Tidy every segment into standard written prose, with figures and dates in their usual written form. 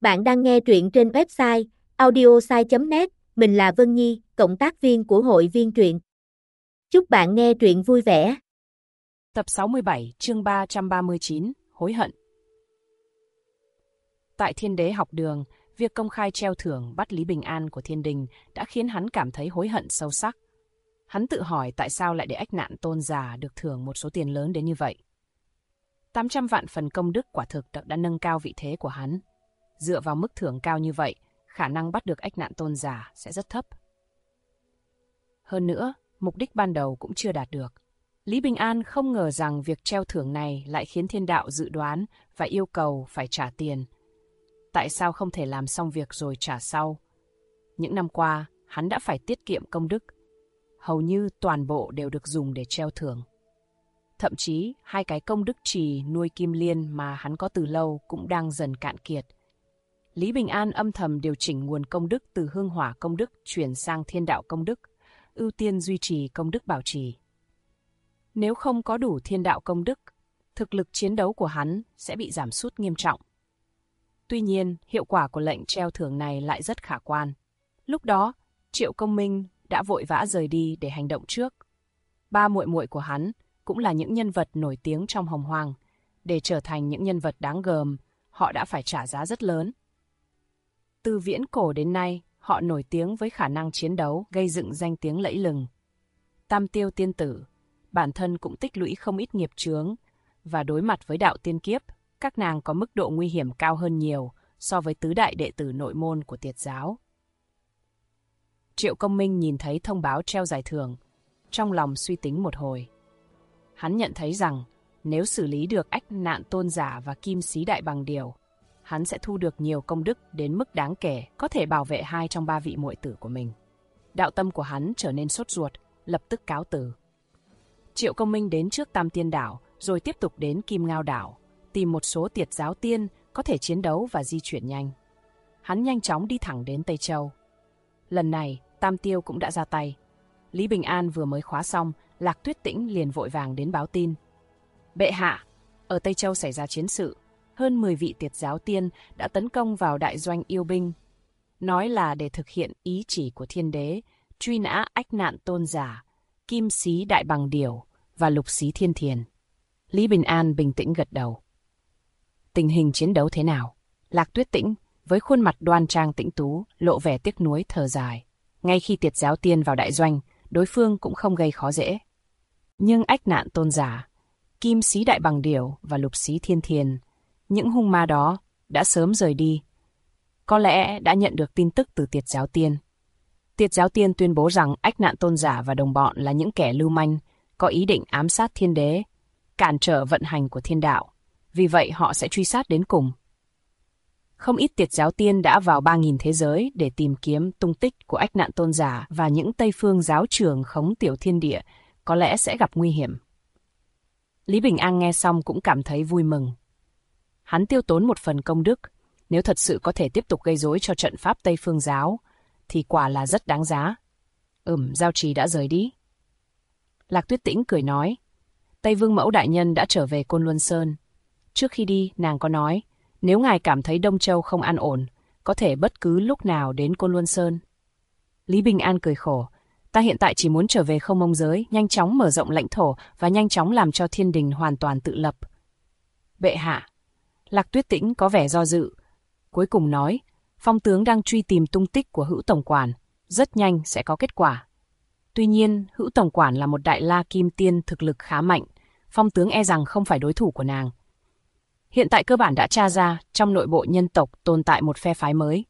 Bạn đang nghe truyện trên website audiosai.net, mình là Vân Nhi, cộng tác viên của hội viên truyện. Chúc bạn nghe truyện vui vẻ. Tập 67, chương 339, hối hận. Tại Thiên Đế học đường, việc công khai treo thưởng bắt Lý Bình An của Thiên Đình đã khiến hắn cảm thấy hối hận sâu sắc. Hắn tự hỏi tại sao lại để Ách Nạn Tôn Giả được thưởng một số tiền lớn đến như vậy. 800 vạn phần công đức quả thực đã nâng cao vị thế của hắn. Dựa vào mức thưởng cao như vậy, khả năng bắt được Ách Nạn Tôn Giả sẽ rất thấp. Hơn nữa, mục đích ban đầu cũng chưa đạt được. Lý Bình An không ngờ rằng việc treo thưởng này lại khiến thiên đạo dự đoán và yêu cầu phải trả tiền. Tại sao không thể làm xong việc rồi trả sau? Những năm qua, hắn đã phải tiết kiệm công đức. Hầu như toàn bộ đều được dùng để treo thưởng. Thậm chí, 2 cái công đức trì nuôi kim liên mà hắn có từ lâu cũng đang dần cạn kiệt. Lý Bình An âm thầm điều chỉnh nguồn công đức từ hương hỏa công đức chuyển sang thiên đạo công đức, ưu tiên duy trì công đức bảo trì. Nếu không có đủ thiên đạo công đức, thực lực chiến đấu của hắn sẽ bị giảm sút nghiêm trọng. Tuy nhiên, hiệu quả của lệnh treo thưởng này lại rất khả quan. Lúc đó, Triệu Công Minh đã vội vã rời đi để hành động trước. 3 muội muội của hắn cũng là những nhân vật nổi tiếng trong Hồng Hoang. Để trở thành những nhân vật đáng gờm, họ đã phải trả giá rất lớn. Từ viễn cổ đến nay, họ nổi tiếng với khả năng chiến đấu gây dựng danh tiếng lẫy lừng. Tam Tiêu tiên tử, bản thân cũng tích lũy không ít nghiệp chướng, và đối mặt với đạo tiên kiếp, các nàng có mức độ nguy hiểm cao hơn nhiều so với tứ đại đệ tử nội môn của Tiệt giáo. Triệu Công Minh nhìn thấy thông báo treo giải thưởng, trong lòng suy tính một hồi. Hắn nhận thấy rằng nếu xử lý được Ách Nạn Tôn Giả và Kim Xí Đại Bằng Điều, hắn sẽ thu được nhiều công đức đến mức đáng kể, có thể bảo vệ 2 trong 3 vị muội tử của mình. Đạo tâm của hắn trở nên sốt ruột, lập tức cáo từ. Triệu Công Minh đến trước Tam Tiên Đảo, rồi tiếp tục đến Kim Ngao Đảo, tìm một số Tiệt giáo tiên có thể chiến đấu và di chuyển nhanh. Hắn nhanh chóng đi thẳng đến Tây Châu. Lần này, Tam Tiêu cũng đã ra tay. Lý Bình An vừa mới khóa xong, Lạc Tuyết Tĩnh liền vội vàng đến báo tin. Bệ hạ, ở Tây Châu xảy ra chiến sự. Hơn 10 vị Tiệt giáo tiên đã tấn công vào đại doanh yêu binh. Nói là để thực hiện ý chỉ của Thiên Đế, truy nã Ách Nạn Tôn Giả, Kim Xí Đại Bằng Điểu và Lục Xí Thiên Thiền. Lý Bình An bình tĩnh gật đầu. Tình hình chiến đấu thế nào? Lạc Tuyết Tĩnh, với khuôn mặt đoan trang tĩnh tú, lộ vẻ tiếc nuối thở dài. Ngay khi Tiệt giáo tiên vào đại doanh, đối phương cũng không gây khó dễ. Nhưng Ách Nạn Tôn Giả, Kim Xí Đại Bằng Điểu và Lục Xí Thiên Thiền, những hung ma đó đã sớm rời đi. Có lẽ đã nhận được tin tức từ Tiệt giáo tiên. Tiệt giáo tiên tuyên bố rằng Ách Nạn Tôn Giả và đồng bọn là những kẻ lưu manh, có ý định ám sát Thiên Đế, cản trở vận hành của thiên đạo. Vì vậy họ sẽ truy sát đến cùng. Không ít Tiệt giáo tiên đã vào 3.000 thế giới để tìm kiếm tung tích của Ách Nạn Tôn Giả, và những Tây phương giáo trưởng khống tiểu thiên địa có lẽ sẽ gặp nguy hiểm. Lý Bình An nghe xong cũng cảm thấy vui mừng. Hắn tiêu tốn một phần công đức, nếu thật sự có thể tiếp tục gây rối cho trận pháp Tây phương giáo, thì quả là rất đáng giá. Giao trì đã rời đi. Lạc Tuyết Tĩnh cười nói, Tây Vương Mẫu đại nhân đã trở về Côn Luân Sơn. Trước khi đi, nàng có nói, nếu ngài cảm thấy Đông Châu không an ổn, có thể bất cứ lúc nào đến Côn Luân Sơn. Lý Bình An cười khổ, ta hiện tại chỉ muốn trở về Không Mông giới, nhanh chóng mở rộng lãnh thổ và nhanh chóng làm cho thiên đình hoàn toàn tự lập. Bệ hạ. Lạc Tuyết Tĩnh có vẻ do dự. Cuối cùng nói, Phong tướng đang truy tìm tung tích của Hữu Tổng Quản, rất nhanh sẽ có kết quả. Tuy nhiên, Hữu Tổng Quản là một đại la kim tiên thực lực khá mạnh, Phong tướng e rằng không phải đối thủ của nàng. Hiện tại cơ bản đã tra ra, trong nội bộ nhân tộc tồn tại một phe phái mới.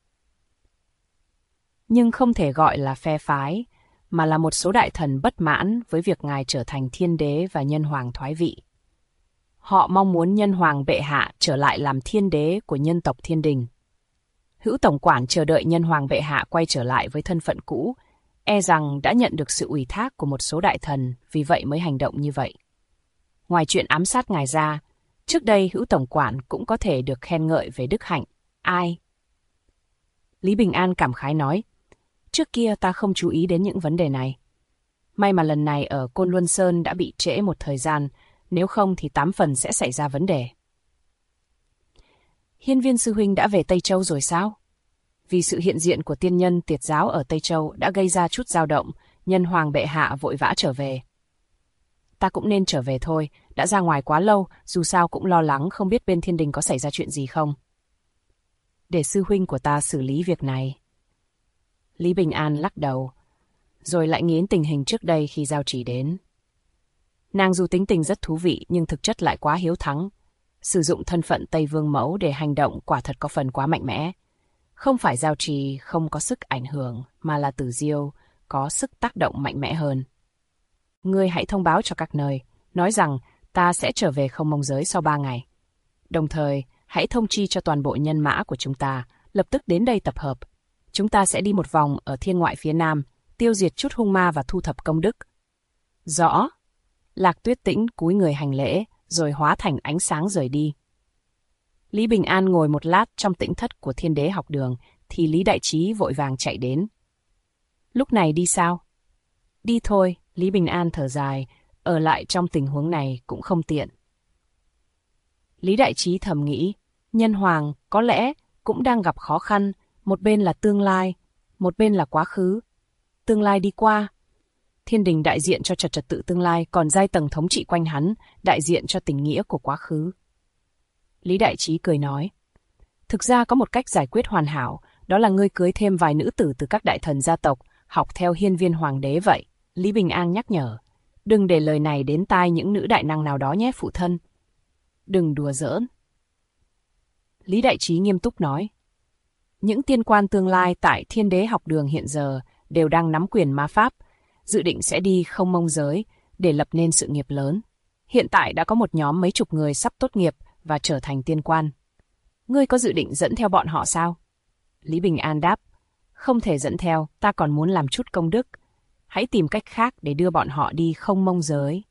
Nhưng không thể gọi là phe phái, mà là một số đại thần bất mãn với việc ngài trở thành thiên đế và nhân hoàng thoái vị. Họ mong muốn nhân hoàng bệ hạ trở lại làm thiên đế của nhân tộc thiên đình. Hữu Tổng Quản chờ đợi nhân hoàng bệ hạ quay trở lại với thân phận cũ, e rằng đã nhận được sự ủy thác của một số đại thần, vì vậy mới hành động như vậy. Ngoài chuyện ám sát ngài ra, trước đây Hữu Tổng Quản cũng có thể được khen ngợi về đức hạnh. Ai? Lý Bình An cảm khái nói, trước kia ta không chú ý đến những vấn đề này. May mà lần này ở Côn Luân Sơn đã bị trễ một thời gian, nếu không thì 8 phần sẽ xảy ra vấn đề. Hiên Viên sư huynh đã về Tây Châu rồi sao? Vì sự hiện diện của tiên nhân Tiệt giáo ở Tây Châu đã gây ra chút dao động, Nhân Hoàng bệ hạ vội vã trở về. Ta cũng nên trở về thôi, đã ra ngoài quá lâu, dù sao cũng lo lắng không biết bên Thiên Đình có xảy ra chuyện gì không. Để sư huynh của ta xử lý việc này. Lý Bình An lắc đầu, rồi lại nghĩ đến tình hình trước đây khi Giao Chỉ đến. Nàng dù tính tình rất thú vị nhưng thực chất lại quá hiếu thắng. Sử dụng thân phận Tây Vương Mẫu để hành động quả thật có phần quá mạnh mẽ. Không phải Giao Trì không có sức ảnh hưởng, mà là Tử Diêu có sức tác động mạnh mẽ hơn. Ngươi hãy thông báo cho các nơi, nói rằng ta sẽ trở về Không Mông Giới sau 3 ngày. Đồng thời, hãy thông chi cho toàn bộ nhân mã của chúng ta, lập tức đến đây tập hợp. Chúng ta sẽ đi một vòng ở thiên ngoại phía nam, tiêu diệt chút hung ma và thu thập công đức. Rõ. Lạc Tuyết Tĩnh cúi người hành lễ, rồi hóa thành ánh sáng rời đi. Lý Bình An ngồi một lát trong tĩnh thất của Thiên Đế học đường, thì Lý Đại Trí vội vàng chạy đến. Lúc này đi sao? Đi thôi, Lý Bình An thở dài, ở lại trong tình huống này cũng không tiện. Lý Đại Trí thầm nghĩ, Nhân Hoàng có lẽ cũng đang gặp khó khăn, một bên là tương lai, một bên là quá khứ. Tương lai đi qua, Thiên Đình đại diện cho trật tự tương lai, còn giai tầng thống trị quanh hắn đại diện cho tình nghĩa của quá khứ. Lý Đại Trí cười nói, thực ra có một cách giải quyết hoàn hảo, đó là ngươi cưới thêm vài nữ tử từ các đại thần gia tộc, học theo Hiên Viên Hoàng đế vậy. Lý Bình An nhắc nhở, đừng để lời này đến tai những nữ đại năng nào đó nhé phụ thân. Đừng đùa giỡn. Lý Đại Trí nghiêm túc nói, những tiên quan tương lai tại Thiên Đế học đường hiện giờ đều đang nắm quyền ma pháp, dự định sẽ đi Không Mông Giới để lập nên sự nghiệp lớn. Hiện tại đã có một nhóm mấy chục người sắp tốt nghiệp và trở thành tiên quan. Ngươi có dự định dẫn theo bọn họ sao? Lý Bình An đáp, không thể dẫn theo, ta còn muốn làm chút công đức. Hãy tìm cách khác để đưa bọn họ đi Không Mông Giới.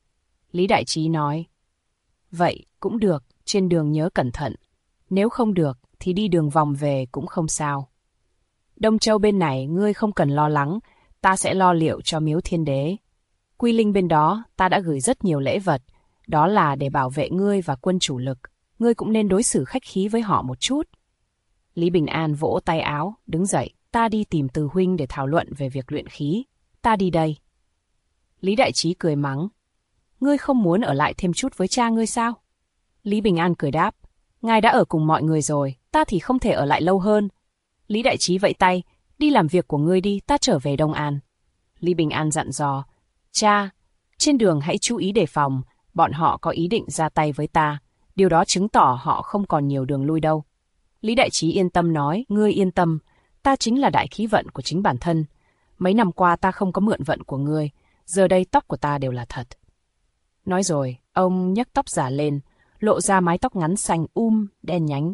Lý Đại Trí nói, vậy cũng được, trên đường nhớ cẩn thận. Nếu không được thì đi đường vòng về cũng không sao. Đông Châu bên này ngươi không cần lo lắng, ta sẽ lo liệu cho Miếu Thiên Đế. Quy Linh bên đó ta đã gửi rất nhiều lễ vật, đó là để bảo vệ ngươi và quân chủ lực. Ngươi cũng nên đối xử khách khí với họ một chút. Lý Bình An vỗ tay áo, đứng dậy, ta đi tìm Từ huynh để thảo luận về việc luyện khí. Ta đi đây. Lý Đại Trí cười mắng, ngươi không muốn ở lại thêm chút với cha ngươi sao? Lý Bình An cười đáp, ngài đã ở cùng mọi người rồi, ta thì không thể ở lại lâu hơn. Lý Đại Trí vẫy tay, đi làm việc của ngươi đi, ta trở về Đông An. Lý Bình An dặn dò, cha, trên đường hãy chú ý đề phòng, bọn họ có ý định ra tay với ta, điều đó chứng tỏ họ không còn nhiều đường lui đâu. Lý Đại Trí yên tâm nói, ngươi yên tâm, ta chính là đại khí vận của chính bản thân. Mấy năm qua ta không có mượn vận của ngươi, giờ đây tóc của ta đều là thật. Nói rồi, ông nhấc tóc giả lên, lộ ra mái tóc ngắn xanh đen nhánh.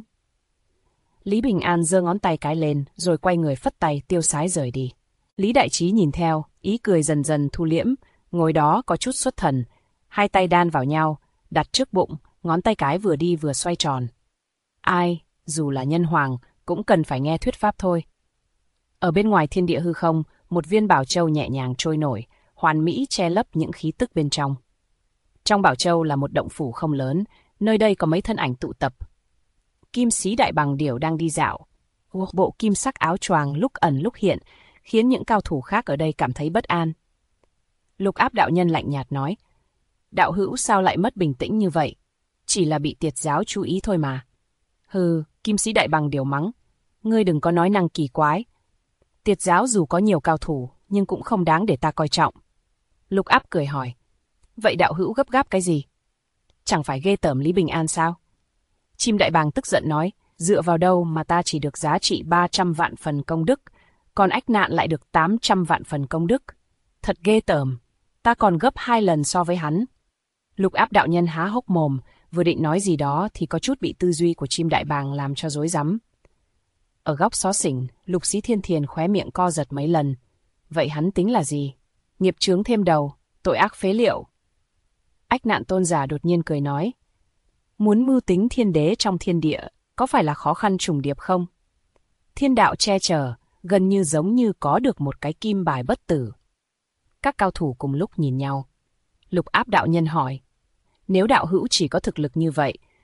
Lý Bình An giơ ngón tay cái lên, rồi quay người phất tay tiêu sái rời đi. Lý Đại Trí nhìn theo, ý cười dần dần thu liễm, ngồi đó có chút xuất thần, hai tay đan vào nhau, đặt trước bụng, ngón tay cái vừa đi vừa xoay tròn. Ai, dù là nhân hoàng, cũng cần phải nghe thuyết pháp thôi. Ở bên ngoài thiên địa hư không, một viên bảo châu nhẹ nhàng trôi nổi, hoàn mỹ che lấp những khí tức bên trong. Trong bảo châu là một động phủ không lớn, nơi đây có mấy thân ảnh tụ tập. Kim Sĩ Đại Bằng Điểu đang đi dạo. Bộ kim sắc áo choàng lúc ẩn lúc hiện, khiến những cao thủ khác ở đây cảm thấy bất an. Lục Áp đạo nhân lạnh nhạt nói, đạo hữu sao lại mất bình tĩnh như vậy? Chỉ là bị Tiệt giáo chú ý thôi mà. Hừ, Kim Sĩ Đại Bằng Điểu mắng, ngươi đừng có nói năng kỳ quái. Tiệt giáo dù có nhiều cao thủ, nhưng cũng không đáng để ta coi trọng. Lục Áp cười hỏi, vậy đạo hữu gấp gáp cái gì? Chẳng phải ghê tởm Lý Bình An sao? Chim Đại Bàng tức giận nói, dựa vào đâu mà ta chỉ được giá trị 300 vạn phần công đức, còn ách nạn lại được 800 vạn phần công đức. Thật ghê tởm, ta còn gấp 2 lần so với hắn. Lục Áp đạo nhân há hốc mồm, vừa định nói gì đó thì có chút bị tư duy của chim Đại Bàng làm cho rối rắm. Ở góc xó xỉnh, Lục Sĩ Thiên Thiền khóe miệng co giật mấy lần. Vậy hắn tính là gì? Nghiệp chướng thêm đầu, tội ác phế liệu. Ách Nạn tôn giả đột nhiên cười nói, muốn mưu tính thiên đế trong thiên địa, có phải là khó khăn trùng điệp không? Thiên đạo che chở, gần như giống như có được một cái kim bài bất tử. Các cao thủ cùng lúc nhìn nhau. Lục Áp đạo nhân hỏi, nếu đạo hữu chỉ có thực lực như vậy,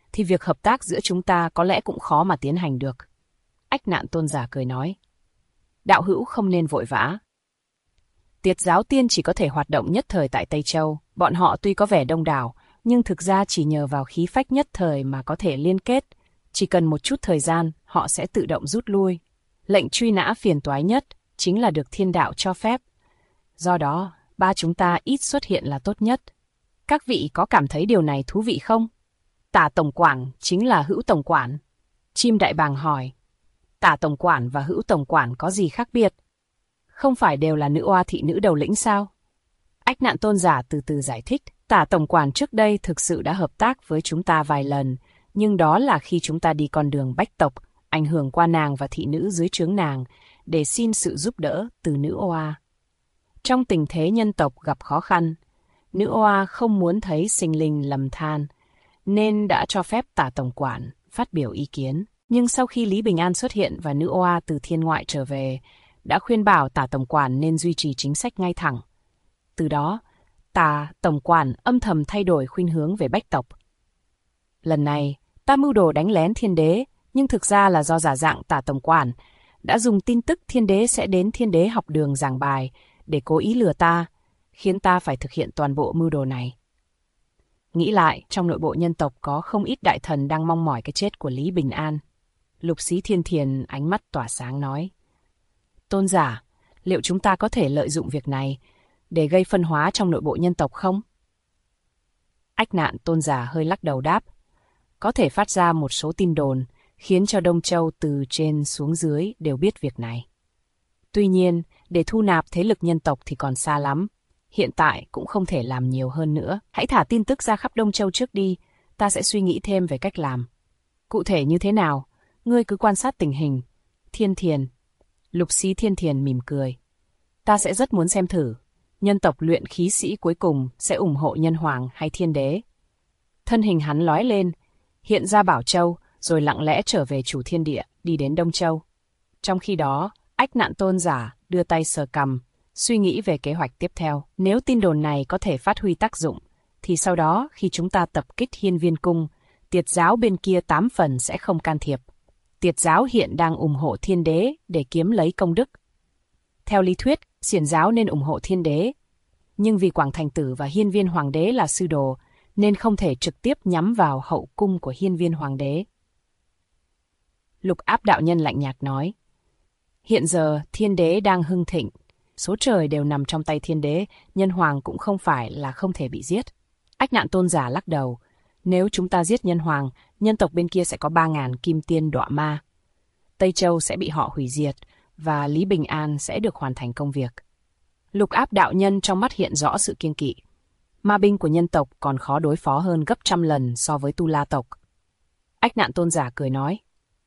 thì việc hợp tác giữa chúng ta có lẽ cũng khó mà tiến hành được. Ách Nạn Tôn giả cười nói. Đạo hữu không nên vội vã. Tiệt giáo tiên chỉ có thể hoạt động nhất thời tại Tây Châu. Bọn họ tuy có vẻ đông đảo, nhưng thực ra chỉ nhờ vào khí phách nhất thời mà có thể liên kết. Chỉ cần một chút thời gian, họ sẽ tự động rút lui. Lệnh truy nã phiền toái nhất chính là được thiên đạo cho phép. Do đó, ba chúng ta ít xuất hiện là tốt nhất. Các vị có cảm thấy điều này thú vị không? Tả tổng quản chính là Hữu tổng quản. Chim Đại Bàng hỏi. Tả tổng quản và Hữu tổng quản có gì khác biệt? Không phải đều là nữ oa thị nữ đầu lĩnh sao? Ách Nạn Tôn giả từ từ giải thích. Tả tổng quản trước đây thực sự đã hợp tác với chúng ta vài lần, nhưng đó là khi chúng ta đi con đường bách tộc, ảnh hưởng qua nàng và thị nữ dưới trướng nàng, để xin sự giúp đỡ từ nữ oa. Trong tình thế nhân tộc gặp khó khăn, nữ oa không muốn thấy sinh linh lầm than, nên đã cho phép Tả tổng quản phát biểu ý kiến. Nhưng sau khi Lý Bình An xuất hiện và nữ oa từ thiên ngoại trở về, đã khuyên bảo Tả tổng quản nên duy trì chính sách ngay thẳng. Từ đó, Tả tổng quản âm thầm thay đổi khuynh hướng về bách tộc. Lần này, ta mưu đồ đánh lén thiên đế, nhưng thực ra là do giả dạng Tả tổng quản đã dùng tin tức thiên đế sẽ đến thiên đế học đường giảng bài để cố ý lừa ta, khiến ta phải thực hiện toàn bộ mưu đồ này. Nghĩ lại, trong nội bộ nhân tộc có không ít đại thần đang mong mỏi cái chết của Lý Bình An. Lục Xí Thiên Thiền ánh mắt tỏa sáng nói. Tôn giả, liệu chúng ta có thể lợi dụng việc này để gây phân hóa trong nội bộ nhân tộc không? Ách Nạn Tôn giả hơi lắc đầu đáp. Có thể phát ra một số tin đồn, khiến cho Đông Châu từ trên xuống dưới đều biết việc này. Tuy nhiên, để thu nạp thế lực nhân tộc thì còn xa lắm. Hiện tại cũng không thể làm nhiều hơn nữa. Hãy thả tin tức ra khắp Đông Châu trước đi, ta sẽ suy nghĩ thêm về cách làm. Cụ thể như thế nào, ngươi cứ quan sát tình hình. Thiên Thiền. Lục Xí Thiên Thiền mỉm cười. Ta sẽ rất muốn xem thử, nhân tộc luyện khí sĩ cuối cùng sẽ ủng hộ nhân hoàng hay thiên đế. Thân hình hắn lóe lên, hiện ra Bảo Châu, rồi lặng lẽ trở về chủ thiên địa, đi đến Đông Châu. Trong khi đó, Ách Nạn Tôn giả đưa tay sờ cằm, suy nghĩ về kế hoạch tiếp theo. Nếu tin đồn này có thể phát huy tác dụng, thì sau đó khi chúng ta tập kích Hiên Viên Cung, Tiệt giáo bên kia 8 phần sẽ không can thiệp. Tiệt giáo hiện đang ủng hộ thiên đế để kiếm lấy công đức. Theo lý thuyết, Xiển giáo nên ủng hộ thiên đế. Nhưng vì Quảng Thành Tử và Hiên Viên Hoàng đế là sư đồ, nên không thể trực tiếp nhắm vào hậu cung của Hiên Viên Hoàng đế. Lục Áp đạo nhân lạnh nhạt nói. Hiện giờ thiên đế đang hưng thịnh, số trời đều nằm trong tay thiên đế, nhân hoàng cũng không phải là không thể bị giết. Ách Nạn Tôn giả lắc đầu. Nếu chúng ta giết nhân hoàng, nhân tộc bên kia sẽ có 3.000 kim tiên đọa ma. Tây Châu sẽ bị họ hủy diệt, và Lý Bình An sẽ được hoàn thành công việc. Lục Áp đạo nhân trong mắt hiện rõ sự kiêng kỵ. Ma binh của nhân tộc còn khó đối phó hơn gấp 100 lần so với Tu La tộc. Ách Nạn Tôn giả cười nói.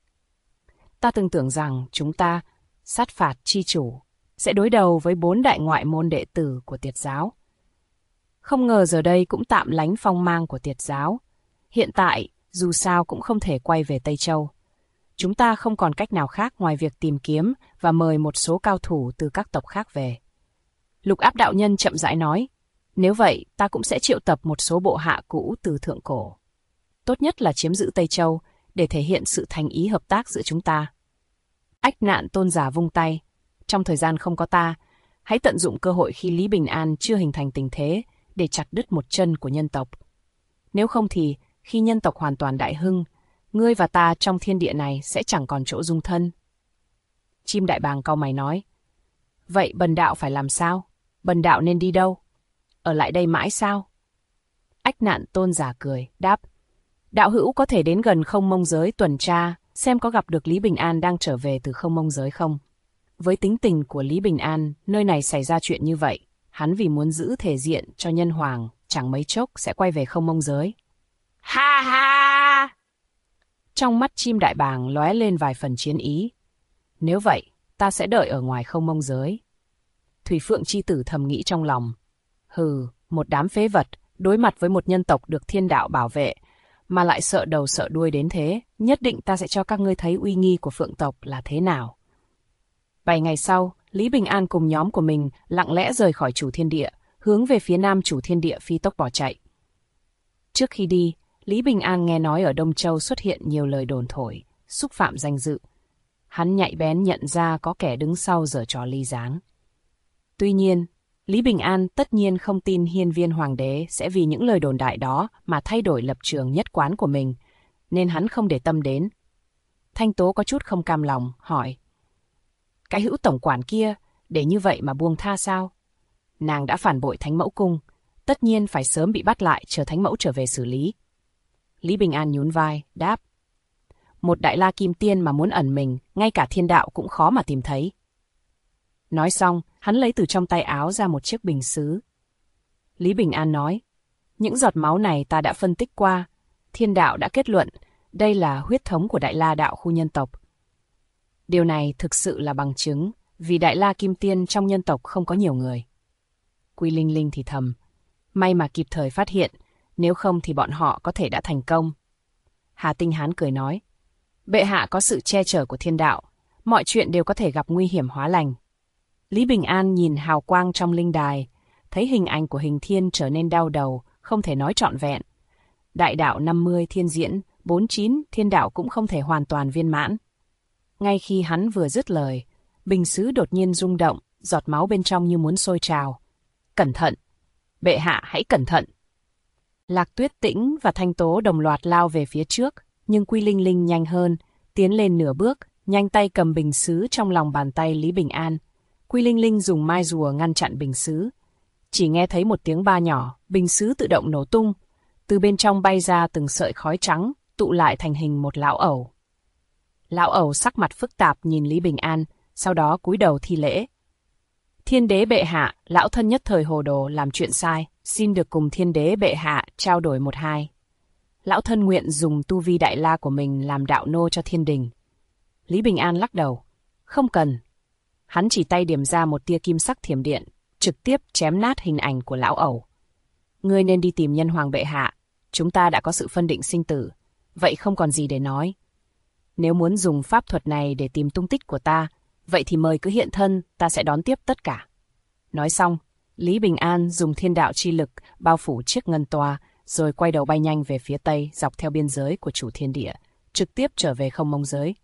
Ta từng tưởng rằng chúng ta, sát phạt chi chủ, sẽ đối đầu với 4 đại ngoại môn đệ tử của Tiệt giáo. Không ngờ giờ đây cũng tạm lánh phong mang của Tiệt giáo. Hiện tại, dù sao cũng không thể quay về Tây Châu. Chúng ta không còn cách nào khác ngoài việc tìm kiếm và mời một số cao thủ từ các tộc khác về. Lục Áp đạo nhân chậm rãi nói. Nếu vậy, ta cũng sẽ triệu tập một số bộ hạ cũ từ thượng cổ. Tốt nhất là chiếm giữ Tây Châu để thể hiện sự thành ý hợp tác giữa chúng ta. Ách Nạn Tôn giả vung tay. Trong thời gian không có ta, hãy tận dụng cơ hội khi Lý Bình An chưa hình thành tình thế để chặt đứt một chân của nhân tộc. Nếu không thì, khi nhân tộc hoàn toàn đại hưng, ngươi và ta trong thiên địa này sẽ chẳng còn chỗ dung thân. Chim Đại Bàng cau mày nói. Vậy bần đạo phải làm sao? Bần đạo nên đi đâu? Ở lại đây mãi sao? Ách Nạn Tôn giả cười, đáp. Đạo hữu có thể đến gần Không Mông giới tuần tra, xem có gặp được Lý Bình An đang trở về từ Không Mông giới không. Với tính tình của Lý Bình An, nơi này xảy ra chuyện như vậy, hắn vì muốn giữ thể diện cho nhân hoàng, chẳng mấy chốc sẽ quay về Không Mông giới. Ha ha! Trong mắt chim Đại Bàng lóe lên vài phần chiến ý. Nếu vậy, ta sẽ đợi ở ngoài Không Mông giới. Thủy Phượng chi tử thầm nghĩ trong lòng. Hừ, một đám phế vật, đối mặt với một nhân tộc được thiên đạo bảo vệ, mà lại sợ đầu sợ đuôi đến thế, nhất định ta sẽ cho các ngươi thấy uy nghi của Phượng tộc là thế nào. 7 ngày sau, Lý Bình An cùng nhóm của mình lặng lẽ rời khỏi chủ thiên địa, hướng về phía nam chủ thiên địa phi tốc bỏ chạy. Trước khi đi, Lý Bình An nghe nói ở Đông Châu xuất hiện nhiều lời đồn thổi, xúc phạm danh dự. Hắn nhạy bén nhận ra có kẻ đứng sau giở trò ly gián. Tuy nhiên, Lý Bình An tất nhiên không tin hiên viên hoàng đế sẽ vì những lời đồn đại đó mà thay đổi lập trường nhất quán của mình, nên hắn không để tâm đến. Thanh Tố có chút không cam lòng, hỏi. Cái Hữu tổng quản kia, để như vậy mà buông tha sao? Nàng đã phản bội Thánh Mẫu Cung, tất nhiên phải sớm bị bắt lại chờ Thánh Mẫu trở về xử lý. Lý Bình An nhún vai, đáp. Một Đại La Kim Tiên mà muốn ẩn mình, ngay cả thiên đạo cũng khó mà tìm thấy. Nói xong, hắn lấy từ trong tay áo ra một chiếc bình sứ. Lý Bình An nói, những giọt máu này ta đã phân tích qua, thiên đạo đã kết luận, đây là huyết thống của Đại La đạo khu nhân tộc. Điều này thực sự là bằng chứng, vì Đại La Kim Tiên trong nhân tộc không có nhiều người. Quy Linh Linh thì thầm, may mà kịp thời phát hiện, nếu không thì bọn họ có thể đã thành công. Hà Tinh Hán cười nói, bệ hạ có sự che chở của thiên đạo, mọi chuyện đều có thể gặp nguy hiểm hóa lành. Lý Bình An nhìn hào quang trong linh đài, thấy hình ảnh của Hình Thiên trở nên đau đầu, không thể nói trọn vẹn. Đại đạo 50 thiên diễn, 49 thiên đạo cũng không thể hoàn toàn viên mãn. Ngay khi hắn vừa dứt lời, bình sứ đột nhiên rung động, giọt máu bên trong như muốn sôi trào. Cẩn thận! Bệ hạ hãy cẩn thận! Lạc Tuyết Tĩnh và Thanh Tố đồng loạt lao về phía trước, nhưng Quy Linh Linh nhanh hơn, tiến lên nửa bước, nhanh tay cầm bình sứ trong lòng bàn tay Lý Bình An. Quy Linh Linh dùng mai rùa ngăn chặn bình sứ. Chỉ nghe thấy một tiếng ba nhỏ, bình sứ tự động nổ tung. Từ bên trong bay ra từng sợi khói trắng, tụ lại thành hình một lão ẩu. Lão ẩu sắc mặt phức tạp nhìn Lý Bình An, sau đó cúi đầu thi lễ. Thiên đế bệ hạ, lão thân nhất thời hồ đồ làm chuyện sai, xin được cùng thiên đế bệ hạ trao đổi một hai. Lão thân nguyện dùng tu vi Đại La của mình làm đạo nô cho thiên đình. Lý Bình An lắc đầu. Không cần. Hắn chỉ tay điểm ra một tia kim sắc thiểm điện, trực tiếp chém nát hình ảnh của lão ẩu. Ngươi nên đi tìm nhân hoàng bệ hạ, chúng ta đã có sự phân định sinh tử, vậy không còn gì để nói. Nếu muốn dùng pháp thuật này để tìm tung tích của ta, vậy thì mời cứ hiện thân, ta sẽ đón tiếp tất cả. Nói xong, Lý Bình An dùng thiên đạo chi lực bao phủ chiếc ngân toa, rồi quay đầu bay nhanh về phía tây dọc theo biên giới của chủ thiên địa, trực tiếp trở về không mông giới.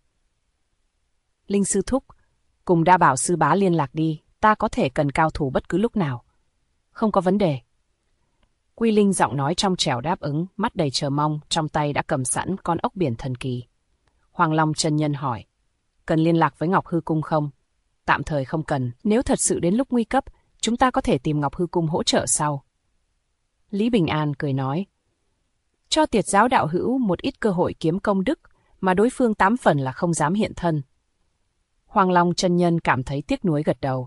Linh sư thúc, cùng Đa Bảo sư bá liên lạc đi, ta có thể cần cao thủ bất cứ lúc nào. Không có vấn đề. Quy Linh giọng nói trong trẻo đáp ứng, mắt đầy chờ mong, trong tay đã cầm sẵn con ốc biển thần kỳ. Hoàng Long chân nhân hỏi, cần liên lạc với Ngọc Hư Cung không? Tạm thời không cần, nếu thật sự đến lúc nguy cấp, chúng ta có thể tìm Ngọc Hư Cung hỗ trợ sau. Lý Bình An cười nói, cho Tiệt giáo đạo hữu một ít cơ hội kiếm công đức, mà đối phương 8 phần là không dám hiện thân. Hoàng Long chân nhân cảm thấy tiếc nuối gật đầu.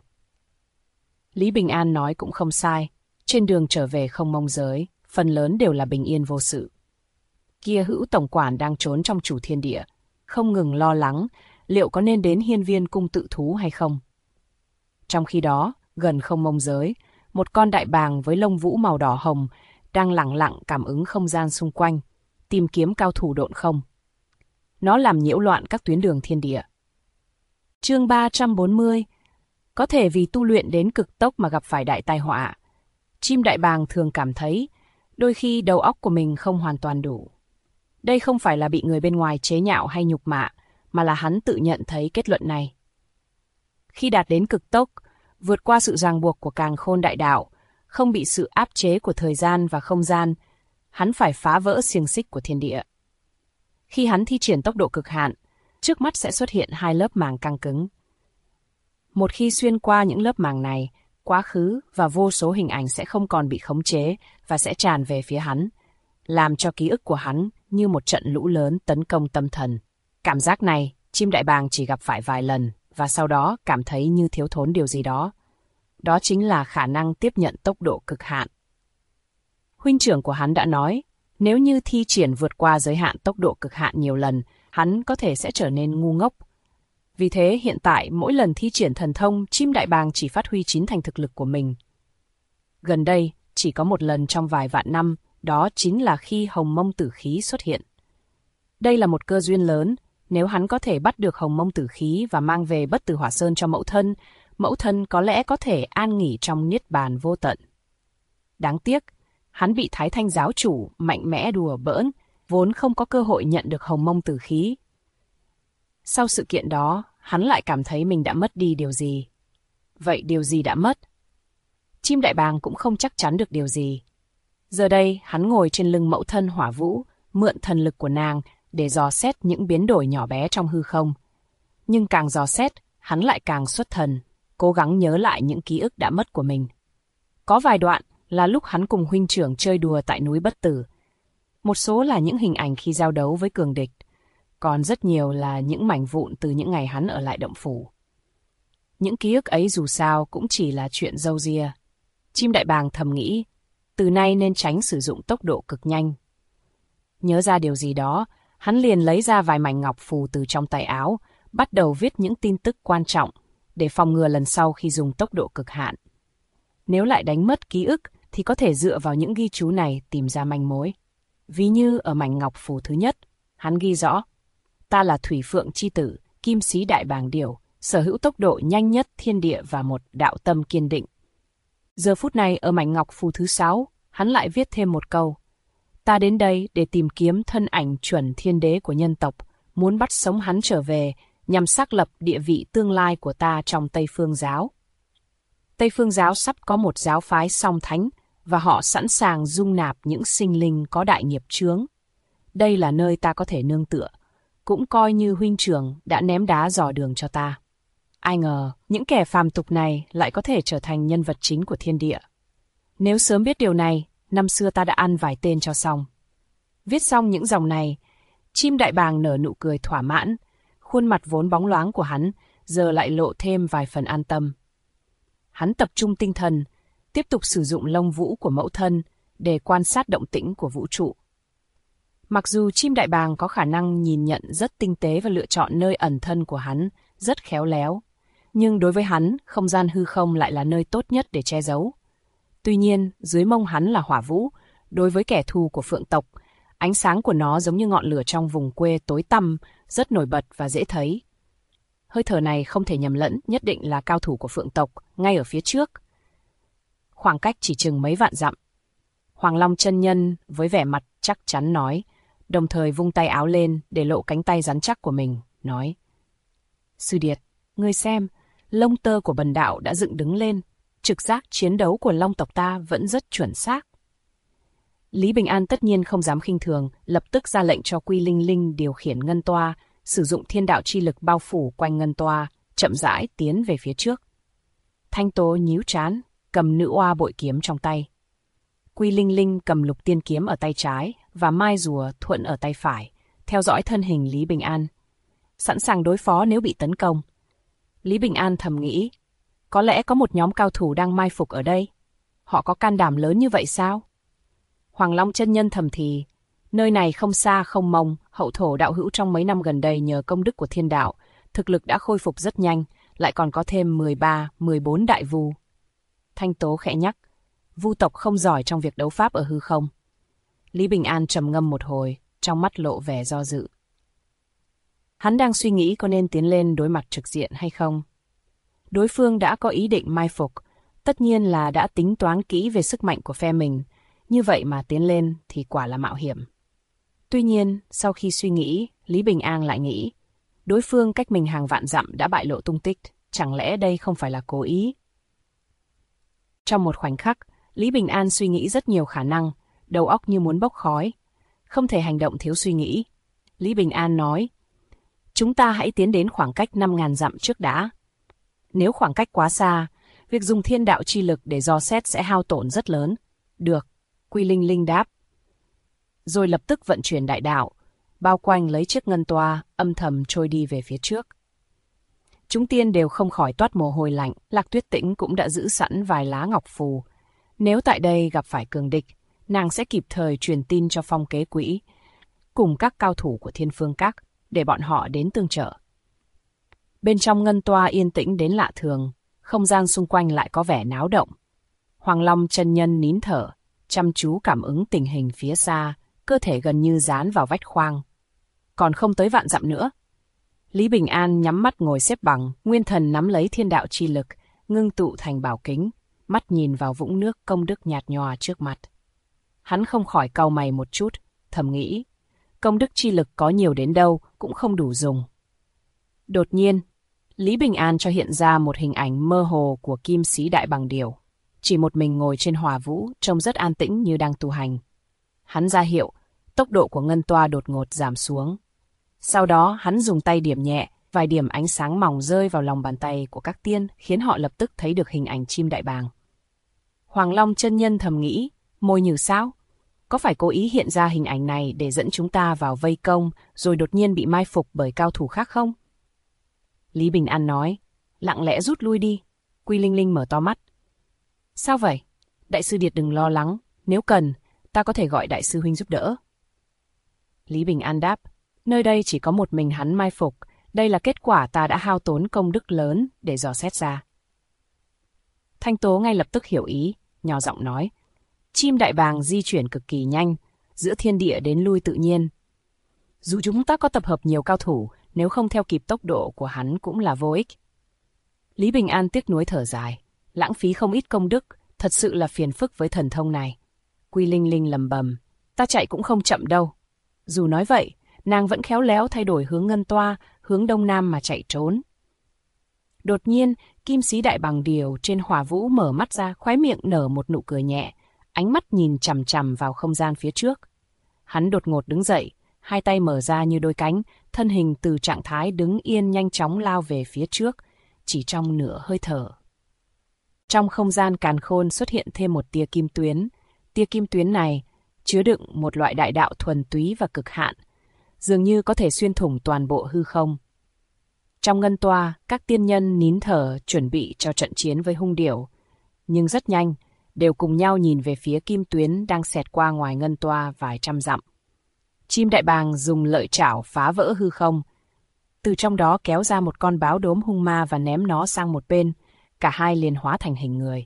Lý Bình An nói cũng không sai, trên đường trở về không mông giới, phần lớn đều là bình yên vô sự. Kia Hữu tổng quản đang trốn trong chủ thiên địa, không ngừng lo lắng liệu có nên đến hiên viên cung tự thú hay không. Trong khi đó, gần không mông giới, một con đại bàng với lông vũ màu đỏ hồng đang lẳng lặng cảm ứng không gian xung quanh, tìm kiếm cao thủ độn không. Nó làm nhiễu loạn các tuyến đường thiên địa. Chương 340. Có thể vì tu luyện đến cực tốc mà gặp phải đại tai họa. Chim đại bàng thường cảm thấy, đôi khi đầu óc của mình không hoàn toàn đủ. Đây không phải là bị người bên ngoài chế nhạo hay nhục mạ, mà là hắn tự nhận thấy kết luận này. Khi đạt đến cực tốc, vượt qua sự ràng buộc của càn khôn đại đạo, không bị sự áp chế của thời gian và không gian, hắn phải phá vỡ xiềng xích của thiên địa. Khi hắn thi triển tốc độ cực hạn, trước mắt sẽ xuất hiện 2 lớp màng căng cứng. Một khi xuyên qua những lớp màng này, quá khứ và vô số hình ảnh sẽ không còn bị khống chế và sẽ tràn về phía hắn, làm cho ký ức của hắn như một trận lũ lớn tấn công tâm thần. Cảm giác này, chim đại bàng chỉ gặp phải vài lần và sau đó cảm thấy như thiếu thốn điều gì đó. Đó chính là khả năng tiếp nhận tốc độ cực hạn. Huynh trưởng của hắn đã nói, nếu như thi triển vượt qua giới hạn tốc độ cực hạn nhiều lần, hắn có thể sẽ trở nên ngu ngốc. Vì thế hiện tại mỗi lần thi triển thần thông, chim đại bàng chỉ phát huy 9 thành thực lực của mình. Gần đây, chỉ có một lần trong vài vạn năm, đó chính là khi hồng mông tử khí xuất hiện. Đây là một cơ duyên lớn, nếu hắn có thể bắt được hồng mông tử khí và mang về Bất Tử Hỏa Sơn cho mẫu thân có lẽ có thể an nghỉ trong niết bàn vô tận. Đáng tiếc, hắn bị Thái Thanh giáo chủ mạnh mẽ đùa bỡn, vốn không có cơ hội nhận được hồng mông tử khí. Sau sự kiện đó, hắn lại cảm thấy mình đã mất đi điều gì. Vậy điều gì đã mất? Chim đại bàng cũng không chắc chắn được điều gì. Giờ đây, hắn ngồi trên lưng mẫu thân Hỏa Vũ, mượn thần lực của nàng để dò xét những biến đổi nhỏ bé trong hư không. Nhưng càng dò xét, hắn lại càng xuất thần, cố gắng nhớ lại những ký ức đã mất của mình. Có vài đoạn là lúc hắn cùng huynh trưởng chơi đùa tại núi Bất Tử. Một số là những hình ảnh khi giao đấu với cường địch, còn rất nhiều là những mảnh vụn từ những ngày hắn ở lại động phủ. Những ký ức ấy dù sao cũng chỉ là chuyện râu ria. Chim đại bàng thầm nghĩ, từ nay nên tránh sử dụng tốc độ cực nhanh. Nhớ ra điều gì đó, hắn liền lấy ra vài mảnh ngọc phù từ trong tay áo, bắt đầu viết những tin tức quan trọng, để phòng ngừa lần sau khi dùng tốc độ cực hạn. Nếu lại đánh mất ký ức, thì có thể dựa vào những ghi chú này tìm ra manh mối. Ví như ở mảnh ngọc phù thứ nhất, hắn ghi rõ, ta là Thủy Phượng chi tử, Kim Sĩ Đại Bàng Điểu, sở hữu tốc độ nhanh nhất thiên địa và một đạo tâm kiên định. Giờ phút này ở mảnh ngọc phù thứ 6, hắn lại viết thêm một câu. Ta đến đây để tìm kiếm thân ảnh chuẩn thiên đế của nhân tộc, muốn bắt sống hắn trở về, nhằm xác lập địa vị tương lai của ta trong Tây Phương Giáo. Tây Phương Giáo sắp có một giáo phái song thánh, và họ sẵn sàng dung nạp những sinh linh có đại nghiệp chướng. Đây là nơi ta có thể nương tựa, cũng coi như huynh trưởng đã ném đá dò đường cho ta. Ai ngờ, những kẻ phàm tục này lại có thể trở thành nhân vật chính của thiên địa. Nếu sớm biết điều này, năm xưa ta đã ăn vài tên cho xong. Viết xong những dòng này, chim đại bàng nở nụ cười thỏa mãn, khuôn mặt vốn bóng loáng của hắn giờ lại lộ thêm vài phần an tâm. Hắn tập trung tinh thần, tiếp tục sử dụng lông vũ của mẫu thân để quan sát động tĩnh của vũ trụ. Mặc dù chim đại bàng có khả năng nhìn nhận rất tinh tế và lựa chọn nơi ẩn thân của hắn rất khéo léo, nhưng đối với hắn, không gian hư không lại là nơi tốt nhất để che giấu. Tuy nhiên, dưới mông hắn là hỏa vũ, đối với kẻ thù của phượng tộc, ánh sáng của nó giống như ngọn lửa trong vùng quê tối tăm, rất nổi bật và dễ thấy. Hơi thở này không thể nhầm lẫn, nhất định là cao thủ của phượng tộc, ngay ở phía trước. Khoảng cách chỉ chừng mấy vạn dặm. Hoàng Long chân nhân với vẻ mặt chắc chắn nói, đồng thời vung tay áo lên để lộ cánh tay rắn chắc của mình, nói. Sư Điệt, ngươi xem, lông tơ của bần đạo đã dựng đứng lên, trực giác chiến đấu của long tộc ta vẫn rất chuẩn xác. Lý Bình An tất nhiên không dám khinh thường, lập tức ra lệnh cho Quy Linh Linh điều khiển ngân toa, sử dụng thiên đạo chi lực bao phủ quanh ngân toa, chậm rãi tiến về phía trước. Thanh Tố nhíu trán, cầm nữ oa bội kiếm trong tay. Quy Linh Linh cầm lục tiên kiếm ở tay trái và mai rùa thuận ở tay phải, theo dõi thân hình Lý Bình An, sẵn sàng đối phó nếu bị tấn công. Lý Bình An thầm nghĩ, có lẽ có một nhóm cao thủ đang mai phục ở đây. Họ có can đảm lớn như vậy sao? Hoàng Long chân nhân thầm thì, nơi này không xa không mông, hậu thổ đạo hữu trong mấy năm gần đây nhờ công đức của thiên đạo, thực lực đã khôi phục rất nhanh, lại còn có thêm 13, 14 đại vu. Thanh Tố khẽ nhắc, vu tộc không giỏi trong việc đấu pháp ở hư không. Lý Bình An trầm ngâm một hồi, trong mắt lộ vẻ do dự. Hắn đang suy nghĩ có nên tiến lên đối mặt trực diện hay không. Đối phương đã có ý định mai phục, tất nhiên là đã tính toán kỹ về sức mạnh của phe mình, như vậy mà tiến lên thì quả là mạo hiểm. Tuy nhiên, sau khi suy nghĩ, Lý Bình An lại nghĩ, đối phương cách mình hàng vạn dặm đã bại lộ tung tích, chẳng lẽ đây không phải là cố ý? Trong một khoảnh khắc, Lý Bình An suy nghĩ rất nhiều khả năng, đầu óc như muốn bốc khói. Không thể hành động thiếu suy nghĩ. Lý Bình An nói, chúng ta hãy tiến đến khoảng cách 5.000 dặm trước đã. Nếu khoảng cách quá xa, việc dùng thiên đạo chi lực để dò xét sẽ hao tổn rất lớn. Được, Quy Linh Linh đáp. Rồi lập tức vận chuyển đại đạo, bao quanh lấy chiếc ngân toa, âm thầm trôi đi về phía trước. Chúng tiên đều không khỏi toát mồ hôi lạnh, Lạc Tuyết Tĩnh cũng đã giữ sẵn vài lá ngọc phù. Nếu tại đây gặp phải cường địch, nàng sẽ kịp thời truyền tin cho Phong Kế Quỹ, cùng các cao thủ của Thiên Phương Các, để bọn họ đến tương trợ. Bên trong ngân toa yên tĩnh đến lạ thường, không gian xung quanh lại có vẻ náo động. Hoàng Long chân nhân nín thở, chăm chú cảm ứng tình hình phía xa, cơ thể gần như dán vào vách khoang. Còn không tới vạn dặm nữa. Lý Bình An nhắm mắt ngồi xếp bằng, nguyên thần nắm lấy thiên đạo chi lực, ngưng tụ thành bảo kính, mắt nhìn vào vũng nước công đức nhạt nhòa trước mặt. Hắn không khỏi cau mày một chút, thầm nghĩ, công đức chi lực có nhiều đến đâu cũng không đủ dùng. Đột nhiên, Lý Bình An cho hiện ra một hình ảnh mơ hồ của Kim Sĩ Đại Bàng Điểu. Chỉ một mình ngồi trên hỏa vũ, trông rất an tĩnh như đang tu hành. Hắn ra hiệu, tốc độ của ngân toa đột ngột giảm xuống. Sau đó, hắn dùng tay điểm nhẹ, vài điểm ánh sáng mỏng rơi vào lòng bàn tay của các tiên, khiến họ lập tức thấy được hình ảnh chim đại bàng. Hoàng Long chân nhân thầm nghĩ, môi nhử sao? Có phải cố ý hiện ra hình ảnh này để dẫn chúng ta vào vây công, rồi đột nhiên bị mai phục bởi cao thủ khác không? Lý Bình An nói, lặng lẽ rút lui đi. Quy Linh Linh mở to mắt. Sao vậy? Đại sư Điệt đừng lo lắng, nếu cần, ta có thể gọi đại sư huynh giúp đỡ. Lý Bình An đáp, nơi đây chỉ có một mình hắn mai phục, đây là kết quả ta đã hao tốn công đức lớn để dò xét ra. Thanh Tố ngay lập tức hiểu ý, nhỏ giọng nói, chim đại bàng di chuyển cực kỳ nhanh, giữa thiên địa đến lui tự nhiên. Dù chúng ta có tập hợp nhiều cao thủ, nếu không theo kịp tốc độ của hắn cũng là vô ích. Lý Bình An tiếc nuối thở dài, lãng phí không ít công đức, thật sự là phiền phức với thần thông này. Quy Linh Linh lầm bầm, ta chạy cũng không chậm đâu. Dù nói vậy, nàng vẫn khéo léo thay đổi hướng ngân toa, hướng đông nam mà chạy trốn. Đột nhiên, Kim Sĩ Đại Bàng Điểu trên hỏa vũ mở mắt ra, khóe miệng nở một nụ cười nhẹ, ánh mắt nhìn chằm chằm vào không gian phía trước. Hắn đột ngột đứng dậy, hai tay mở ra như đôi cánh, thân hình từ trạng thái đứng yên nhanh chóng lao về phía trước, chỉ trong nửa hơi thở. Trong không gian càn khôn xuất hiện thêm một tia kim tuyến. Tia kim tuyến này chứa đựng một loại đại đạo thuần túy và cực hạn, dường như có thể xuyên thủng toàn bộ hư không. Trong ngân toa, các tiên nhân nín thở chuẩn bị cho trận chiến với hung điểu, nhưng rất nhanh, đều cùng nhau nhìn về phía kim tuyến đang xẹt qua ngoài ngân toa vài trăm dặm. Chim đại bàng dùng lợi chảo phá vỡ hư không, từ trong đó kéo ra một con báo đốm hung ma và ném nó sang một bên, cả hai liền hóa thành hình người.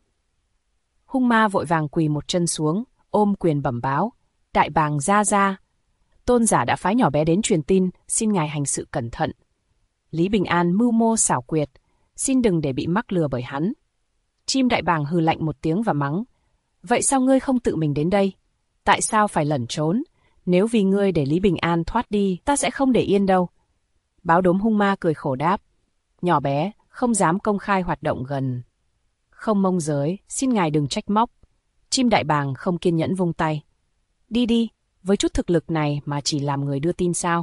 Hung ma vội vàng quỳ một chân xuống, ôm quyền bẩm báo, đại bàng ra. Tôn giả đã phái nhỏ bé đến truyền tin, xin ngài hành sự cẩn thận. Lý Bình An mưu mô xảo quyệt, xin đừng để bị mắc lừa bởi hắn. Chim đại bàng hừ lạnh một tiếng và mắng, vậy sao ngươi không tự mình đến đây? Tại sao phải lẩn trốn? Nếu vì ngươi để Lý Bình An thoát đi, ta sẽ không để yên đâu. Báo đốm hung ma cười khổ đáp, nhỏ bé, không dám công khai hoạt động gần không mông giới, xin ngài đừng trách móc. Chim đại bàng không kiên nhẫn vung tay. Đi, với chút thực lực này mà chỉ làm người đưa tin sao?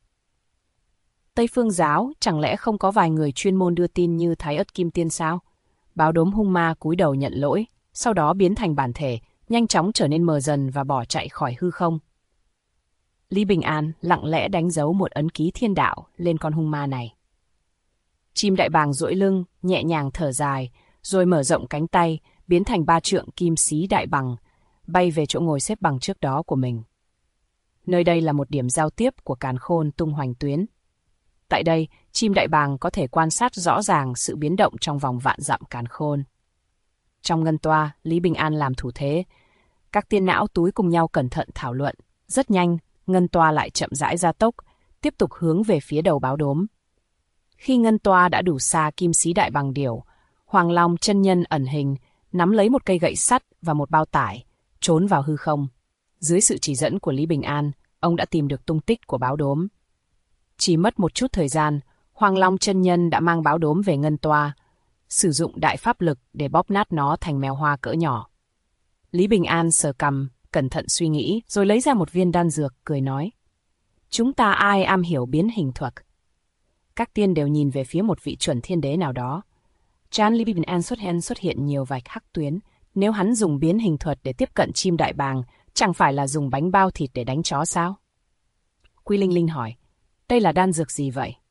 Tây Phương giáo chẳng lẽ không có vài người chuyên môn đưa tin như Thái Ất Kim Tiên sao? Báo đốm hung ma cúi đầu nhận lỗi, sau đó biến thành bản thể, nhanh chóng trở nên mờ dần và bỏ chạy khỏi hư không. Lý Bình An lặng lẽ đánh dấu một ấn ký thiên đạo lên con hung ma này. Chim đại bàng duỗi lưng, nhẹ nhàng thở dài, rồi mở rộng cánh tay, biến thành 3 trượng Kim Sĩ Đại Bàng, bay về chỗ ngồi xếp bằng trước đó của mình. Nơi đây là một điểm giao tiếp của càn khôn tung hoành tuyến. Tại đây, chim đại bàng có thể quan sát rõ ràng sự biến động trong vòng vạn dặm càn khôn. Trong ngân toa, Lý Bình An làm thủ thế. Các tiên não túi cùng nhau cẩn thận thảo luận. Rất nhanh, ngân toa lại chậm rãi gia tốc, tiếp tục hướng về phía đầu báo đốm. Khi ngân toa đã đủ xa Kim Sĩ Đại Bàng Điểu, Hoàng Long chân nhân ẩn hình, nắm lấy một cây gậy sắt và một bao tải, trốn vào hư không. Dưới sự chỉ dẫn của Lý Bình An, ông đã tìm được tung tích của báo đốm. Chỉ mất một chút thời gian, Hoàng Long chân nhân đã mang báo đốm về ngân toa, sử dụng đại pháp lực để bóp nát nó thành mèo hoa cỡ nhỏ. Lý Bình An sờ cằm, cẩn thận suy nghĩ, rồi lấy ra một viên đan dược, cười nói. Chúng ta ai am hiểu biến hình thuật? Các tiên đều nhìn về phía một vị chuẩn thiên đế nào đó. Trán Lý Bình An xuất hiện nhiều vạch hắc tuyến. Nếu hắn dùng biến hình thuật để tiếp cận chim đại bàng, chẳng phải là dùng bánh bao thịt để đánh chó sao? Quy Linh Linh hỏi, đây là đan dược gì vậy?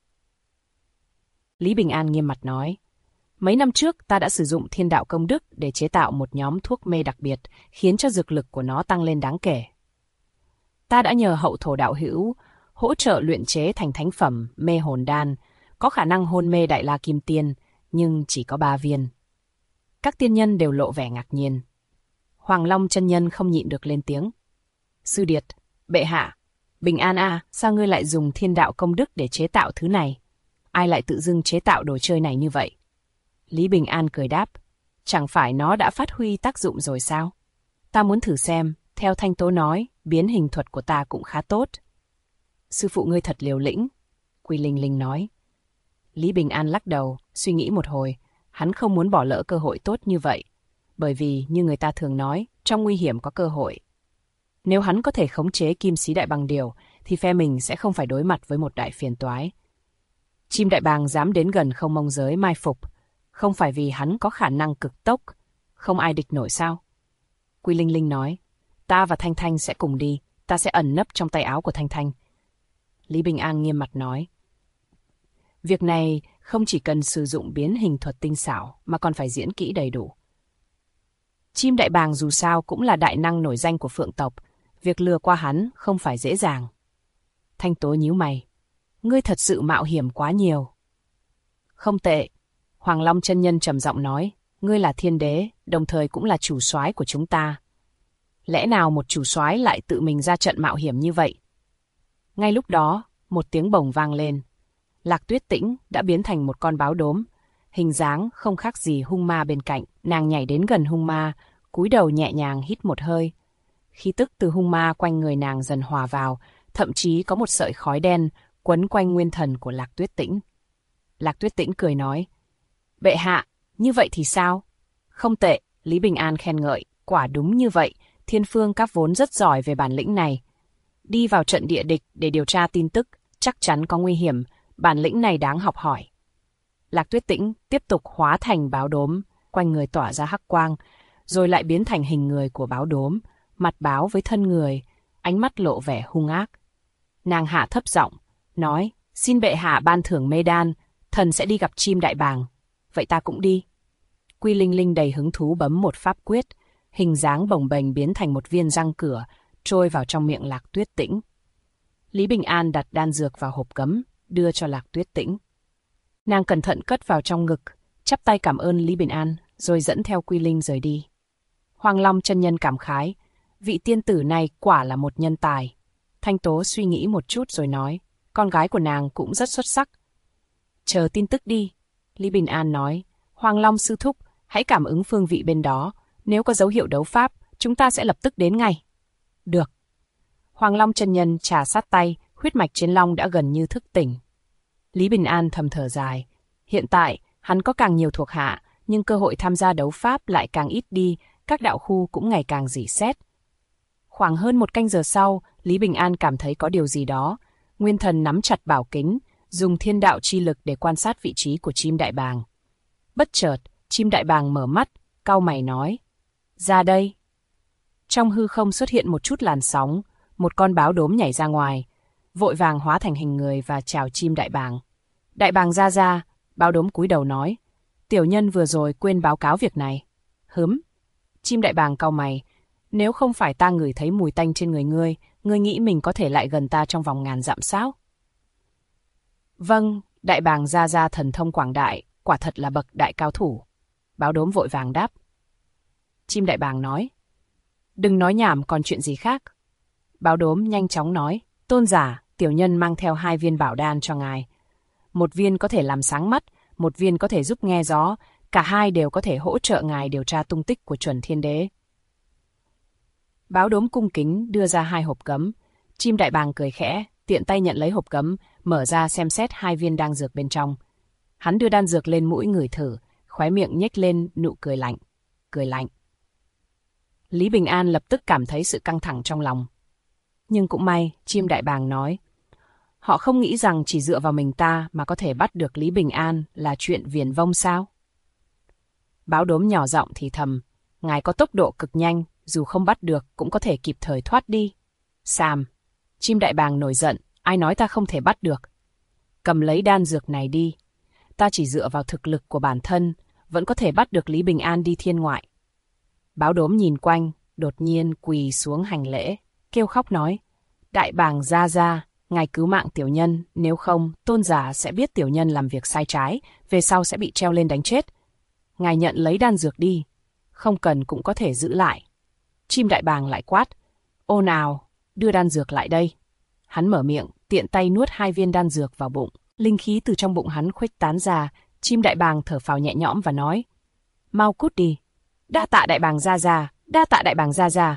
Lý Bình An nghiêm mặt nói, mấy năm trước ta đã sử dụng thiên đạo công đức để chế tạo một nhóm thuốc mê đặc biệt, khiến cho dược lực của nó tăng lên đáng kể. Ta đã nhờ hậu thổ đạo hữu hỗ trợ luyện chế thành thánh phẩm mê hồn đan, có khả năng hôn mê Đại La Kim Tiên, nhưng chỉ có 3 viên. Các tiên nhân đều lộ vẻ ngạc nhiên. Hoàng Long chân nhân không nhịn được lên tiếng. Sư Điệt, bệ hạ, Bình An à, sao ngươi lại dùng thiên đạo công đức để chế tạo thứ này? Ai lại tự dưng chế tạo đồ chơi này như vậy? Lý Bình An cười đáp, chẳng phải nó đã phát huy tác dụng rồi sao? Ta muốn thử xem, theo Thanh Tố nói, biến hình thuật của ta cũng khá tốt. Sư phụ ngươi thật liều lĩnh, Quy Linh Linh nói. Lý Bình An lắc đầu, suy nghĩ một hồi, hắn không muốn bỏ lỡ cơ hội tốt như vậy, bởi vì như người ta thường nói, trong nguy hiểm có cơ hội. Nếu hắn có thể khống chế Kim Sĩ Đại Bàng Điểu, thì phe mình sẽ không phải đối mặt với một đại phiền toái. Chim đại bàng dám đến gần Không Mông Giới mai phục, không phải vì hắn có khả năng cực tốc, không ai địch nổi sao? Quy Linh Linh nói, ta và Thanh Thanh sẽ cùng đi, ta sẽ ẩn nấp trong tay áo của Thanh Thanh. Lý Bình An nghiêm mặt nói, việc này không chỉ cần sử dụng biến hình thuật tinh xảo mà còn phải diễn kỹ đầy đủ. Chim đại bàng dù sao cũng là đại năng nổi danh của Phượng tộc, việc lừa qua hắn không phải dễ dàng. Thanh Tố nhíu mày, ngươi thật sự mạo hiểm quá nhiều. Không tệ, Hoàng Long chân nhân trầm giọng nói, ngươi là thiên đế, đồng thời cũng là chủ soái của chúng ta. Lẽ nào một chủ soái lại tự mình ra trận mạo hiểm như vậy? Ngay lúc đó, một tiếng bổng vang lên. Lạc Tuyết Tĩnh đã biến thành một con báo đốm, hình dáng không khác gì hung ma bên cạnh. Nàng nhảy đến gần hung ma, cúi đầu nhẹ nhàng hít một hơi. Khí tức từ hung ma quanh người nàng dần hòa vào, thậm chí có một sợi khói đen quấn quanh nguyên thần của Lạc Tuyết Tĩnh. Lạc Tuyết Tĩnh cười nói, bệ hạ, như vậy thì sao? Không tệ, Lý Bình An khen ngợi, quả đúng như vậy, Thiên Phương Các vốn rất giỏi về bản lĩnh này. Đi vào trận địa địch để điều tra tin tức, chắc chắn có nguy hiểm, bản lĩnh này đáng học hỏi. Lạc Tuyết Tĩnh tiếp tục hóa thành báo đốm, quanh người tỏa ra hắc quang, rồi lại biến thành hình người của báo đốm, mặt báo với thân người, ánh mắt lộ vẻ hung ác. Nàng hạ thấp giọng, nói, xin bệ hạ ban thưởng mê đan, thần sẽ đi gặp chim đại bàng. Vậy ta cũng đi. Quy Linh Linh đầy hứng thú bấm một pháp quyết, hình dáng bồng bềnh biến thành một viên răng cửa, trôi vào trong miệng Lạc Tuyết Tĩnh. Lý Bình An đặt đan dược vào hộp cấm, đưa cho Lạc Tuyết Tĩnh. Nàng cẩn thận cất vào trong ngực, chắp tay cảm ơn Lý Bình An, rồi dẫn theo Quy Linh rời đi. Hoàng Long chân nhân cảm khái, vị tiên tử này quả là một nhân tài. Thanh Tố suy nghĩ một chút rồi nói, con gái của nàng cũng rất xuất sắc. Chờ tin tức đi, Lý Bình An nói, Hoàng Long sư thúc, hãy cảm ứng phương vị bên đó, nếu có dấu hiệu đấu pháp, chúng ta sẽ lập tức đến ngay. Được. Hoàng Long chân nhân trà sát tay, huyết mạch chiến long đã gần như thức tỉnh. Lý Bình An thầm thở dài, hiện tại hắn có càng nhiều thuộc hạ, nhưng cơ hội tham gia đấu pháp lại càng ít đi, các đạo khu cũng ngày càng rỉ sét. Khoảng hơn một canh giờ sau, Lý Bình An cảm thấy có điều gì đó. Nguyên thần nắm chặt bảo kính, dùng thiên đạo chi lực để quan sát vị trí của chim đại bàng. Bất chợt, chim đại bàng mở mắt, cau mày nói, ra đây. Trong hư không xuất hiện một chút làn sóng, một con báo đốm nhảy ra ngoài, vội vàng hóa thành hình người và chào chim đại bàng. Đại bàng ra, báo đốm cúi đầu nói, tiểu nhân vừa rồi quên báo cáo việc này. Chim đại bàng cau mày, nếu không phải ta ngửi thấy mùi tanh trên người ngươi nghĩ mình có thể lại gần ta trong vòng ngàn dặm sao? Vâng, đại bàng ra thần thông quảng đại, quả thật là bậc đại cao thủ. Báo đốm vội vàng đáp. Chim đại bàng nói, đừng nói nhảm, còn chuyện gì khác? Báo đốm nhanh chóng nói, tôn giả, tiểu nhân mang theo 2 viên bảo đan cho ngài. 1 viên có thể làm sáng mắt, 1 viên có thể giúp nghe gió, cả hai đều có thể hỗ trợ ngài điều tra tung tích của chuẩn thiên đế. Báo đốm cung kính đưa ra 2 hộp cấm, chim đại bàng cười khẽ, tiện tay nhận lấy hộp cấm, mở ra xem xét 2 viên đan dược bên trong. Hắn đưa đan dược lên mũi ngửi thử, khóe miệng nhếch lên nụ cười lạnh. Lý Bình An lập tức cảm thấy sự căng thẳng trong lòng. Nhưng cũng may, chim đại bàng nói, họ không nghĩ rằng chỉ dựa vào mình ta mà có thể bắt được Lý Bình An là chuyện viển vông sao? Báo đốm nhỏ giọng thì thầm, ngài có tốc độ cực nhanh, dù không bắt được cũng có thể kịp thời thoát đi. Sam, chim đại bàng nổi giận, ai nói ta không thể bắt được? Cầm lấy đan dược này đi. Ta chỉ dựa vào thực lực của bản thân, vẫn có thể bắt được Lý Bình An đi thiên ngoại. Báo đốm nhìn quanh, đột nhiên quỳ xuống hành lễ, kêu khóc nói, đại bàng ra, ngài cứu mạng tiểu nhân, nếu không, tôn giả sẽ biết tiểu nhân làm việc sai trái, về sau sẽ bị treo lên đánh chết. Ngài nhận lấy đan dược đi, không cần cũng có thể giữ lại. Chim đại bàng lại quát, ô nào, đưa đan dược lại đây. Hắn mở miệng, tiện tay nuốt 2 viên đan dược vào bụng, linh khí từ trong bụng hắn khuếch tán ra, chim đại bàng thở phào nhẹ nhõm và nói, mau cút đi. Đa tạ đại bàng ra, đa tạ đại bàng ra.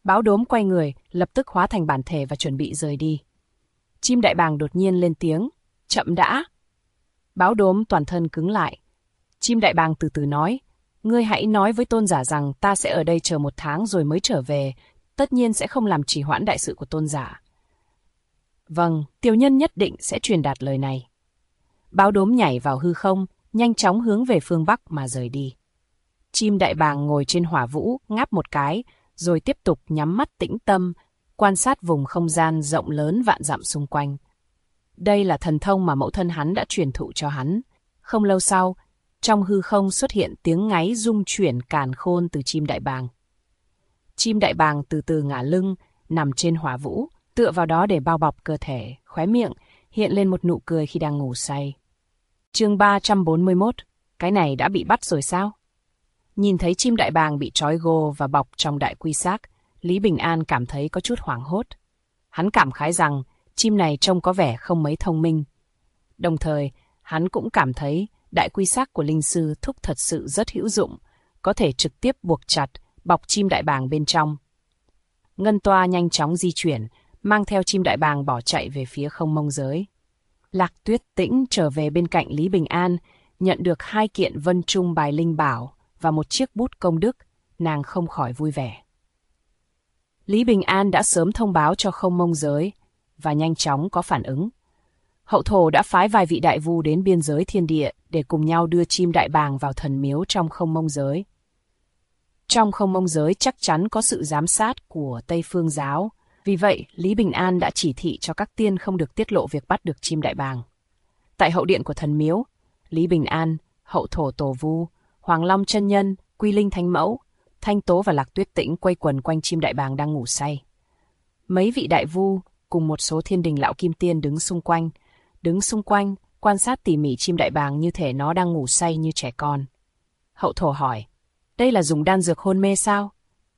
Báo Đốm quay người, lập tức hóa thành bản thể và chuẩn bị rời đi. Chim đại bàng đột nhiên lên tiếng, chậm đã. Báo Đốm toàn thân cứng lại. Chim đại bàng từ từ nói, ngươi hãy nói với tôn giả rằng ta sẽ ở đây chờ 1 tháng rồi mới trở về, tất nhiên sẽ không làm trì hoãn đại sự của tôn giả. Vâng, tiểu nhân nhất định sẽ truyền đạt lời này. Báo Đốm nhảy vào hư không, nhanh chóng hướng về phương Bắc mà rời đi. Chim đại bàng ngồi trên hỏa vũ, ngáp một cái, rồi tiếp tục nhắm mắt tĩnh tâm, quan sát vùng không gian rộng lớn vạn dặm xung quanh. Đây là thần thông mà mẫu thân hắn đã truyền thụ cho hắn. Không lâu sau, trong hư không xuất hiện tiếng ngáy rung chuyển càn khôn từ chim đại bàng. Chim đại bàng từ từ ngả lưng, nằm trên hỏa vũ, tựa vào đó để bao bọc cơ thể, khóe miệng hiện lên một nụ cười khi đang ngủ say. Chương 341, cái này đã bị bắt rồi sao? Nhìn thấy chim đại bàng bị trói gô và bọc trong đại quy xác, Lý Bình An cảm thấy có chút hoảng hốt. Hắn cảm khái rằng chim này trông có vẻ không mấy thông minh. Đồng thời, hắn cũng cảm thấy đại quy xác của linh sư thúc thật sự rất hữu dụng, có thể trực tiếp buộc chặt, bọc chim đại bàng bên trong. Ngân toa nhanh chóng di chuyển, mang theo chim đại bàng bỏ chạy về phía không mông giới. Lạc Tuyết Tĩnh trở về bên cạnh Lý Bình An, nhận được 2 kiện vân trung bài linh bảo và một chiếc bút công đức, nàng không khỏi vui vẻ. Lý Bình An đã sớm thông báo cho không mông giới và nhanh chóng có phản ứng. Hậu thổ đã phái vài vị đại vu đến biên giới thiên địa để cùng nhau đưa chim đại bàng vào thần miếu trong không mông giới. Trong không mông giới chắc chắn có sự giám sát của Tây Phương giáo, vì vậy Lý Bình An đã chỉ thị cho các tiên không được tiết lộ việc bắt được chim đại bàng. Tại hậu điện của thần miếu, Lý Bình An, hậu thổ tổ vu, Hoàng Long chân nhân, Quy Linh thánh mẫu, Thanh Tố và Lạc Tuyết Tĩnh quây quần quanh chim đại bàng đang ngủ say. Mấy vị đại vu cùng một số thiên đình lão kim tiên đứng xung quanh, quan sát tỉ mỉ chim đại bàng như thể nó đang ngủ say như trẻ con. Hậu thổ hỏi, đây là dùng đan dược hôn mê sao?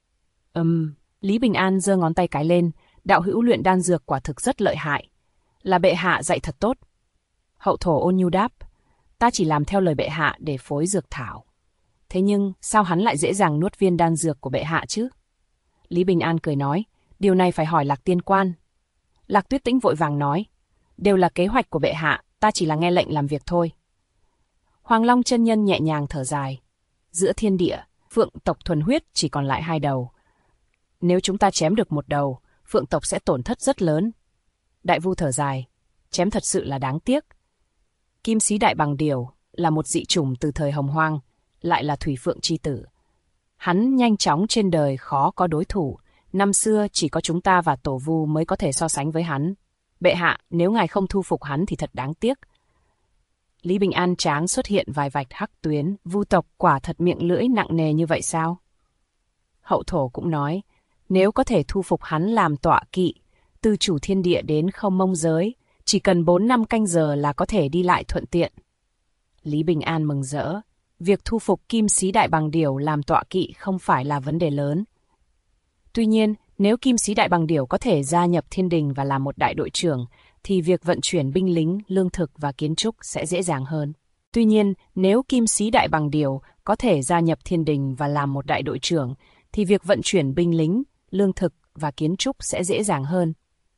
Lý Bình An giơ ngón tay cái lên, đạo hữu luyện đan dược quả thực rất lợi hại. Là bệ hạ dạy thật tốt. Hậu thổ ôn nhu đáp, ta chỉ làm theo lời bệ hạ để phối dược thảo. Thế nhưng sao hắn lại dễ dàng nuốt viên đan dược của bệ hạ chứ? Lý Bình An cười nói, điều này phải hỏi Lạc Tiên Quan. Lạc Tuyết Tĩnh vội vàng nói, đều là kế hoạch của bệ hạ, ta chỉ là nghe lệnh làm việc thôi. Hoàng Long chân nhân nhẹ nhàng thở dài, giữa thiên địa, phượng tộc thuần huyết chỉ còn lại 2 đầu. Nếu chúng ta chém được 1 đầu, phượng tộc sẽ tổn thất rất lớn. Đại vu thở dài, chém thật sự là đáng tiếc. Kim Xí Đại Bàng Điểu là một dị chủng từ thời Hồng Hoang, lại là thủy phượng chi tử. Hắn nhanh chóng trên đời khó có đối thủ, năm xưa chỉ có chúng ta và tổ vu mới có thể so sánh với hắn. Bệ hạ, nếu ngài không thu phục hắn thì thật đáng tiếc. Lý Bình An trán xuất hiện vài vạch hắc tuyến, vu tộc quả thật miệng lưỡi nặng nề như vậy sao? Hậu thổ cũng nói, nếu có thể thu phục hắn làm tọa kỵ, từ chủ thiên địa đến không mông giới, chỉ cần 4-5 canh giờ là có thể đi lại thuận tiện. Lý Bình An mừng rỡ, việc thu phục Kim Xí Đại Bàng Điểu làm tọa kỵ không phải là vấn đề lớn. Tuy nhiên, nếu Kim Xí Đại Bàng Điểu có thể gia nhập thiên đình và làm một đại đội trưởng, thì việc vận chuyển binh lính, lương thực và kiến trúc sẽ dễ dàng hơn. Tuy nhiên, nếu Kim Xí Đại Bàng Điểu có thể gia nhập thiên đình và làm một đại đội trưởng, thì việc vận chuyển binh lính, lương thực và kiến trúc sẽ dễ dàng hơn.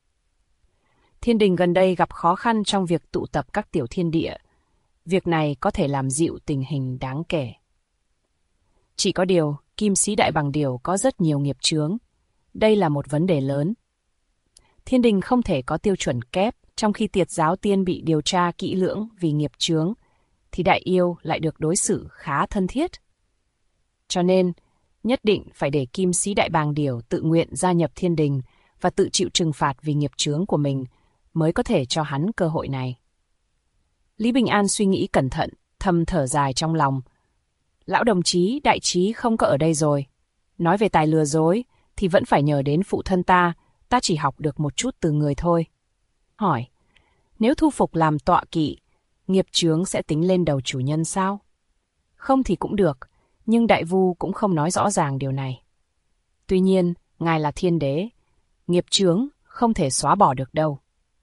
Thiên đình gần đây gặp khó khăn trong việc tụ tập các tiểu thiên địa. Việc này có thể làm dịu tình hình đáng kể. Chỉ có điều, Kim Xí Đại Bàng Điểu có rất nhiều nghiệp chướng. Đây là một vấn đề lớn. Thiên đình không thể có tiêu chuẩn kép, trong khi Tiệt giáo tiên bị điều tra kỹ lưỡng vì nghiệp chướng, thì Đại Yêu lại được đối xử khá thân thiết. Cho nên, nhất định phải để Kim Xí Đại Bàng Điểu tự nguyện gia nhập thiên đình và tự chịu trừng phạt vì nghiệp chướng của mình, mới có thể cho hắn cơ hội này. Lý Bình An suy nghĩ cẩn thận, thầm thở dài trong lòng. Lão đồng chí, đại trí không có ở đây rồi. Nói về tài lừa dối, thì vẫn phải nhờ đến phụ thân ta chỉ học được một chút từ người thôi. Hỏi, nếu thu phục làm tọa kỵ, nghiệp chướng sẽ tính lên đầu chủ nhân sao? Không thì cũng được, nhưng đại vu cũng không nói rõ ràng điều này. Tuy nhiên, ngài là thiên đế, nghiệp chướng không thể xóa bỏ được đâu.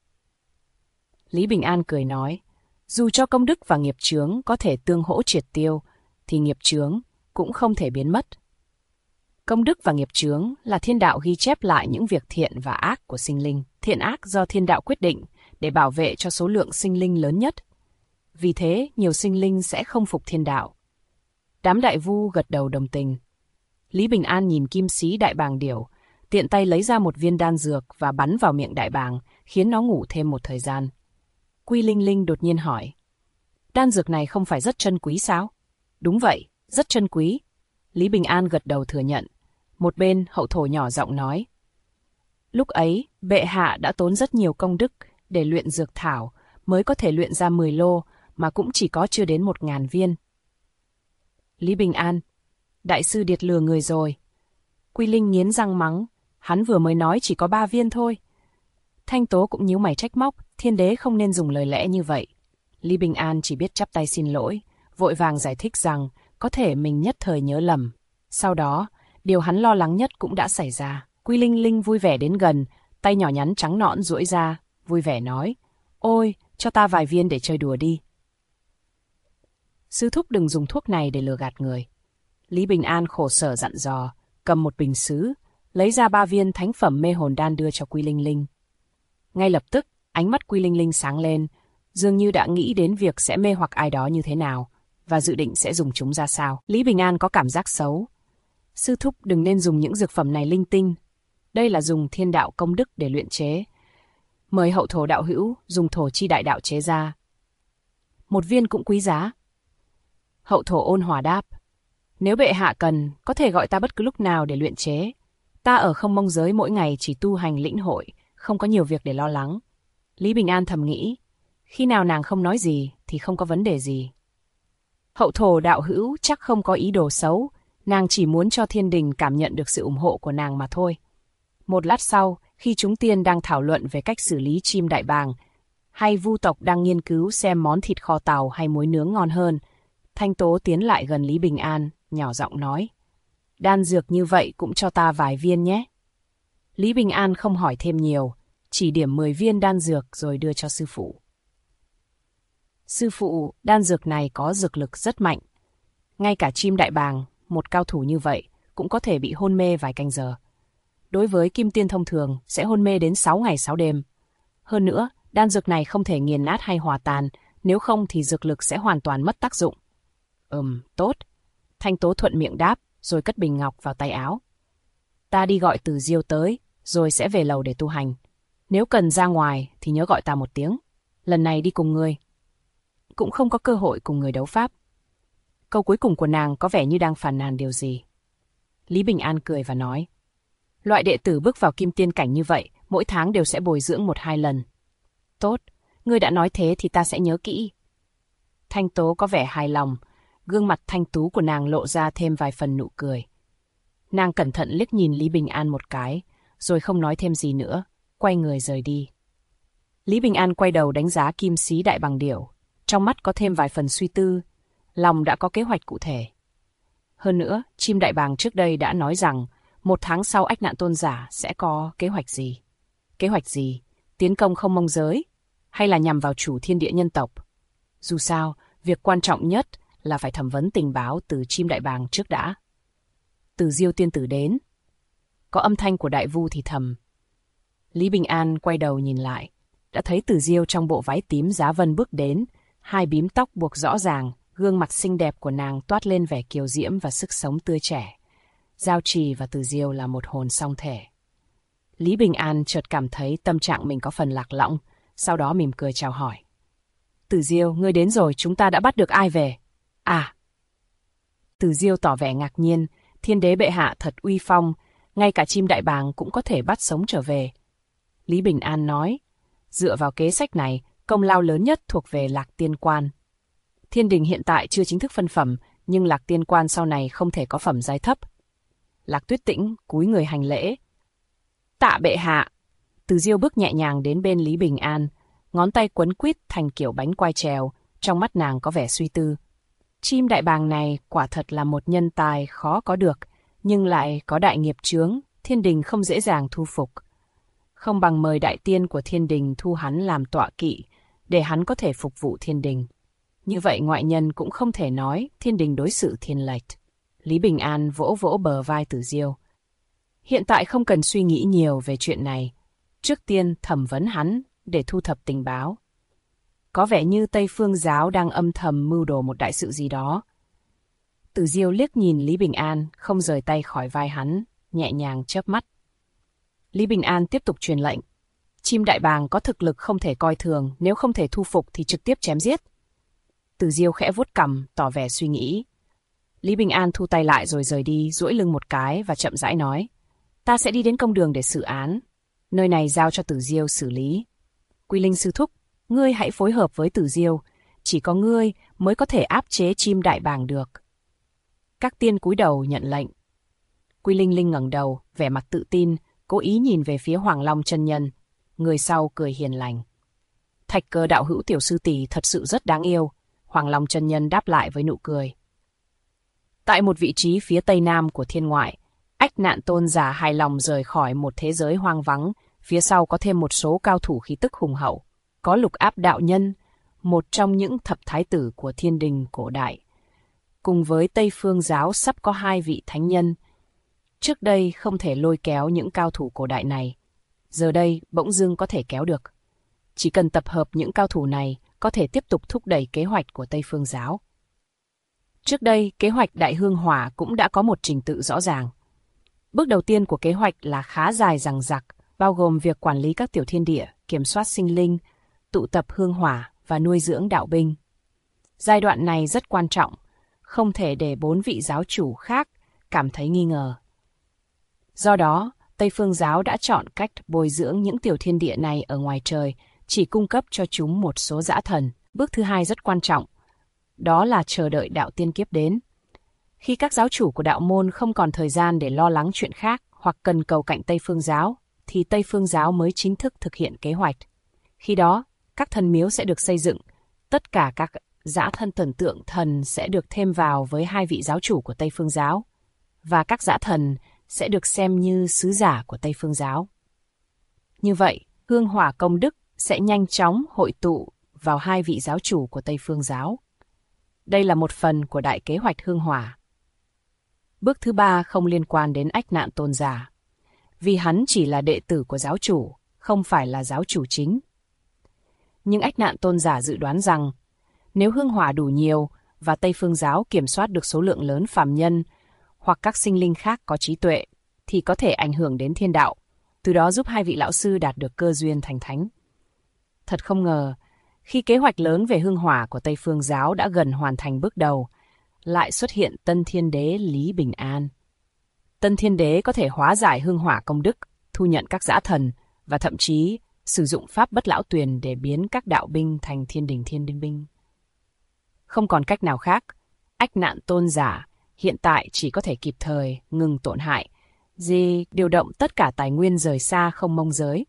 Lý Bình An cười nói, dù cho công đức và nghiệp chướng có thể tương hỗ triệt tiêu, thì nghiệp chướng cũng không thể biến mất. Công đức và nghiệp chướng là thiên đạo ghi chép lại những việc thiện và ác của sinh linh. Thiện ác do thiên đạo quyết định để bảo vệ cho số lượng sinh linh lớn nhất. Vì thế, nhiều sinh linh sẽ không phục thiên đạo. Đám đại vu gật đầu đồng tình. Lý Bình An nhìn kim sĩ đại bàng điểu, tiện tay lấy ra một viên đan dược và bắn vào miệng đại bàng, khiến nó ngủ thêm một thời gian. Quy Linh Linh đột nhiên hỏi, đan dược này không phải rất chân quý sao? Đúng vậy, rất chân quý. Lý Bình An gật đầu thừa nhận. Một bên, hậu thổ nhỏ giọng nói, lúc ấy, bệ hạ đã tốn rất nhiều công đức để luyện dược thảo, mới có thể luyện ra 10 lô, mà cũng chỉ có chưa đến 1000 viên. Lý Bình An, đại sư điệt lừa người rồi. Quy Linh nghiến răng mắng, hắn vừa mới nói chỉ có 3 viên thôi. Thanh Tố cũng nhíu mày trách móc, thiên đế không nên dùng lời lẽ như vậy. Lý Bình An chỉ biết chắp tay xin lỗi, vội vàng giải thích rằng có thể mình nhất thời nhớ lầm. Sau đó, điều hắn lo lắng nhất cũng đã xảy ra. Quy Linh Linh vui vẻ đến gần, tay nhỏ nhắn trắng nõn duỗi ra, vui vẻ nói, ôi, cho ta vài viên để chơi đùa đi. Sư thúc đừng dùng thuốc này để lừa gạt người. Lý Bình An khổ sở dặn dò, cầm một bình sứ, lấy ra 3 viên thánh phẩm mê hồn đan đưa cho Quy Linh Linh. Ngay lập tức, ánh mắt Quy Linh Linh sáng lên, dường như đã nghĩ đến việc sẽ mê hoặc ai đó như thế nào, và dự định sẽ dùng chúng ra sao. Lý Bình An có cảm giác xấu. Sư thúc đừng nên dùng những dược phẩm này linh tinh. Đây là dùng thiên đạo công đức để luyện chế. Mời hậu thổ đạo hữu dùng thổ chi đại đạo chế ra. 1 viên cũng quý giá. Hậu thổ ôn hòa đáp, nếu bệ hạ cần, có thể gọi ta bất cứ lúc nào để luyện chế. Ta ở Không Mông giới mỗi ngày chỉ tu hành lĩnh hội, không có nhiều việc để lo lắng. Lý Bình An thầm nghĩ, khi nào nàng không nói gì thì không có vấn đề gì. Hậu thổ đạo hữu chắc không có ý đồ xấu, nàng chỉ muốn cho thiên đình cảm nhận được sự ủng hộ của nàng mà thôi. Một lát sau, khi chúng tiên đang thảo luận về cách xử lý chim đại bàng, hay vu tộc đang nghiên cứu xem món thịt kho tàu hay muối nướng ngon hơn, Thanh Tố tiến lại gần Lý Bình An, nhỏ giọng nói, đan dược như vậy cũng cho ta vài viên nhé. Lý Bình An không hỏi thêm nhiều, chỉ điểm 10 viên đan dược rồi đưa cho sư phụ. Sư phụ, đan dược này có dược lực rất mạnh. Ngay cả chim đại bàng, một cao thủ như vậy, cũng có thể bị hôn mê vài canh giờ. Đối với kim tiên thông thường, sẽ hôn mê đến 6 ngày 6 đêm. Hơn nữa, đan dược này không thể nghiền nát hay hòa tan, nếu không thì dược lực sẽ hoàn toàn mất tác dụng. Tốt. Thanh Tố thuận miệng đáp, rồi cất bình ngọc vào tay áo. Ta đi gọi Từ Diêu tới, rồi sẽ về lầu để tu hành. Nếu cần ra ngoài thì nhớ gọi ta một tiếng. Lần này đi cùng ngươi. Cũng không có cơ hội cùng người đấu pháp. Câu cuối cùng của nàng có vẻ như đang phàn nàn điều gì. Lý Bình An cười và nói, loại đệ tử bước vào kim tiên cảnh như vậy, mỗi tháng đều sẽ bồi dưỡng 1-2 lần. Tốt, ngươi đã nói thế thì ta sẽ nhớ kỹ. Thanh Tố có vẻ hài lòng, gương mặt thanh tú của nàng lộ ra thêm vài phần nụ cười. Nàng cẩn thận liếc nhìn Lý Bình An một cái, rồi không nói thêm gì nữa, quay người rời đi. Lý Bình An quay đầu đánh giá kim sĩ đại bàng điểu, trong mắt có thêm vài phần suy tư, lòng đã có kế hoạch cụ thể. Hơn nữa, chim đại bàng trước đây đã nói rằng 1 tháng sau ách nạn tôn giả sẽ có kế hoạch gì. Kế hoạch gì? Tiến công Không Mông giới? Hay là nhằm vào chủ thiên địa nhân tộc? Dù sao, việc quan trọng nhất là phải thẩm vấn tình báo từ chim đại bàng trước đã. Từ Diêu tiên tử đến. Có âm thanh của đại vu thì thầm. Lý Bình An quay đầu nhìn lại, đã thấy Từ Diêu trong bộ váy tím giá vân bước đến, 2 bím tóc buộc rõ ràng, gương mặt xinh đẹp của nàng toát lên vẻ kiều diễm và sức sống tươi trẻ. Giao Trì và Từ Diêu là một hồn song thể. Lý Bình An chợt cảm thấy tâm trạng mình có phần lạc lõng, sau đó mỉm cười chào hỏi. Từ Diêu, ngươi đến rồi, chúng ta đã bắt được ai về? À! Từ Diêu tỏ vẻ ngạc nhiên, thiên đế bệ hạ thật uy phong, ngay cả chim đại bàng cũng có thể bắt sống trở về. Lý Bình An nói, dựa vào kế sách này, công lao lớn nhất thuộc về Lạc Tiên Quan. Thiên đình hiện tại chưa chính thức phân phẩm, nhưng Lạc Tiên Quan sau này không thể có phẩm giai thấp. Lạc Tuyết Tĩnh cúi người hành lễ. Tạ bệ hạ! Từ Diêu bước nhẹ nhàng đến bên Lý Bình An, ngón tay quấn quýt thành kiểu bánh quai trèo, trong mắt nàng có vẻ suy tư. Chim đại bàng này quả thật là một nhân tài khó có được, nhưng lại có đại nghiệp chướng, thiên đình không dễ dàng thu phục. Không bằng mời đại tiên của thiên đình thu hắn làm tọa kỵ, để hắn có thể phục vụ thiên đình. Như vậy ngoại nhân cũng không thể nói thiên đình đối xử thiên lệch. Lý Bình An vỗ vỗ bờ vai Từ Diêu. Hiện tại không cần suy nghĩ nhiều về chuyện này. Trước tiên thẩm vấn hắn để thu thập tình báo. Có vẻ như Tây Phương Giáo đang âm thầm mưu đồ một đại sự gì đó. Tử Diêu liếc nhìn Lý Bình An, không rời tay khỏi vai hắn, nhẹ nhàng chớp mắt. Lý Bình An tiếp tục truyền lệnh. Chim đại bàng có thực lực không thể coi thường, nếu không thể thu phục thì trực tiếp chém giết. Tử Diêu khẽ vuốt cằm, tỏ vẻ suy nghĩ. Lý Bình An thu tay lại rồi rời đi, duỗi lưng một cái và chậm rãi nói. Ta sẽ đi đến công đường để xử án. Nơi này giao cho Tử Diêu xử lý. Quy Linh sư thúc, ngươi hãy phối hợp với Tử Diêu. Chỉ có ngươi mới có thể áp chế chim đại bàng được. Các tiên cúi đầu nhận lệnh. Quy Linh Linh ngẩng đầu, vẻ mặt tự tin, cố ý nhìn về phía Hoàng Long chân nhân. Người sau cười hiền lành. Thạch Cơ đạo hữu tiểu sư tỷ thật sự rất đáng yêu. Hoàng Long chân nhân đáp lại với nụ cười. Tại một vị trí phía tây nam của thiên ngoại, Ách Nạn tôn giả hài lòng rời khỏi một thế giới hoang vắng. Phía sau có thêm một số cao thủ khí tức hùng hậu. Có Lục Áp đạo nhân, một trong những thập thái tử của thiên đình cổ đại. Cùng với Tây Phương Giáo sắp có 2 vị thánh nhân. Trước đây không thể lôi kéo những cao thủ cổ đại này. Giờ đây bỗng dưng có thể kéo được. Chỉ cần tập hợp những cao thủ này có thể tiếp tục thúc đẩy kế hoạch của Tây Phương Giáo. Trước đây, kế hoạch Đại Hương Hỏa cũng đã có một trình tự rõ ràng. Bước đầu tiên của kế hoạch là khá dài dằng dặc, bao gồm việc quản lý các tiểu thiên địa, kiểm soát sinh linh, tụ tập hương hỏa và nuôi dưỡng đạo binh. Giai đoạn này rất quan trọng, không thể để 4 vị giáo chủ khác cảm thấy nghi ngờ. Do đó, Tây Phương Giáo đã chọn cách bồi dưỡng những tiểu thiên địa này ở ngoài trời, chỉ cung cấp cho chúng một số dã thần. Bước thứ 2 rất quan trọng, đó là chờ đợi đạo tiên kiếp đến. Khi các giáo chủ của đạo môn không còn thời gian để lo lắng chuyện khác hoặc cần cầu cạnh Tây Phương Giáo, thì Tây Phương Giáo mới chính thức thực hiện kế hoạch. Khi đó, các thần miếu sẽ được xây dựng, tất cả các dã thân thần tượng thần sẽ được thêm vào với 2 vị giáo chủ của Tây Phương Giáo, và các dã thần sẽ được xem như sứ giả của Tây Phương Giáo. Như vậy, hương hỏa công đức sẽ nhanh chóng hội tụ vào 2 vị giáo chủ của Tây Phương Giáo. Đây là một phần của đại kế hoạch hương hỏa. Bước thứ 3 không liên quan đến Ách Nạn tôn giả, vì hắn chỉ là đệ tử của giáo chủ, không phải là giáo chủ chính. Nhưng Ách Nạn tôn giả dự đoán rằng, nếu hương hỏa đủ nhiều và Tây Phương Giáo kiểm soát được số lượng lớn phàm nhân hoặc các sinh linh khác có trí tuệ, thì có thể ảnh hưởng đến thiên đạo, từ đó giúp 2 vị lão sư đạt được cơ duyên thành thánh. Thật không ngờ, khi kế hoạch lớn về hương hỏa của Tây Phương Giáo đã gần hoàn thành bước đầu, lại xuất hiện Tân Thiên Đế Lý Bình An. Tân Thiên Đế có thể hóa giải hương hỏa công đức, thu nhận các dã thần và thậm chí sử dụng pháp bất lão tuyền để biến các đạo binh thành thiên đình binh. Không còn cách nào khác, Ách Nạn tôn giả hiện tại chỉ có thể kịp thời ngừng tổn hại, điều động tất cả tài nguyên rời xa không mông giới.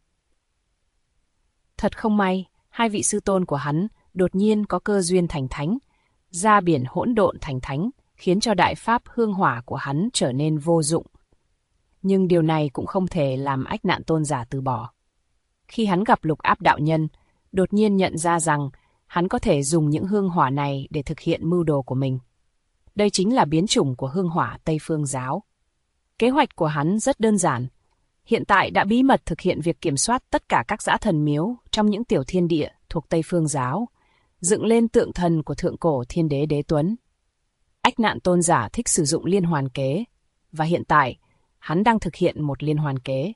Thật không may, 2 vị sư tôn của hắn đột nhiên có cơ duyên thành thánh, ra biển hỗn độn thành thánh, khiến cho đại pháp hương hỏa của hắn trở nên vô dụng. Nhưng điều này cũng không thể làm Ách Nạn tôn giả từ bỏ. Khi hắn gặp Lục Áp đạo nhân, đột nhiên nhận ra rằng hắn có thể dùng những hương hỏa này để thực hiện mưu đồ của mình. Đây chính là biến chủng của hương hỏa Tây Phương Giáo. Kế hoạch của hắn rất đơn giản. Hiện tại đã bí mật thực hiện việc kiểm soát tất cả các dã thần miếu trong những tiểu thiên địa thuộc Tây Phương Giáo, dựng lên tượng thần của thượng cổ thiên đế Đế Tuấn. Ách Nạn tôn giả thích sử dụng liên hoàn kế, và hiện tại hắn đang thực hiện một liên hoàn kế.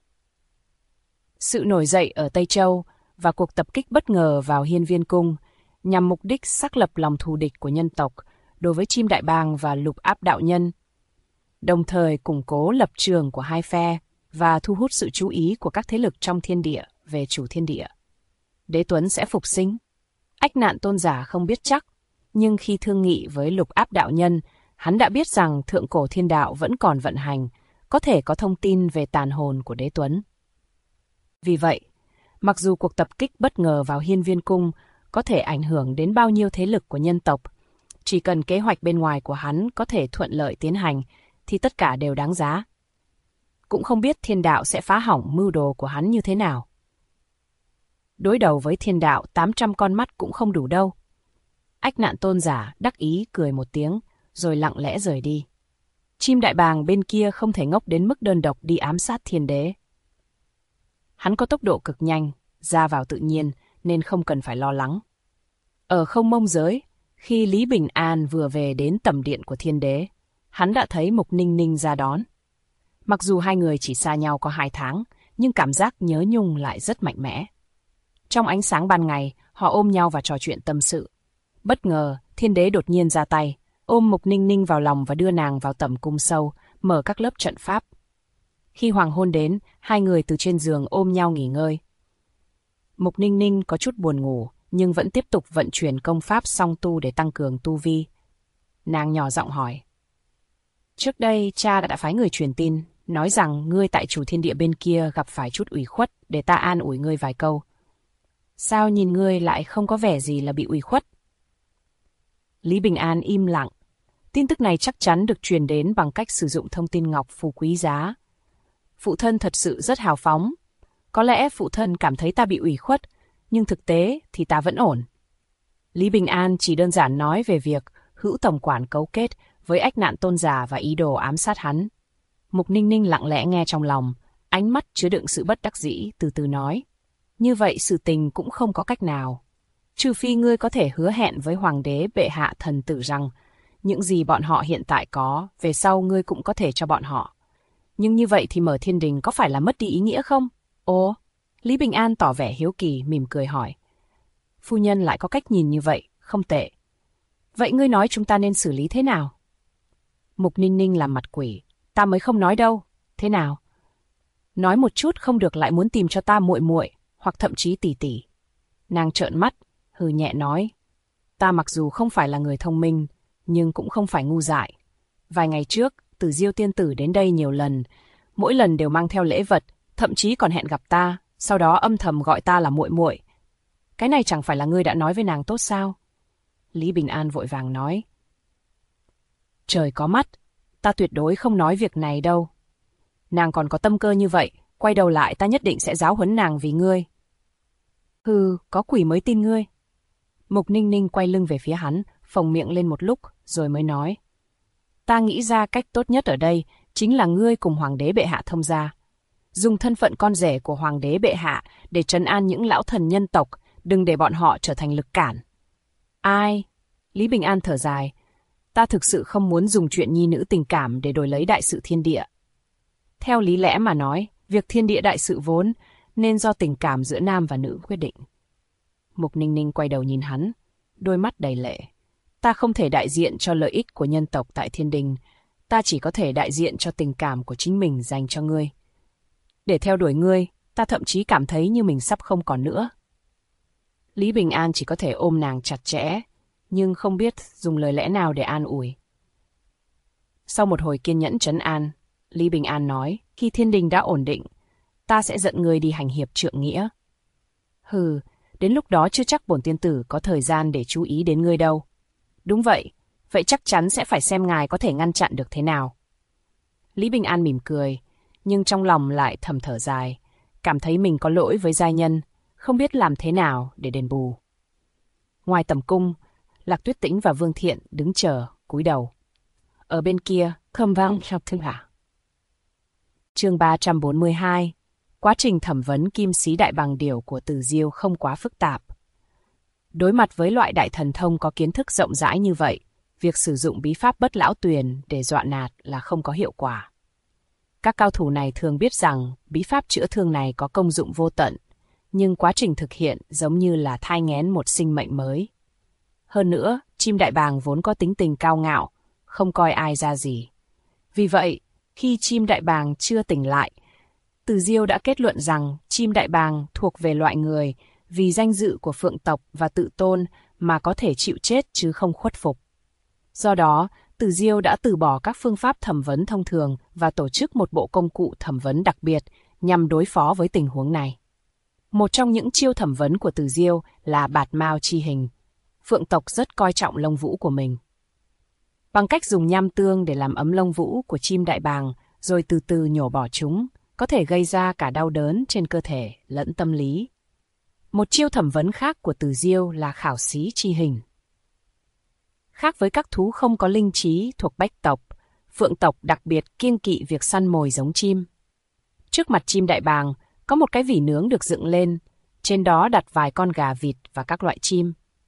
Sự nổi dậy ở Tây Châu và cuộc tập kích bất ngờ vào Hiên Viên Cung nhằm mục đích xác lập lòng thù địch của nhân tộc đối với Chim Đại Bàng và Lục Áp đạo nhân, đồng thời củng cố lập trường của hai phe và thu hút sự chú ý của các thế lực trong thiên địa về chủ thiên địa. Đế Tuấn sẽ phục sinh. Ách Nạn tôn giả không biết chắc, nhưng khi thương nghị với Lục Áp đạo nhân, hắn đã biết rằng thượng cổ thiên đạo vẫn còn vận hành, có thể có thông tin về tàn hồn của Đế Tuấn. Vì vậy, mặc dù cuộc tập kích bất ngờ vào Hiên Viên Cung có thể ảnh hưởng đến bao nhiêu thế lực của nhân tộc, chỉ cần kế hoạch bên ngoài của hắn có thể thuận lợi tiến hành, thì tất cả đều đáng giá. Cũng không biết thiên đạo sẽ phá hỏng mưu đồ của hắn như thế nào. Đối đầu với thiên đạo 800 con mắt cũng không đủ đâu. Ách Nạn tôn giả đắc ý cười một tiếng, rồi lặng lẽ rời đi. Chim đại bàng bên kia không thể ngốc đến mức đơn độc đi ám sát thiên đế. Hắn có tốc độ cực nhanh, ra vào tự nhiên nên không cần phải lo lắng. Ở Không Mông Giới, khi Lý Bình An vừa về đến tẩm điện của thiên đế, hắn đã thấy Mục Ninh Ninh ra đón. Mặc dù hai người chỉ xa nhau có 2 tháng, nhưng cảm giác nhớ nhung lại rất mạnh mẽ. Trong ánh sáng ban ngày, họ ôm nhau và trò chuyện tâm sự. Bất ngờ, thiên đế đột nhiên ra tay, ôm Mục Ninh Ninh vào lòng và đưa nàng vào tẩm cung sâu, mở các lớp trận pháp. Khi hoàng hôn đến, hai người từ trên giường ôm nhau nghỉ ngơi. Mục Ninh Ninh có chút buồn ngủ, nhưng vẫn tiếp tục vận chuyển công pháp song tu để tăng cường tu vi. Nàng nhỏ giọng hỏi. Trước đây, cha đã phái người truyền tin, nói rằng ngươi tại chủ thiên địa bên kia gặp phải chút ủy khuất để ta an ủi ngươi vài câu. Sao nhìn ngươi lại không có vẻ gì là bị ủy khuất? Lý Bình An im lặng. Tin tức này chắc chắn được truyền đến bằng cách sử dụng thông tin ngọc phù quý giá. Phụ thân thật sự rất hào phóng. Có lẽ phụ thân cảm thấy ta bị ủy khuất, nhưng thực tế thì ta vẫn ổn. Lý Bình An chỉ đơn giản nói về việc Hữu tổng quản cấu kết với Ách Nạn Tôn Giả và ý đồ ám sát hắn. Mục Ninh Ninh lặng lẽ nghe trong lòng, ánh mắt chứa đựng sự bất đắc dĩ, từ từ nói. Như vậy sự tình cũng không có cách nào. Trừ phi ngươi có thể hứa hẹn với Hoàng đế bệ hạ thần tử rằng những gì bọn họ hiện tại có, về sau ngươi cũng có thể cho bọn họ. Nhưng như vậy thì mở thiên đình có phải là mất đi ý nghĩa không? Ồ, Lý Bình An tỏ vẻ hiếu kỳ, mỉm cười hỏi. Phu nhân lại có cách nhìn như vậy, không tệ. Vậy ngươi nói chúng ta nên xử lý thế nào? Mục Ninh Ninh làm mặt quỷ. Ta mới không nói đâu. Thế nào? Nói một chút không được lại muốn tìm cho ta muội muội, hoặc thậm chí tỷ tỷ. Nàng trợn mắt, hừ nhẹ nói. Ta mặc dù không phải là người thông minh, nhưng cũng không phải ngu dại. Vài ngày trước, Tử Diêu tiên tử đến đây nhiều lần, mỗi lần đều mang theo lễ vật, thậm chí còn hẹn gặp ta, sau đó âm thầm gọi ta là muội muội. Cái này chẳng phải là ngươi đã nói với nàng tốt sao? Lý Bình An vội vàng nói. Trời có mắt, ta tuyệt đối không nói việc này đâu. Nàng còn có tâm cơ như vậy, quay đầu lại ta nhất định sẽ giáo huấn nàng vì ngươi. Hừ, có quỷ mới tin ngươi. Mục Ninh Ninh quay lưng về phía hắn, phồng miệng lên một lúc, rồi mới nói. Ta nghĩ ra cách tốt nhất ở đây, chính là ngươi cùng Hoàng đế bệ hạ thông gia. Dùng thân phận con rể của Hoàng đế bệ hạ để trấn an những lão thần nhân tộc, đừng để bọn họ trở thành lực cản. Ai? Lý Bình An thở dài. Ta thực sự không muốn dùng chuyện nhi nữ tình cảm để đổi lấy đại sự thiên địa. Theo lý lẽ mà nói, việc thiên địa đại sự vốn nên do tình cảm giữa nam và nữ quyết định. Mục Ninh Ninh quay đầu nhìn hắn, đôi mắt đầy lệ. Ta không thể đại diện cho lợi ích của nhân tộc tại thiên đình, ta chỉ có thể đại diện cho tình cảm của chính mình dành cho ngươi. Để theo đuổi ngươi, ta thậm chí cảm thấy như mình sắp không còn nữa. Lý Bình An chỉ có thể ôm nàng chặt chẽ, nhưng không biết dùng lời lẽ nào để an ủi. Sau một hồi kiên nhẫn trấn an, Lý Bình An nói, khi thiên đình đã ổn định, ta sẽ dẫn ngươi đi hành hiệp trượng nghĩa. Hừ, đến lúc đó chưa chắc bổn tiên tử có thời gian để chú ý đến ngươi đâu. Đúng vậy, vậy chắc chắn sẽ phải xem ngài có thể ngăn chặn được thế nào. Lý Bình An mỉm cười, nhưng trong lòng lại thầm thở dài, cảm thấy mình có lỗi với giai nhân, không biết làm thế nào để đền bù. Ngoài tầm cung, Lạc Tuyết Tĩnh và Vương Thiện đứng chờ, cúi đầu. Ở bên kia, thơm vang trong thương hạ. Chương 342. Quá trình thẩm vấn kim sĩ đại bàng điểu của Từ Diêu không quá phức tạp. Đối mặt với loại đại thần thông có kiến thức rộng rãi như vậy, việc sử dụng bí pháp bất lão tuyền để dọa nạt là không có hiệu quả. Các cao thủ này thường biết rằng bí pháp chữa thương này có công dụng vô tận, nhưng quá trình thực hiện giống như là thai nghén một sinh mệnh mới. Hơn nữa, chim đại bàng vốn có tính tình cao ngạo, không coi ai ra gì. Vì vậy, khi chim đại bàng chưa tỉnh lại, Từ Diêu đã kết luận rằng chim đại bàng thuộc về loại người vì danh dự của phượng tộc và tự tôn mà có thể chịu chết chứ không khuất phục. Do đó, Từ Diêu đã từ bỏ các phương pháp thẩm vấn thông thường và tổ chức một bộ công cụ thẩm vấn đặc biệt nhằm đối phó với tình huống này. Một trong những chiêu thẩm vấn của Từ Diêu là bạt mao chi hình. Phượng tộc rất coi trọng lông vũ của mình. Bằng cách dùng nham tương để làm ấm lông vũ của chim đại bàng rồi từ từ nhổ bỏ chúng, có thể gây ra cả đau đớn trên cơ thể lẫn tâm lý. Một chiêu thẩm vấn khác của Từ Diêu là khảo xí chi hình. Khác với các thú không có linh trí thuộc bách tộc, Phượng tộc đặc biệt kiêng kỵ việc săn mồi giống chim. Trước mặt chim đại bàng, có một cái vỉ nướng được dựng lên, trên đó đặt vài con gà vịt và các loại chim.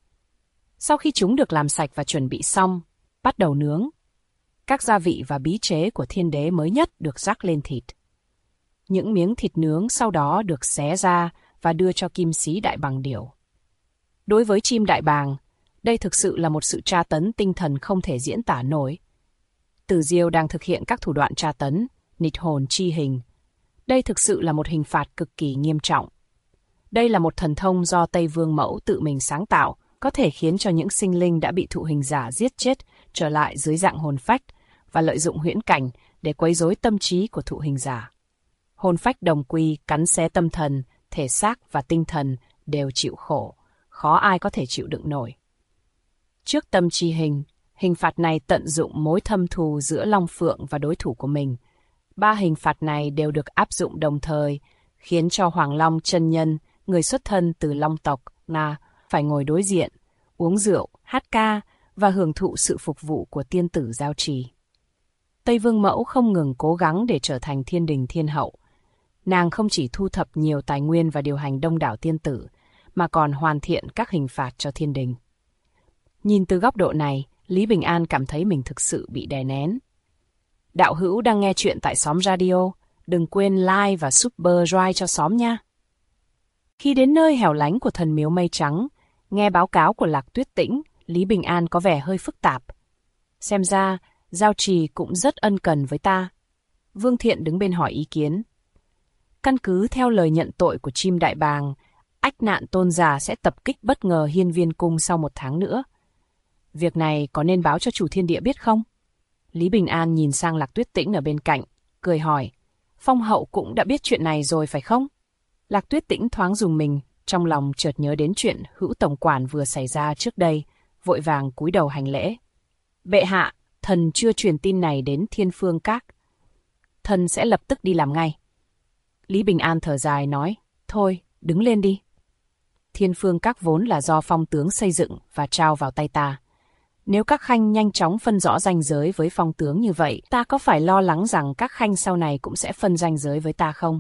Sau khi chúng được làm sạch và chuẩn bị xong, bắt đầu nướng. Các gia vị và bí chế của thiên đế mới nhất được rắc lên thịt. Những miếng thịt nướng sau đó được xé ra và đưa cho kim sĩ đại bàng điểu. Đối với chim đại bàng, đây thực sự là một sự tra tấn tinh thần không thể diễn tả nổi. Tử Diêu đang thực hiện các thủ đoạn tra tấn, nịt hồn chi hình. Đây thực sự là một hình phạt cực kỳ nghiêm trọng. Đây là một thần thông do Tây Vương Mẫu tự mình sáng tạo, có thể khiến cho những sinh linh đã bị thụ hình giả giết chết trở lại dưới dạng hồn phách và lợi dụng huyễn cảnh để quấy rối tâm trí của thụ hình giả. Hồn phách đồng quy cắn xé tâm thần, thể xác và tinh thần đều chịu khổ, khó ai có thể chịu đựng nổi. Trước tâm chi hình, hình phạt này tận dụng mối thâm thù giữa Long Phượng và đối thủ của mình. 3 hình phạt này đều được áp dụng đồng thời, khiến cho Hoàng Long chân nhân, người xuất thân từ Long tộc, phải ngồi đối diện, uống rượu, hát ca và hưởng thụ sự phục vụ của tiên tử Giao Trì. Tây Vương Mẫu không ngừng cố gắng để trở thành thiên đình thiên hậu. Nàng không chỉ thu thập nhiều tài nguyên và điều hành đông đảo tiên tử, mà còn hoàn thiện các hình phạt cho thiên đình. Nhìn từ góc độ này, Lý Bình An cảm thấy mình thực sự bị đè nén. Đạo hữu đang nghe chuyện tại Xóm Radio, đừng quên like và subscribe cho xóm nha. Khi đến nơi hẻo lánh của thần miếu mây trắng, nghe báo cáo của Lạc Tuyết Tĩnh, Lý Bình An có vẻ hơi phức tạp. Xem ra, Giao Trì cũng rất ân cần với ta. Vương Thiện đứng bên hỏi ý kiến. Căn cứ theo lời nhận tội của chim đại bàng, ách nạn tôn giả sẽ tập kích bất ngờ Hiên Viên Cung sau 1 tháng nữa. Việc này có nên báo cho chủ thiên địa biết không? Lý Bình An nhìn sang Lạc Tuyết Tĩnh ở bên cạnh, cười hỏi. Phong hậu cũng đã biết chuyện này rồi phải không? Lạc Tuyết Tĩnh thoáng rùng mình, trong lòng chợt nhớ đến chuyện Hữu tổng quản vừa xảy ra trước đây, vội vàng cúi đầu hành lễ. Bệ hạ, thần chưa truyền tin này đến Thiên Phương Các. Thần sẽ lập tức đi làm ngay. Lý Bình An thở dài nói, thôi, đứng lên đi. Thiên Phương Các vốn là do phong tướng xây dựng và trao vào tay ta. Nếu các khanh nhanh chóng phân rõ ranh giới với phong tướng như vậy, ta có phải lo lắng rằng các khanh sau này cũng sẽ phân ranh giới với ta không?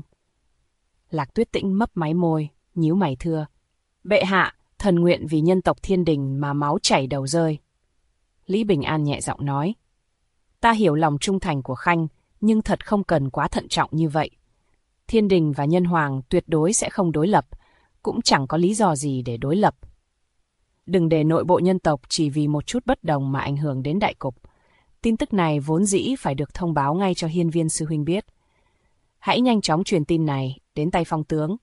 Lạc Tuyết Tĩnh mấp máy môi, nhíu mày thưa. Bệ hạ, thần nguyện vì nhân tộc thiên đình mà máu chảy đầu rơi. Lý Bình An nhẹ giọng nói. Ta hiểu lòng trung thành của khanh, nhưng thật không cần quá thận trọng như vậy. Thiên đình và nhân hoàng tuyệt đối sẽ không đối lập, cũng chẳng có lý do gì để đối lập. Đừng để nội bộ nhân tộc chỉ vì một chút bất đồng mà ảnh hưởng đến đại cục. Tin tức này vốn dĩ phải được thông báo ngay cho Hiên Viên sư huynh biết. Hãy nhanh chóng truyền tin này đến tay phong tướng.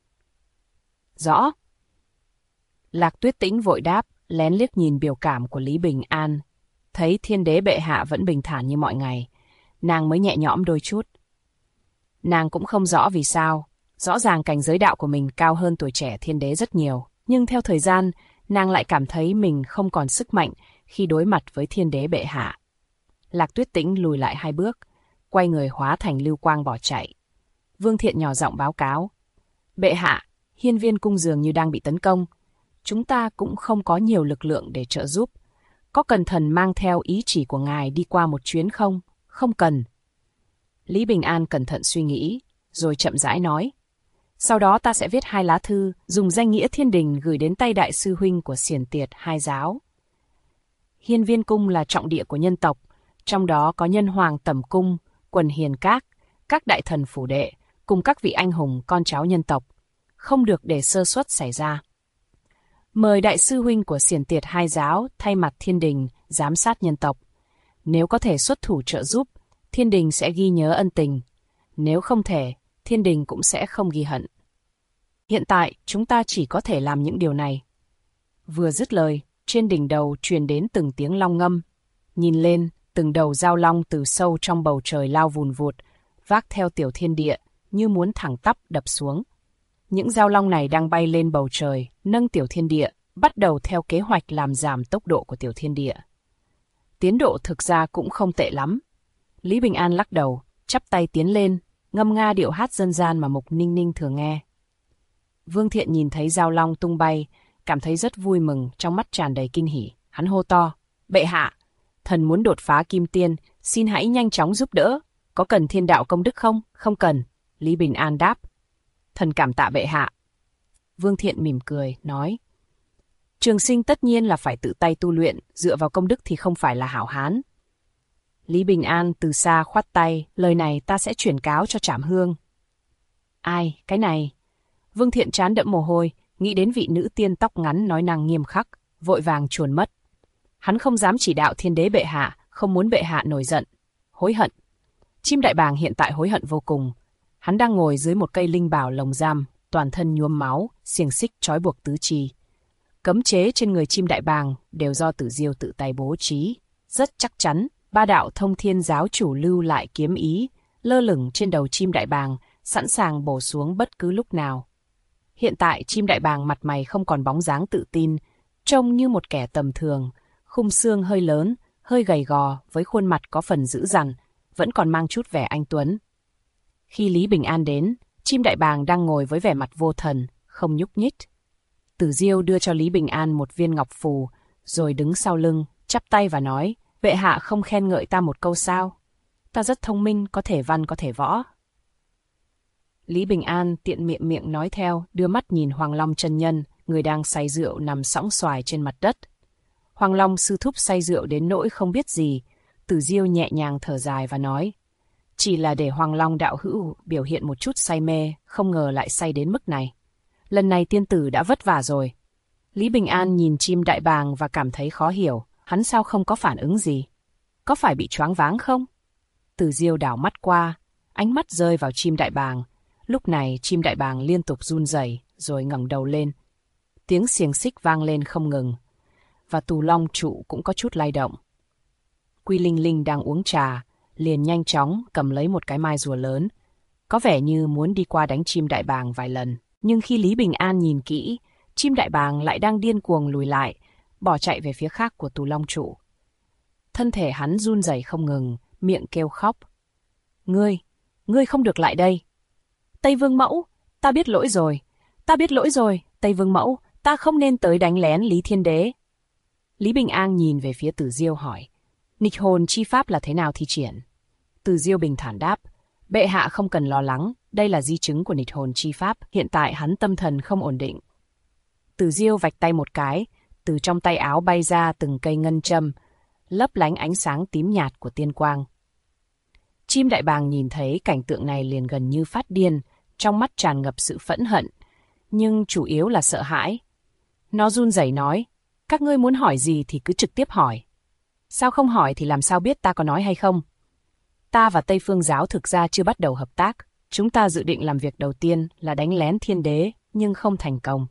Rõ. Lạc Tuyết Tĩnh vội đáp, lén liếc nhìn biểu cảm của Lý Bình An. Thấy thiên đế bệ hạ vẫn bình thản như mọi ngày, nàng mới nhẹ nhõm đôi chút. Nàng cũng không rõ vì sao, rõ ràng cảnh giới đạo của mình cao hơn tuổi trẻ thiên đế rất nhiều, nhưng theo thời gian, nàng lại cảm thấy mình không còn sức mạnh khi đối mặt với thiên đế bệ hạ. Lạc Tuyết Tĩnh lùi lại 2 bước, quay người hóa thành lưu quang bỏ chạy. Vương Thiện nhỏ giọng báo cáo. Bệ hạ, Hiên Viên Cung dường như đang bị tấn công. Chúng ta cũng không có nhiều lực lượng để trợ giúp. Có cần thần mang theo ý chỉ của ngài đi qua một chuyến không? Không cần. Lý Bình An cẩn thận suy nghĩ, rồi chậm rãi nói. Sau đó ta sẽ viết 2 lá thư, dùng danh nghĩa thiên đình gửi đến tay đại sư huynh của Xiển Tiệt Hai Giáo. Hiên Viên Cung là trọng địa của nhân tộc, trong đó có nhân hoàng Tẩm Cung, quần hiền các đại thần phủ đệ, cùng các vị anh hùng con cháu nhân tộc. Không được để sơ suất xảy ra. Mời đại sư huynh của Xiển Tiệt Hai Giáo thay mặt thiên đình giám sát nhân tộc. Nếu có thể xuất thủ trợ giúp, thiên đình sẽ ghi nhớ ân tình. Nếu không thể, thiên đình cũng sẽ không ghi hận. Hiện tại, chúng ta chỉ có thể làm những điều này. Vừa dứt lời, trên đỉnh đầu truyền đến từng tiếng long ngâm. Nhìn lên, từng đầu dao long từ sâu trong bầu trời lao vùn vụt, vác theo tiểu thiên địa, như muốn thẳng tắp đập xuống. Những dao long này đang bay lên bầu trời, nâng tiểu thiên địa, bắt đầu theo kế hoạch làm giảm tốc độ của tiểu thiên địa. Tiến độ thực ra cũng không tệ lắm. Lý Bình An lắc đầu, chắp tay tiến lên, ngâm nga điệu hát dân gian mà Mục Ninh Ninh thường nghe. Vương Thiện nhìn thấy dao long tung bay, cảm thấy rất vui mừng, trong mắt tràn đầy kinh hỉ. Hắn hô to, bệ hạ, Thần muốn đột phá kim tiên, xin hãy nhanh chóng giúp đỡ. Có cần thiên đạo công đức không? Không cần, Lý Bình An đáp. Thần cảm tạ bệ hạ. Vương Thiện mỉm cười, nói. Trường sinh tất nhiên là phải tự tay tu luyện, dựa vào công đức thì không phải là hảo hán. Lý Bình An từ xa khoát tay, lời này ta sẽ chuyển cáo cho Trảm Hương. Ai, cái này? Vương Thiện trán đẫm mồ hôi, nghĩ đến vị nữ tiên tóc ngắn nói năng nghiêm khắc, vội vàng chuồn mất. Hắn không dám chỉ đạo Thiên Đế bệ hạ, không muốn bệ hạ nổi giận, hối hận. Chim đại bàng hiện tại hối hận vô cùng. Hắn đang ngồi dưới một cây linh bảo lồng giam, toàn thân nhuốm máu, xiềng xích trói buộc tứ chi. Cấm chế trên người chim đại bàng đều do Tử Diêu tự tay bố trí. Rất chắc chắn, ba đạo thông thiên giáo chủ lưu lại kiếm ý, lơ lửng trên đầu chim đại bàng, sẵn sàng bổ xuống bất cứ lúc nào. Hiện tại chim đại bàng mặt mày không còn bóng dáng tự tin, trông như một kẻ tầm thường, khung xương hơi lớn, hơi gầy gò với khuôn mặt có phần dữ dằn, vẫn còn mang chút vẻ anh tuấn. Khi Lý Bình An đến, chim đại bàng đang ngồi với vẻ mặt vô thần, không nhúc nhích. Tử Diêu đưa cho Lý Bình An một viên ngọc phù, rồi đứng sau lưng, chắp tay và nói, bệ hạ không khen ngợi ta một câu sao? Ta rất thông minh, có thể văn có thể võ. Lý Bình An tiện miệng nói theo, đưa mắt nhìn Hoàng Long chân nhân, người đang say rượu nằm sõng xoài trên mặt đất. Hoàng Long sư thúc say rượu đến nỗi không biết gì. Tử Diêu nhẹ nhàng thở dài và nói, chỉ là để Hoàng Long đạo hữu biểu hiện một chút say mê, không ngờ lại say đến mức này. Lần này tiên tử đã vất vả rồi. Lý Bình An nhìn chim đại bàng và cảm thấy khó hiểu, hắn sao không có phản ứng gì? Có phải bị choáng váng không? Tử Diêu đảo mắt qua, ánh mắt rơi vào chim đại bàng. Lúc này chim đại bàng liên tục run rẩy rồi ngẩng đầu lên. Tiếng xiềng xích vang lên không ngừng, và tù long trụ cũng có chút lay động. Quy Linh Linh đang uống trà, liền nhanh chóng cầm lấy một cái mai rùa lớn, có vẻ như muốn đi qua đánh chim đại bàng vài lần. Nhưng khi Lý Bình An nhìn kỹ, chim đại bàng lại đang điên cuồng lùi lại, bỏ chạy về phía khác của tù long trụ. Thân thể hắn run rẩy không ngừng, miệng kêu khóc. Ngươi không được lại đây. Tây Vương Mẫu, ta biết lỗi rồi. Ta biết lỗi rồi, Tây Vương Mẫu, ta không nên tới đánh lén Lý Thiên Đế. Lý Bình An nhìn về phía Tử Diêu hỏi, nghịch hồn chi pháp là thế nào thi triển? Tử Diêu bình thản đáp, bệ hạ không cần lo lắng, đây là di chứng của nghịch hồn chi pháp, hiện tại hắn tâm thần không ổn định. Tử Diêu vạch tay một cái, từ trong tay áo bay ra từng cây ngân châm, lấp lánh ánh sáng tím nhạt của tiên quang. Chim đại bàng nhìn thấy cảnh tượng này liền gần như phát điên, trong mắt tràn ngập sự phẫn hận, nhưng chủ yếu là sợ hãi. Nó run rẩy nói, các ngươi muốn hỏi gì thì cứ trực tiếp hỏi. Sao không hỏi thì làm sao biết ta có nói hay không? Ta và Tây Phương Giáo thực ra chưa bắt đầu hợp tác. Chúng ta dự định làm việc đầu tiên là đánh lén Thiên Đế, nhưng không thành công.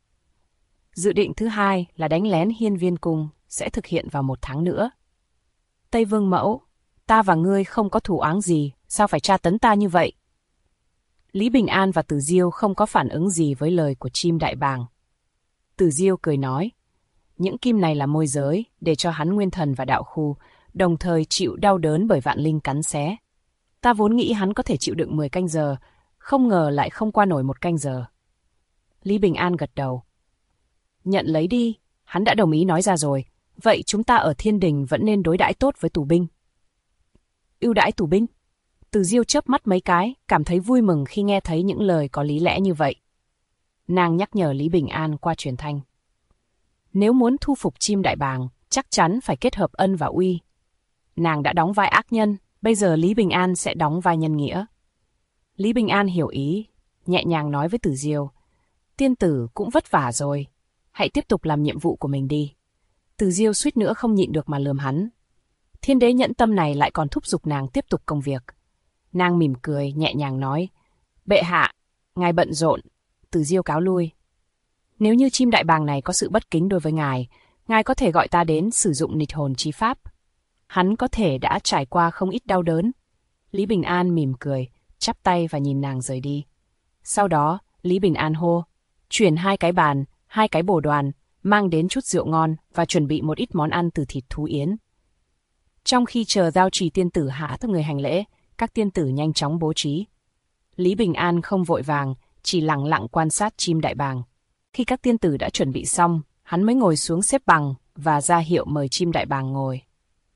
Dự định thứ hai là đánh lén Hiên Viên Cung, sẽ thực hiện vào 1 tháng nữa. Tây Vương Mẫu, ta và ngươi không có thù oán gì, sao phải tra tấn ta như vậy? Lý Bình An và Tử Diêu không có phản ứng gì với lời của chim đại bàng. Tử Diêu cười nói, những kim này là môi giới để cho hắn nguyên thần và đạo khu, đồng thời chịu đau đớn bởi vạn linh cắn xé. Ta vốn nghĩ hắn có thể chịu đựng 10 canh giờ, không ngờ lại không qua nổi 1 canh giờ. Lý Bình An gật đầu. Nhận lấy đi, hắn đã đồng ý nói ra rồi, vậy chúng ta ở Thiên Đình vẫn nên đối đãi tốt với tù binh. Ưu đãi tù binh? Từ Diêu chớp mắt mấy cái, cảm thấy vui mừng khi nghe thấy những lời có lý lẽ như vậy. Nàng nhắc nhở Lý Bình An qua truyền thanh. Nếu muốn thu phục chim đại bàng, chắc chắn phải kết hợp ân và uy. Nàng đã đóng vai ác nhân, bây giờ Lý Bình An sẽ đóng vai nhân nghĩa. Lý Bình An hiểu ý, nhẹ nhàng nói với Tử Diêu. Tiên tử cũng vất vả rồi, hãy tiếp tục làm nhiệm vụ của mình đi. Tử Diêu suýt nữa không nhịn được mà lườm hắn. Thiên Đế nhẫn tâm này lại còn thúc giục nàng tiếp tục công việc. Nàng mỉm cười, nhẹ nhàng nói. Bệ hạ, ngài bận rộn. Tử Diêu cáo lui. Nếu như chim đại bàng này có sự bất kính đối với ngài có thể gọi ta đến sử dụng nghịch hồn chi pháp. Hắn có thể đã trải qua không ít đau đớn. Lý Bình An mỉm cười, chắp tay và nhìn nàng rời đi. Sau đó, Lý Bình An hô, chuyển 2 cái bàn, 2 cái bồ đoàn, mang đến chút rượu ngon và chuẩn bị một ít món ăn từ thịt thú yến. Trong khi chờ giao trì tiên tử hạ thấp người hành lễ, các tiên tử nhanh chóng bố trí. Lý Bình An không vội vàng, chỉ lặng lặng quan sát chim đại bàng. Khi các tiên tử đã chuẩn bị xong, hắn mới ngồi xuống xếp bằng và ra hiệu mời chim đại bàng ngồi.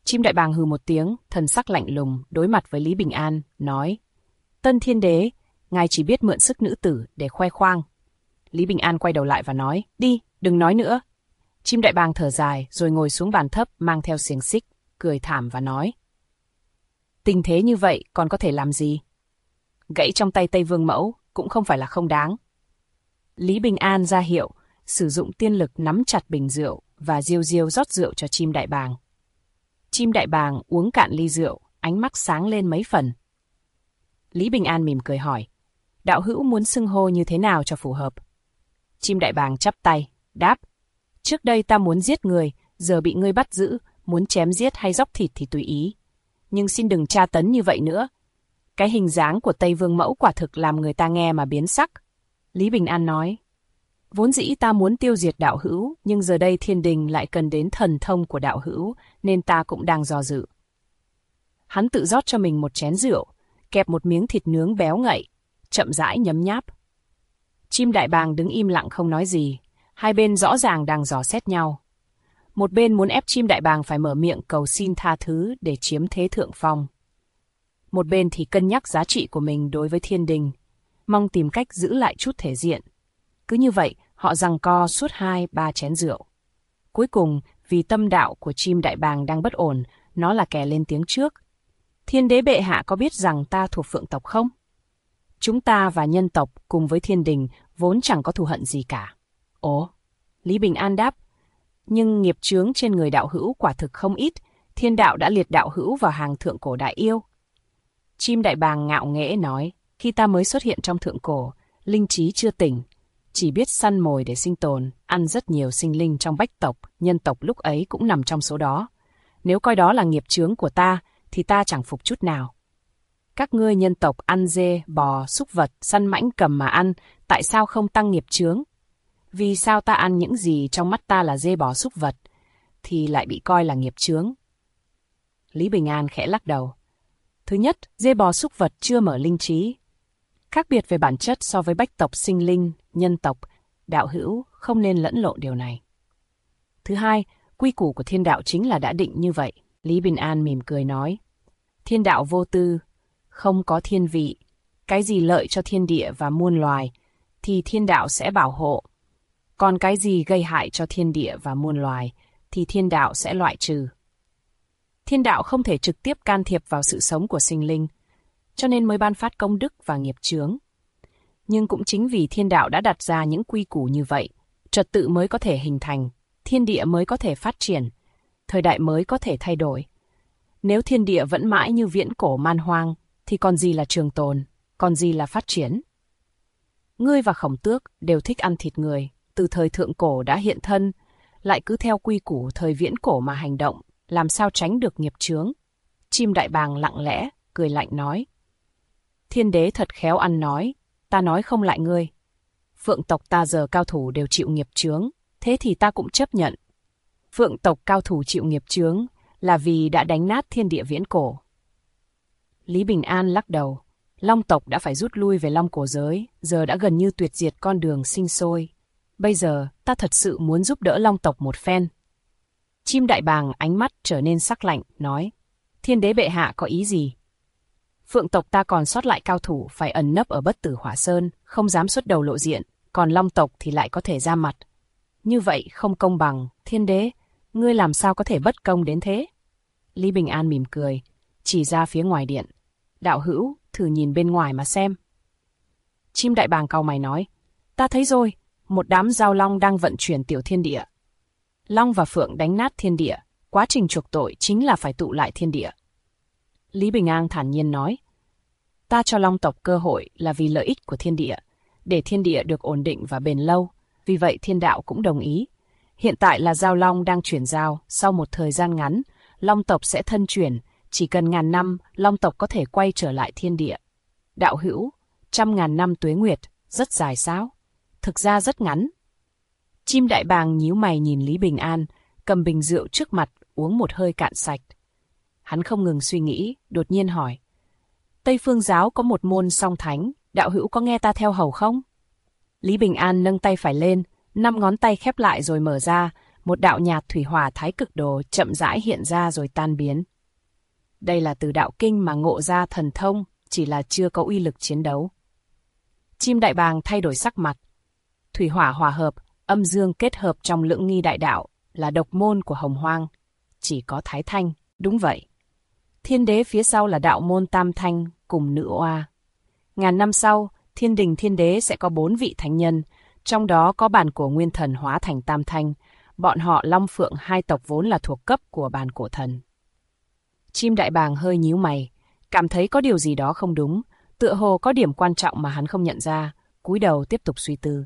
Chim đại bàng hừ một tiếng, thần sắc lạnh lùng, đối mặt với Lý Bình An, nói: Tân Thiên Đế, ngài chỉ biết mượn sức nữ tử để khoe khoang. Lý Bình An quay đầu lại và nói: Đi, đừng nói nữa. Chim đại bàng thở dài rồi ngồi xuống bàn thấp mang theo xiềng xích, cười thảm và nói: Tình thế như vậy còn có thể làm gì? Gãy trong tay Tây Vương Mẫu cũng không phải là không đáng. Lý Bình An ra hiệu, sử dụng tiên lực nắm chặt bình rượu và riêu riêu rót rượu cho chim đại bàng. Chim đại bàng uống cạn ly rượu, ánh mắt sáng lên mấy phần. Lý Bình An mỉm cười hỏi: Đạo hữu muốn xưng hô như thế nào cho phù hợp? Chim đại bàng chắp tay, đáp: Trước đây ta muốn giết người, giờ bị ngươi bắt giữ, muốn chém giết hay dóc thịt thì tùy ý. Nhưng xin đừng tra tấn như vậy nữa. Cái hình dáng của Tây Vương Mẫu quả thực làm người ta nghe mà biến sắc. Lý Bình An nói: Vốn dĩ ta muốn tiêu diệt đạo hữu, nhưng giờ đây thiên đình lại cần đến thần thông của đạo hữu, nên ta cũng đang do dự. Hắn tự rót cho mình một chén rượu, kẹp một miếng thịt nướng béo ngậy, chậm rãi nhấm nháp. Chim đại bàng đứng im lặng không nói gì, hai bên rõ ràng đang dò xét nhau. Một bên muốn ép chim đại bàng phải mở miệng cầu xin tha thứ để chiếm thế thượng phong. Một bên thì cân nhắc giá trị của mình đối với thiên đình, mong tìm cách giữ lại chút thể diện. Cứ như vậy, họ giằng co suốt 2-3 chén rượu. Cuối cùng, vì tâm đạo của chim đại bàng đang bất ổn, nó là kẻ lên tiếng trước. Thiên đế bệ hạ có biết rằng ta thuộc phượng tộc không? Chúng ta và nhân tộc cùng với thiên đình vốn chẳng có thù hận gì cả. Ồ, Lý Bình An đáp: Nhưng nghiệp chướng trên người đạo hữu quả thực không ít, thiên đạo đã liệt đạo hữu vào hàng thượng cổ đại yêu. Chim đại bàng ngạo nghễ nói: Khi ta mới xuất hiện trong thượng cổ, linh trí chưa tỉnh, chỉ biết săn mồi để sinh tồn, ăn rất nhiều sinh linh trong bách tộc, nhân tộc lúc ấy cũng nằm trong số đó. Nếu coi đó là nghiệp chướng của ta, thì ta chẳng phục chút nào. Các ngươi nhân tộc ăn dê, bò, súc vật, săn mãnh cầm mà ăn, tại sao không tăng nghiệp chướng? Vì sao ta ăn những gì trong mắt ta là dê bò súc vật, thì lại bị coi là nghiệp chướng? Lý Bình An khẽ lắc đầu. Thứ nhất, dê bò súc vật chưa mở linh trí. Khác biệt về bản chất so với bách tộc sinh linh, nhân tộc, đạo hữu không nên lẫn lộn điều này. Thứ hai, quy củ của thiên đạo chính là đã định như vậy. Lý Bình An mỉm cười nói: Thiên đạo vô tư, không có thiên vị. Cái gì lợi cho thiên địa và muôn loài, thì thiên đạo sẽ bảo hộ. Còn cái gì gây hại cho thiên địa và muôn loài, thì thiên đạo sẽ loại trừ. Thiên đạo không thể trực tiếp can thiệp vào sự sống của sinh linh, cho nên mới ban phát công đức và nghiệp chướng. Nhưng cũng chính vì thiên đạo đã đặt ra những quy củ như vậy, trật tự mới có thể hình thành, thiên địa mới có thể phát triển, thời đại mới có thể thay đổi. Nếu thiên địa vẫn mãi như viễn cổ man hoang, thì còn gì là trường tồn, còn gì là phát triển? Ngươi và Khổng Tước đều thích ăn thịt người, từ thời thượng cổ đã hiện thân, lại cứ theo quy củ thời viễn cổ mà hành động, làm sao tránh được nghiệp chướng? Chim đại bàng lặng lẽ, cười lạnh nói: Thiên đế thật khéo ăn nói, ta nói không lại ngươi. Phượng tộc ta giờ cao thủ đều chịu nghiệp chướng, thế thì ta cũng chấp nhận. Phượng tộc cao thủ chịu nghiệp chướng là vì đã đánh nát thiên địa viễn cổ. Lý Bình An lắc đầu: Long tộc đã phải rút lui về Long cổ giới, giờ đã gần như tuyệt diệt con đường sinh sôi. Bây giờ, ta thật sự muốn giúp đỡ Long tộc một phen. Chim đại bàng ánh mắt trở nên sắc lạnh, nói: Thiên đế bệ hạ có ý gì? Phượng tộc ta còn sót lại cao thủ phải ẩn nấp ở Bất Tử Hỏa Sơn, không dám xuất đầu lộ diện, còn Long tộc thì lại có thể ra mặt. Như vậy không công bằng, thiên đế, ngươi làm sao có thể bất công đến thế? Lý Bình An mỉm cười, chỉ ra phía ngoài điện: Đạo hữu, thử nhìn bên ngoài mà xem. Chim đại bàng cau mày nói: Ta thấy rồi, một đám giao long đang vận chuyển tiểu thiên địa. Long và Phượng đánh nát thiên địa, quá trình chuộc tội chính là phải tụ lại thiên địa. Lý Bình An thản nhiên nói: Ta cho Long tộc cơ hội là vì lợi ích của thiên địa, để thiên địa được ổn định và bền lâu, vì vậy thiên đạo cũng đồng ý. Hiện tại là giao long đang chuyển giao, sau một thời gian ngắn, Long tộc sẽ thân chuyển, chỉ cần ngàn năm, Long tộc có thể quay trở lại thiên địa. Đạo hữu, 100.000 năm tuế nguyệt, rất dài sao? Thực ra rất ngắn. Chim đại bàng nhíu mày nhìn Lý Bình An, cầm bình rượu trước mặt, uống một hơi cạn sạch. Hắn không ngừng suy nghĩ, đột nhiên hỏi: Tây Phương giáo có một môn song thánh, đạo hữu có nghe ta theo hầu không? Lý Bình An nâng tay phải lên, 5 ngón tay khép lại rồi mở ra, một đạo nhạt thủy hỏa thái cực đồ chậm rãi hiện ra rồi tan biến. Đây là từ đạo kinh mà ngộ ra thần thông, chỉ là chưa có uy lực chiến đấu. Chim đại bàng thay đổi sắc mặt. Thủy hỏa hòa hợp, âm dương kết hợp trong lưỡng nghi đại đạo, là độc môn của Hồng Hoang. Chỉ có Thái Thanh, đúng vậy. Thiên đế phía sau là đạo môn Tam Thanh cùng nữ oa. Ngàn năm sau, thiên đình thiên đế sẽ có 4 vị thánh nhân, trong đó có bản cổ nguyên thần hóa thành Tam Thanh. Bọn họ Long Phượng hai tộc vốn là thuộc cấp của bản cổ thần. Chim đại bàng hơi nhíu mày, cảm thấy có điều gì đó không đúng, tựa hồ có điểm quan trọng mà hắn không nhận ra, cúi đầu tiếp tục suy tư.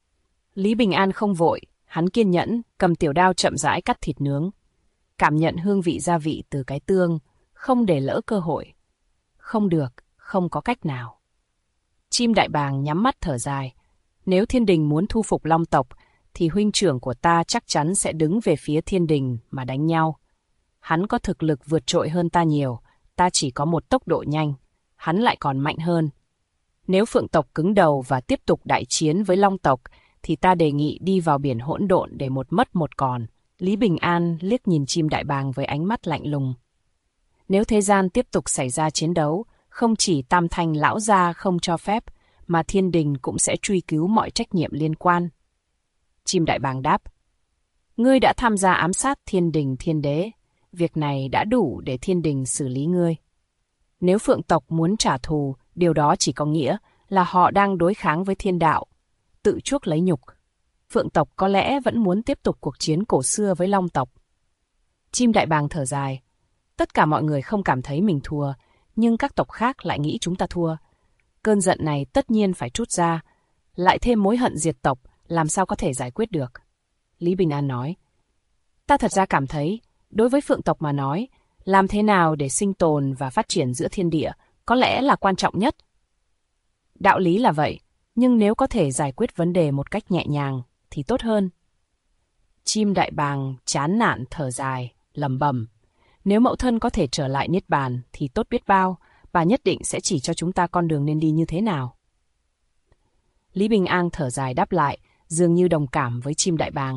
Lý Bình An không vội, hắn kiên nhẫn, cầm tiểu đao chậm rãi cắt thịt nướng. Cảm nhận hương vị gia vị từ cái tương, không để lỡ cơ hội. Không được, không có cách nào. Chim đại bàng nhắm mắt thở dài. Nếu thiên đình muốn thu phục Long tộc, thì huynh trưởng của ta chắc chắn sẽ đứng về phía thiên đình mà đánh nhau. Hắn có thực lực vượt trội hơn ta nhiều, ta chỉ có một tốc độ nhanh, hắn lại còn mạnh hơn. Nếu Phượng tộc cứng đầu và tiếp tục đại chiến với Long tộc, thì ta đề nghị đi vào biển hỗn độn để một mất một còn. Lý Bình An liếc nhìn chim đại bàng với ánh mắt lạnh lùng. Nếu thế gian tiếp tục xảy ra chiến đấu, không chỉ Tam Thanh lão gia không cho phép, mà thiên đình cũng sẽ truy cứu mọi trách nhiệm liên quan. Chim đại bàng đáp, ngươi đã tham gia ám sát thiên đình thiên đế, việc này đã đủ để thiên đình xử lý ngươi. Nếu Phượng tộc muốn trả thù, điều đó chỉ có nghĩa là họ đang đối kháng với thiên đạo, tự chuốc lấy nhục. Phượng tộc có lẽ vẫn muốn tiếp tục cuộc chiến cổ xưa với Long tộc. Chim đại bàng thở dài. Tất cả mọi người không cảm thấy mình thua, nhưng các tộc khác lại nghĩ chúng ta thua. Cơn giận này tất nhiên phải trút ra, lại thêm mối hận diệt tộc, làm sao có thể giải quyết được. Lý Bình An nói, ta thật ra cảm thấy, đối với Phượng tộc mà nói, làm thế nào để sinh tồn và phát triển giữa thiên địa có lẽ là quan trọng nhất. Đạo lý là vậy, nhưng nếu có thể giải quyết vấn đề một cách nhẹ nhàng thì tốt hơn. Chim đại bàng chán nản thở dài, lẩm bẩm, nếu mẫu thân có thể trở lại niết bàn thì tốt biết bao, bà nhất định sẽ chỉ cho chúng ta con đường nên đi như thế nào. Lý Bình An thở dài đáp lại, dường như đồng cảm với chim đại bàng.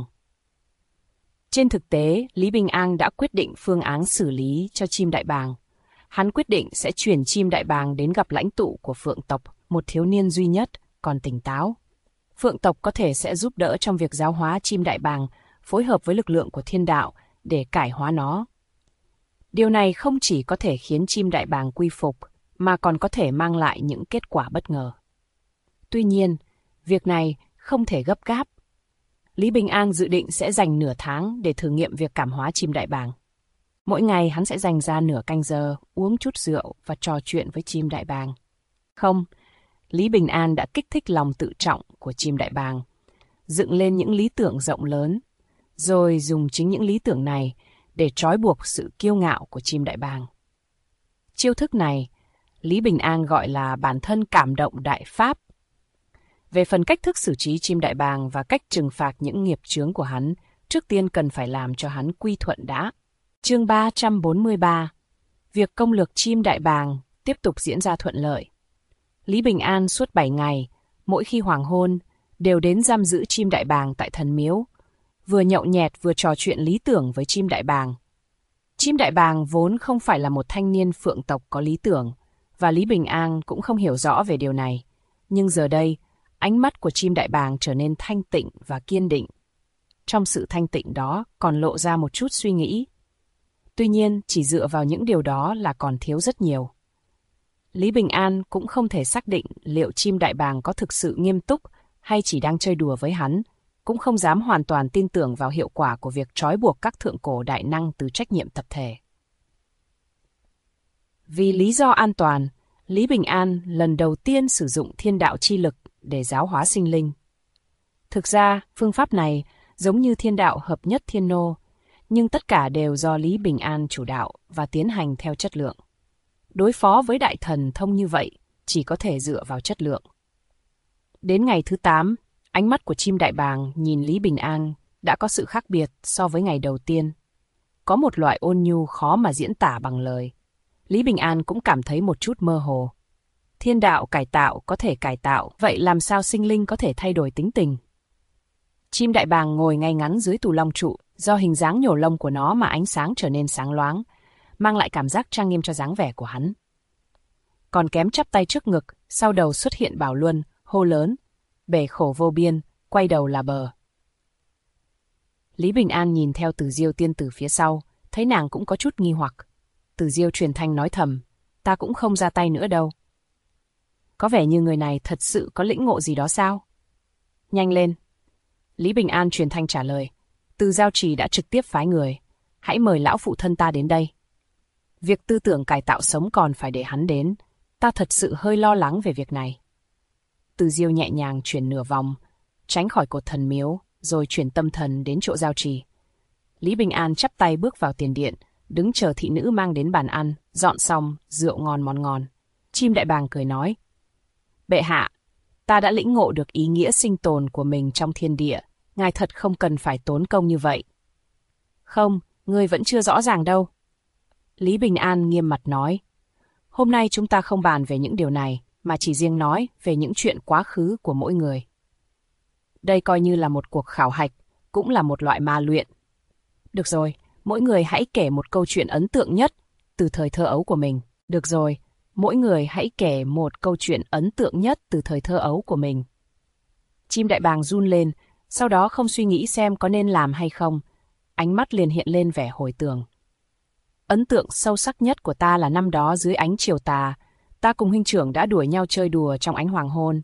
Trên thực tế, Lý Bình An đã quyết định phương án xử lý cho chim đại bàng. Hắn quyết định sẽ chuyển chim đại bàng đến gặp lãnh tụ của Phượng tộc, một thiếu niên duy nhất, còn tỉnh táo. Phượng tộc có thể sẽ giúp đỡ trong việc giáo hóa chim đại bàng, phối hợp với lực lượng của thiên đạo để cải hóa nó. Điều này không chỉ có thể khiến chim đại bàng quy phục, mà còn có thể mang lại những kết quả bất ngờ. Tuy nhiên, việc này không thể gấp gáp. Lý Bình An dự định sẽ dành nửa tháng để thử nghiệm việc cảm hóa chim đại bàng. Mỗi ngày hắn sẽ dành ra nửa canh giờ uống chút rượu và trò chuyện với chim đại bàng. Không, Lý Bình An đã kích thích lòng tự trọng của chim đại bàng, dựng lên những lý tưởng rộng lớn, rồi dùng chính những lý tưởng này để trói buộc sự kiêu ngạo của chim đại bàng. Chiêu thức này, Lý Bình An gọi là bản thân cảm động đại pháp. Về phần cách thức xử trí chim đại bàng và cách trừng phạt những nghiệp chướng của hắn, trước tiên cần phải làm cho hắn quy thuận đã. Chương 343. Việc công lược chim đại bàng tiếp tục diễn ra thuận lợi. Lý Bình An suốt 7 ngày, mỗi khi hoàng hôn, đều đến giam giữ chim đại bàng tại thần miếu, vừa nhậu nhẹt vừa trò chuyện lý tưởng với chim đại bàng. Chim đại bàng vốn không phải là một thanh niên Phượng tộc có lý tưởng, và Lý Bình An cũng không hiểu rõ về điều này. Nhưng giờ đây, ánh mắt của chim đại bàng trở nên thanh tịnh và kiên định. Trong sự thanh tịnh đó còn lộ ra một chút suy nghĩ. Tuy nhiên, chỉ dựa vào những điều đó là còn thiếu rất nhiều. Lý Bình An cũng không thể xác định liệu chim đại bàng có thực sự nghiêm túc hay chỉ đang chơi đùa với hắn, cũng không dám hoàn toàn tin tưởng vào hiệu quả của việc trói buộc các thượng cổ đại năng từ trách nhiệm tập thể. Vì lý do an toàn, Lý Bình An lần đầu tiên sử dụng thiên đạo chi lực để giáo hóa sinh linh. Thực ra, phương pháp này giống như thiên đạo hợp nhất thiên nô, nhưng tất cả đều do Lý Bình An chủ đạo và tiến hành theo chất lượng. Đối phó với đại thần thông như vậy, chỉ có thể dựa vào chất lượng. Đến ngày thứ 8, ánh mắt của chim đại bàng nhìn Lý Bình An đã có sự khác biệt so với ngày đầu tiên. Có một loại ôn nhu khó mà diễn tả bằng lời. Lý Bình An cũng cảm thấy một chút mơ hồ. Thiên đạo cải tạo có thể cải tạo, vậy làm sao sinh linh có thể thay đổi tính tình? Chim đại bàng ngồi ngay ngắn dưới tù long trụ, Do hình dáng nhổ lông của nó mà ánh sáng trở nên sáng loáng, mang lại cảm giác trang nghiêm cho dáng vẻ của hắn. Còn kém chắp tay trước ngực, sau đầu xuất hiện Bảo Luân, hô lớn, bể khổ vô biên, quay đầu là bờ. Lý Bình An nhìn theo Từ Diêu tiên tử phía sau, thấy nàng cũng có chút nghi hoặc. Từ Diêu truyền thanh nói thầm, ta cũng không ra tay nữa đâu. Có vẻ như người này thật sự có lĩnh ngộ gì đó sao? Nhanh lên. Lý Bình An truyền thanh trả lời, Từ Giao Trì đã trực tiếp phái người, hãy mời lão phụ thân ta đến đây. Việc tư tưởng cải tạo sống còn phải để hắn đến, ta thật sự hơi lo lắng về việc này. Từ Diêu nhẹ nhàng chuyển nửa vòng, tránh khỏi cột thần miếu, rồi chuyển tâm thần đến chỗ Giao Trì. Lý Bình An chắp tay bước vào tiền điện, đứng chờ thị nữ mang đến bàn ăn, dọn xong, rượu ngon món ngon. Chim đại bàng cười nói, bệ hạ, ta đã lĩnh ngộ được ý nghĩa sinh tồn của mình trong thiên địa, ngài thật không cần phải tốn công như vậy. Không, ngươi vẫn chưa rõ ràng đâu. Lý Bình An nghiêm mặt nói, hôm nay chúng ta không bàn về những điều này, mà chỉ riêng nói về những chuyện quá khứ của mỗi người. Đây coi như là một cuộc khảo hạch, cũng là một loại ma luyện. Được rồi, mỗi người hãy kể một câu chuyện ấn tượng nhất từ thời thơ ấu của mình. Được rồi, mỗi người hãy kể một câu chuyện ấn tượng nhất từ thời thơ ấu của mình. Chim đại bàng run lên, sau đó không suy nghĩ xem có nên làm hay không. Ánh mắt liền hiện lên vẻ hồi tưởng. Ấn tượng sâu sắc nhất của ta là năm đó dưới ánh chiều tà, ta cùng huynh trưởng đã đuổi nhau chơi đùa trong ánh hoàng hôn.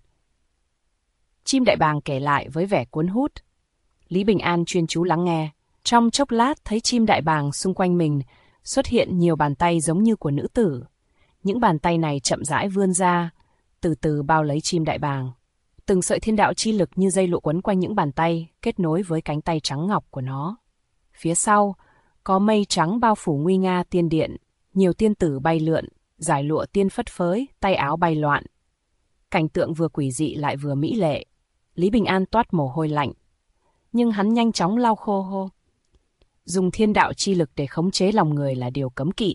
Chim đại bàng kể lại với vẻ cuốn hút. Lý Bình An chuyên chú lắng nghe. Trong chốc lát thấy chim đại bàng xung quanh mình xuất hiện nhiều bàn tay giống như của nữ tử. Những bàn tay này chậm rãi vươn ra, từ từ bao lấy chim đại bàng. Từng sợi thiên đạo chi lực như dây lụa quấn quanh những bàn tay, kết nối với cánh tay trắng ngọc của nó. Phía sau, có mây trắng bao phủ nguy nga tiên điện, nhiều tiên tử bay lượn, dải lụa tiên phất phới, tay áo bay loạn. Cảnh tượng vừa quỷ dị lại vừa mỹ lệ. Lý Bình An toát mồ hôi lạnh. Nhưng hắn nhanh chóng lau khô hô. Dùng thiên đạo chi lực để khống chế lòng người là điều cấm kỵ.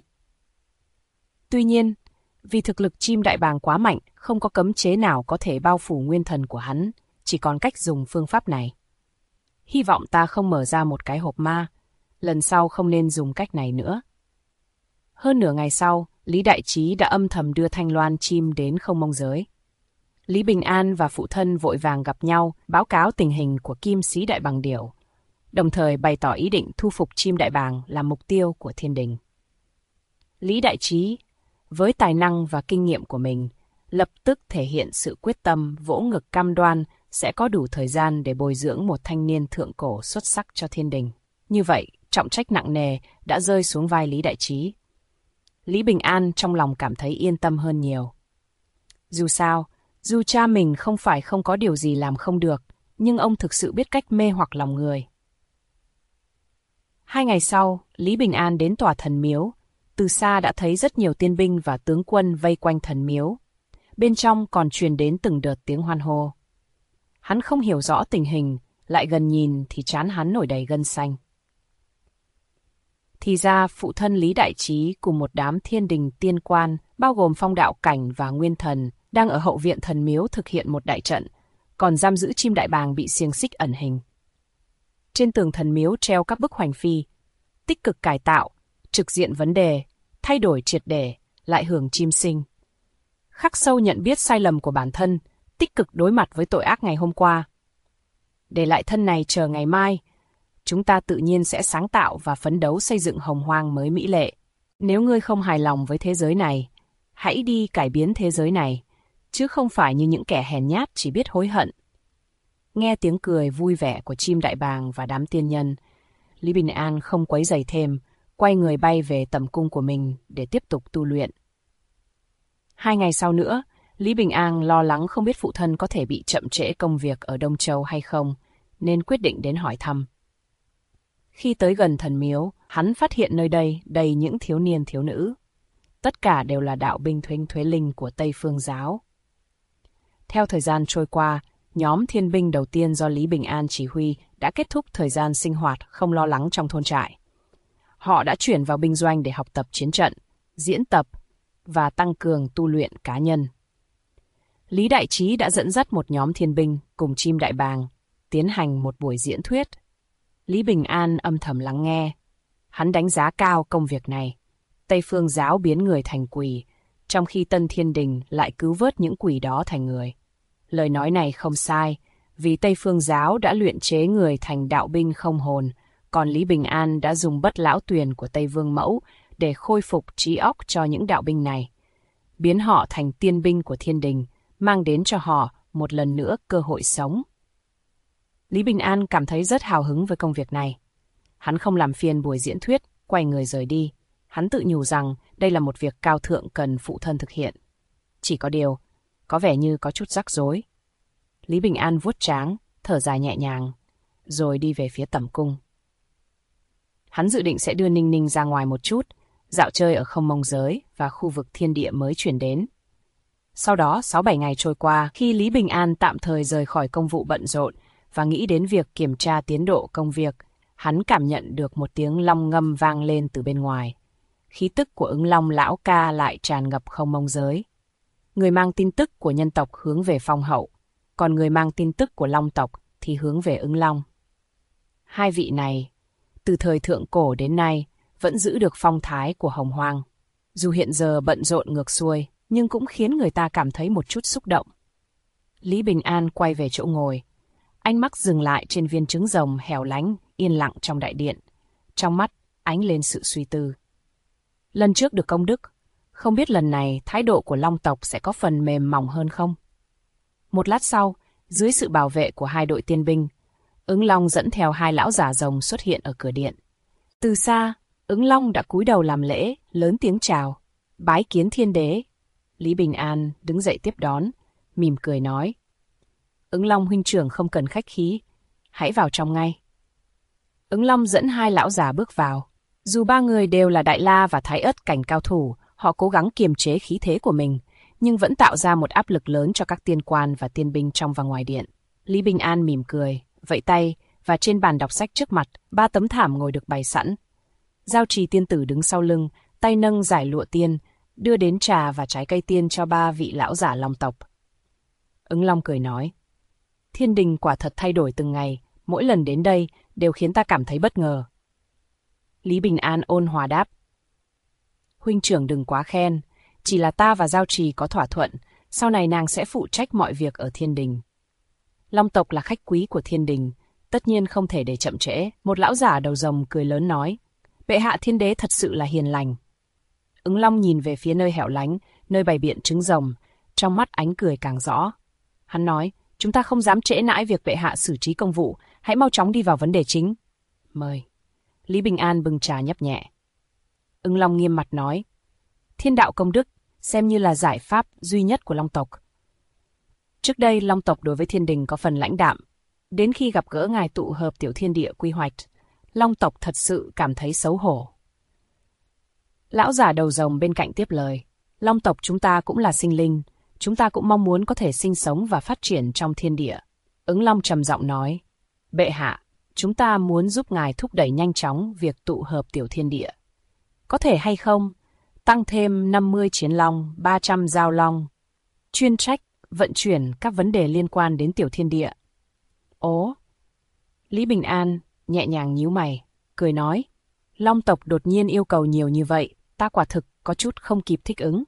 Tuy nhiên, vì thực lực chim đại bàng quá mạnh, không có cấm chế nào có thể bao phủ nguyên thần của hắn, chỉ còn cách dùng phương pháp này. Hy vọng ta không mở ra một cái hộp ma, lần sau không nên dùng cách này nữa. Hơn nửa ngày sau, Lý Đại Trí đã âm thầm đưa thanh loan chim đến Không Mông Giới. Lý Bình An và phụ thân vội vàng gặp nhau, báo cáo tình hình của Kim Sĩ Đại Bàng Điểu, đồng thời bày tỏ ý định thu phục chim đại bàng làm mục tiêu của thiên đình. Lý Đại Trí, với tài năng và kinh nghiệm của mình, lập tức thể hiện sự quyết tâm vỗ ngực cam đoan sẽ có đủ thời gian để bồi dưỡng một thanh niên thượng cổ xuất sắc cho thiên đình. Như vậy, trọng trách nặng nề đã rơi xuống vai Lý Đại Trí. Lý Bình An trong lòng cảm thấy yên tâm hơn nhiều. Dù sao, dù cha mình không phải không có điều gì làm không được, nhưng ông thực sự biết cách mê hoặc lòng người. 2 ngày sau, Lý Bình An đến tòa thần miếu. Từ xa đã thấy rất nhiều tiên binh và tướng quân vây quanh thần miếu. Bên trong còn truyền đến từng đợt tiếng hoan hô. Hắn không hiểu rõ tình hình, lại gần nhìn thì trán hắn nổi đầy gân xanh. Thì ra phụ thân Lý Đại Trí cùng một đám thiên đình tiên quan, bao gồm Phong Đạo Cảnh và Nguyên Thần, đang ở hậu viện thần miếu thực hiện một đại trận, còn giam giữ chim đại bàng bị xiềng xích ẩn hình. Trên tường thần miếu treo các bức hoành phi, tích cực cải tạo, trực diện vấn đề, thay đổi triệt để, lại hưởng chim sinh. Khắc sâu nhận biết sai lầm của bản thân, tích cực đối mặt với tội ác ngày hôm qua. Để lại thân này chờ ngày mai, chúng ta tự nhiên sẽ sáng tạo và phấn đấu xây dựng hồng hoang mới mỹ lệ. Nếu ngươi không hài lòng với thế giới này, hãy đi cải biến thế giới này, chứ không phải như những kẻ hèn nhát chỉ biết hối hận. Nghe tiếng cười vui vẻ của chim đại bàng và đám tiên nhân, Lý Bình An không quấy rầy thêm, quay người bay về tầm cung của mình để tiếp tục tu luyện. 2 ngày sau nữa, Lý Bình An lo lắng không biết phụ thân có thể bị chậm trễ công việc ở Đông Châu hay không, nên quyết định đến hỏi thăm. Khi tới gần thần miếu, hắn phát hiện nơi đây đầy những thiếu niên thiếu nữ. Tất cả đều là đạo binh thuế linh của Tây Phương Giáo. Theo thời gian trôi qua, nhóm thiên binh đầu tiên do Lý Bình An chỉ huy đã kết thúc thời gian sinh hoạt không lo lắng trong thôn trại. Họ đã chuyển vào binh doanh để học tập chiến trận, diễn tập và tăng cường tu luyện cá nhân. Lý Đại Trí đã dẫn dắt một nhóm thiên binh cùng chim đại bàng tiến hành một buổi diễn thuyết. Lý Bình An âm thầm lắng nghe. Hắn đánh giá cao công việc này. Tây Phương giáo biến người thành quỷ, trong khi Tân Thiên Đình lại cứu vớt những quỷ đó thành người. Lời nói này không sai, vì Tây Phương giáo đã luyện chế người thành đạo binh không hồn, còn Lý Bình An đã dùng bất lão tuyền của Tây Vương Mẫu để khôi phục trí óc cho những đạo binh này, biến họ thành tiên binh của Thiên Đình, mang đến cho họ một lần nữa cơ hội sống. Lý Bình An cảm thấy rất hào hứng với công việc này. Hắn không làm phiền buổi diễn thuyết, quay người rời đi. Hắn tự nhủ rằng đây là một việc cao thượng cần phụ thân thực hiện. Chỉ có điều, có vẻ như có chút rắc rối. Lý Bình An vuốt trán, thở dài nhẹ nhàng, rồi đi về phía tẩm cung. Hắn dự định sẽ đưa Ninh Ninh ra ngoài một chút, dạo chơi ở không mông giới và khu vực thiên địa mới chuyển đến. Sau đó 6-7 ngày trôi qua, khi Lý Bình An tạm thời rời khỏi công vụ bận rộn và nghĩ đến việc kiểm tra tiến độ công việc, hắn cảm nhận được một tiếng long ngâm vang lên từ bên ngoài. Khí tức của Ứng Long lão ca lại tràn ngập không mông giới. Người mang tin tức của nhân tộc hướng về Phong Hậu, còn người mang tin tức của Long tộc thì hướng về Ứng Long. Hai vị này, từ thời thượng cổ đến nay, vẫn giữ được phong thái của Hồng Hoang. Dù hiện giờ bận rộn ngược xuôi, nhưng cũng khiến người ta cảm thấy một chút xúc động. Lý Bình An quay về chỗ ngồi. Ánh mắt dừng lại trên viên trứng rồng hẻo lánh, yên lặng trong đại điện. Trong mắt, ánh lên sự suy tư. Lần trước được công đức, không biết lần này thái độ của Long tộc sẽ có phần mềm mỏng hơn không? Một lát sau, dưới sự bảo vệ của hai đội tiên binh, Ứng Long dẫn theo hai lão giả rồng xuất hiện ở cửa điện. Từ xa, Ứng Long đã cúi đầu làm lễ, lớn tiếng chào. Bái kiến thiên đế. Lý Bình An đứng dậy tiếp đón, mỉm cười nói. Ứng Long huynh trưởng không cần khách khí, hãy vào trong ngay. Ứng Long dẫn hai lão già bước vào. Dù ba người đều là Đại La và Thái Ất cảnh cao thủ, họ cố gắng kiềm chế khí thế của mình, nhưng vẫn tạo ra một áp lực lớn cho các tiên quan và tiên binh trong và ngoài điện. Lý Bình An mỉm cười, vẫy tay, và trên bàn đọc sách trước mặt, 3 tấm thảm ngồi được bày sẵn. Giao Trì tiên tử đứng sau lưng, tay nâng giải lụa tiên, đưa đến trà và trái cây tiên cho 3 vị lão giả Long tộc. Ứng Long cười nói, Thiên Đình quả thật thay đổi từng ngày, mỗi lần đến đây đều khiến ta cảm thấy bất ngờ. Lý Bình An ôn hòa đáp, huynh trưởng đừng quá khen, chỉ là ta và Giao Trì có thỏa thuận, sau này nàng sẽ phụ trách mọi việc ở Thiên Đình. Long tộc là khách quý của Thiên Đình, tất nhiên không thể để chậm trễ. Một lão giả đầu rồng cười lớn nói, bệ hạ thiên đế thật sự là hiền lành. Ứng Long nhìn về phía nơi hẻo lánh, nơi bày biện trứng rồng, trong mắt ánh cười càng rõ. Hắn nói, chúng ta không dám trễ nãi việc bệ hạ xử trí công vụ, hãy mau chóng đi vào vấn đề chính. Mời. Lý Bình An bưng trà nhấp nhẹ. Ứng Long nghiêm mặt nói, thiên đạo công đức, xem như là giải pháp duy nhất của Long tộc. Trước đây Long tộc đối với Thiên Đình có phần lãnh đạm. Đến khi gặp gỡ ngài tụ hợp tiểu thiên địa quy hoạch, Long tộc thật sự cảm thấy xấu hổ. Lão giả đầu rồng bên cạnh tiếp lời, Long tộc chúng ta cũng là sinh linh, chúng ta cũng mong muốn có thể sinh sống và phát triển trong thiên địa. Ứng Long trầm giọng nói, bệ hạ, chúng ta muốn giúp ngài thúc đẩy nhanh chóng việc tụ hợp tiểu thiên địa. Có thể hay không, tăng thêm 50 chiến long, 300 giao long, chuyên trách vận chuyển các vấn đề liên quan đến tiểu thiên địa. Ố! Lý Bình An nhẹ nhàng nhíu mày, cười nói, Long tộc đột nhiên yêu cầu nhiều như vậy, ta quả thực có chút không kịp thích ứng.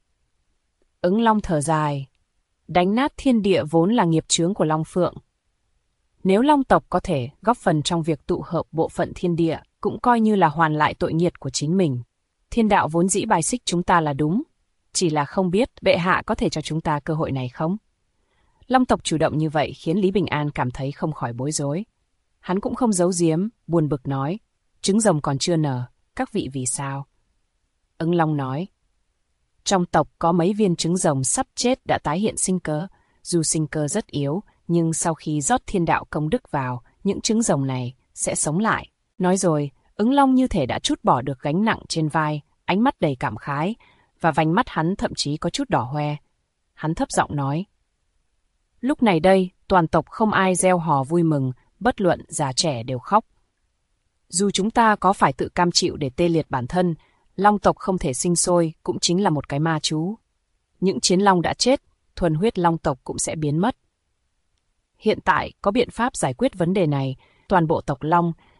Ứng Long thở dài, đánh nát thiên địa vốn là nghiệp chướng của Long Phượng. Nếu Long tộc có thể góp phần trong việc tụ hợp bộ phận thiên địa, cũng coi như là hoàn lại tội nghiệt của chính mình. Thiên đạo vốn dĩ bài xích chúng ta là đúng, chỉ là không biết bệ hạ có thể cho chúng ta cơ hội này không? Long tộc chủ động như vậy khiến Lý Bình An cảm thấy không khỏi bối rối. Hắn cũng không giấu giếm, buồn bực nói, trứng rồng còn chưa nở, các vị vì sao? Ứng Long nói, trong tộc có mấy viên trứng rồng sắp chết đã tái hiện sinh cơ, dù sinh cơ rất yếu, nhưng sau khi rót thiên đạo công đức vào, những trứng rồng này sẽ sống lại. Nói rồi, Ứng Long như thể đã trút bỏ được gánh nặng trên vai, ánh mắt đầy cảm khái, và vành mắt hắn thậm chí có chút đỏ hoe. Hắn thấp giọng nói, lúc này đây, toàn tộc không ai reo hò vui mừng, bất luận già trẻ đều khóc. Dù chúng ta có phải tự cam chịu để tê liệt bản thân, Long tộc không thể sinh sôi cũng chính là một cái ma chú. Những chiến long đã chết, thuần huyết Long tộc cũng sẽ biến mất. Hiện tại có biện pháp giải quyết vấn đề này, toàn bộ tộc Long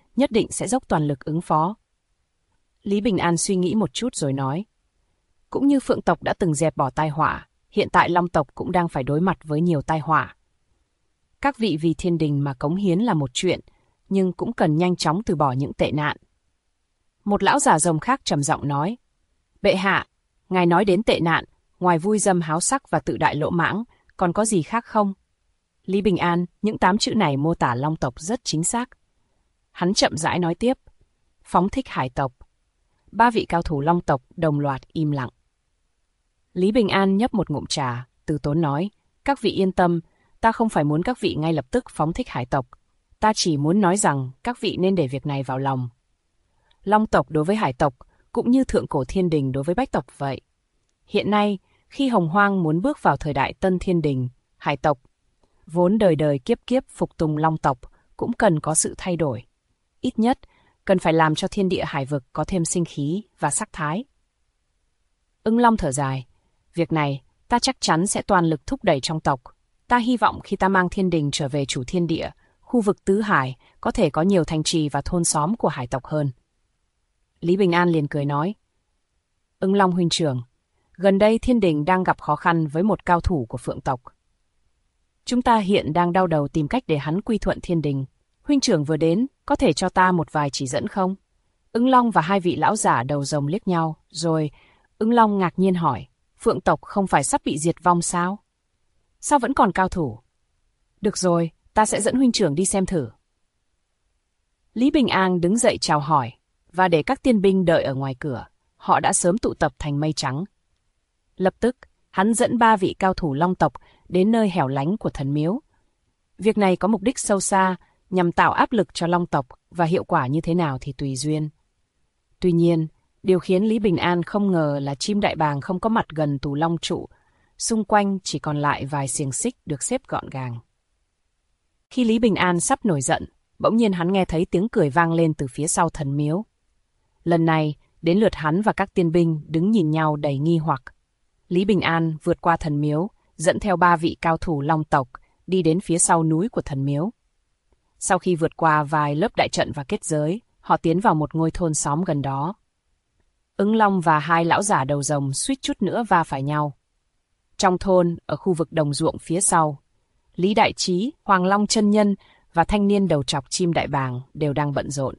nhất định sẽ dốc toàn lực ứng phó. Lý Bình An suy nghĩ một chút rồi nói, cũng như Phượng tộc đã từng dẹp bỏ tai họa, hiện tại Long tộc cũng đang phải đối mặt với nhiều tai họa. Các vị vì thiên đình mà cống hiến là một chuyện, nhưng cũng cần nhanh chóng từ bỏ những tệ nạn. Một lão già rồng khác trầm giọng nói, bệ hạ, ngài nói đến tệ nạn, ngoài vui dâm háo sắc và tự đại lỗ mãng, còn có gì khác không? Lý Bình An, những 8 chữ này mô tả Long tộc rất chính xác. Hắn chậm rãi nói tiếp, phóng thích hải tộc. 3 vị cao thủ Long tộc đồng loạt im lặng. Lý Bình An nhấp một ngụm trà, từ tốn nói, các vị yên tâm, ta không phải muốn các vị ngay lập tức phóng thích hải tộc. Ta chỉ muốn nói rằng các vị nên để việc này vào lòng. Long tộc đối với hải tộc, cũng như thượng cổ thiên đình đối với bách tộc vậy. Hiện nay, khi Hồng Hoang muốn bước vào thời đại tân thiên đình, hải tộc, vốn đời đời kiếp kiếp phục tùng Long tộc, cũng cần có sự thay đổi. Ít nhất, cần phải làm cho thiên địa hải vực có thêm sinh khí và sắc thái. Ưng Long thở dài, việc này ta chắc chắn sẽ toàn lực thúc đẩy trong tộc. Ta hy vọng khi ta mang thiên đình trở về chủ thiên địa, khu vực tứ hải có thể có nhiều thành trì và thôn xóm của hải tộc hơn. Lý Bình An liền cười nói, Ưng Long huynh trưởng, gần đây thiên đình đang gặp khó khăn với một cao thủ của Phượng tộc. Chúng ta hiện đang đau đầu tìm cách để hắn quy thuận thiên đình. Huynh trưởng vừa đến, có thể cho ta một vài chỉ dẫn không? Ưng Long và 2 vị lão giả đầu rồng liếc nhau, rồi Ưng Long ngạc nhiên hỏi, Phượng tộc không phải sắp bị diệt vong sao? Sao vẫn còn cao thủ? Được rồi, ta sẽ dẫn huynh trưởng đi xem thử. Lý Bình An đứng dậy chào hỏi, và để các tiên binh đợi ở ngoài cửa, họ đã sớm tụ tập thành mây trắng. Lập tức, hắn dẫn 3 vị cao thủ Long tộc đến nơi hẻo lánh của thần miếu. Việc này có mục đích sâu xa, nhằm tạo áp lực cho Long tộc, và hiệu quả như thế nào thì tùy duyên. Tuy nhiên, điều khiến Lý Bình An không ngờ là chim đại bàng không có mặt gần tù long trụ, xung quanh chỉ còn lại vài xiềng xích được xếp gọn gàng. Khi Lý Bình An sắp nổi giận, bỗng nhiên hắn nghe thấy tiếng cười vang lên từ phía sau thần miếu. Lần này, đến lượt hắn và các tiên binh đứng nhìn nhau đầy nghi hoặc. Lý Bình An vượt qua thần miếu, dẫn theo 3 vị cao thủ Long tộc, đi đến phía sau núi của thần miếu. Sau khi vượt qua vài lớp đại trận và kết giới, họ tiến vào một ngôi thôn xóm gần đó. Ứng Long và 2 lão giả đầu rồng suýt chút nữa va phải nhau. Trong thôn, ở khu vực đồng ruộng phía sau, Lý Đại Trí, Hoàng Long chân nhân và thanh niên đầu trọc chim đại bàng đều đang bận rộn.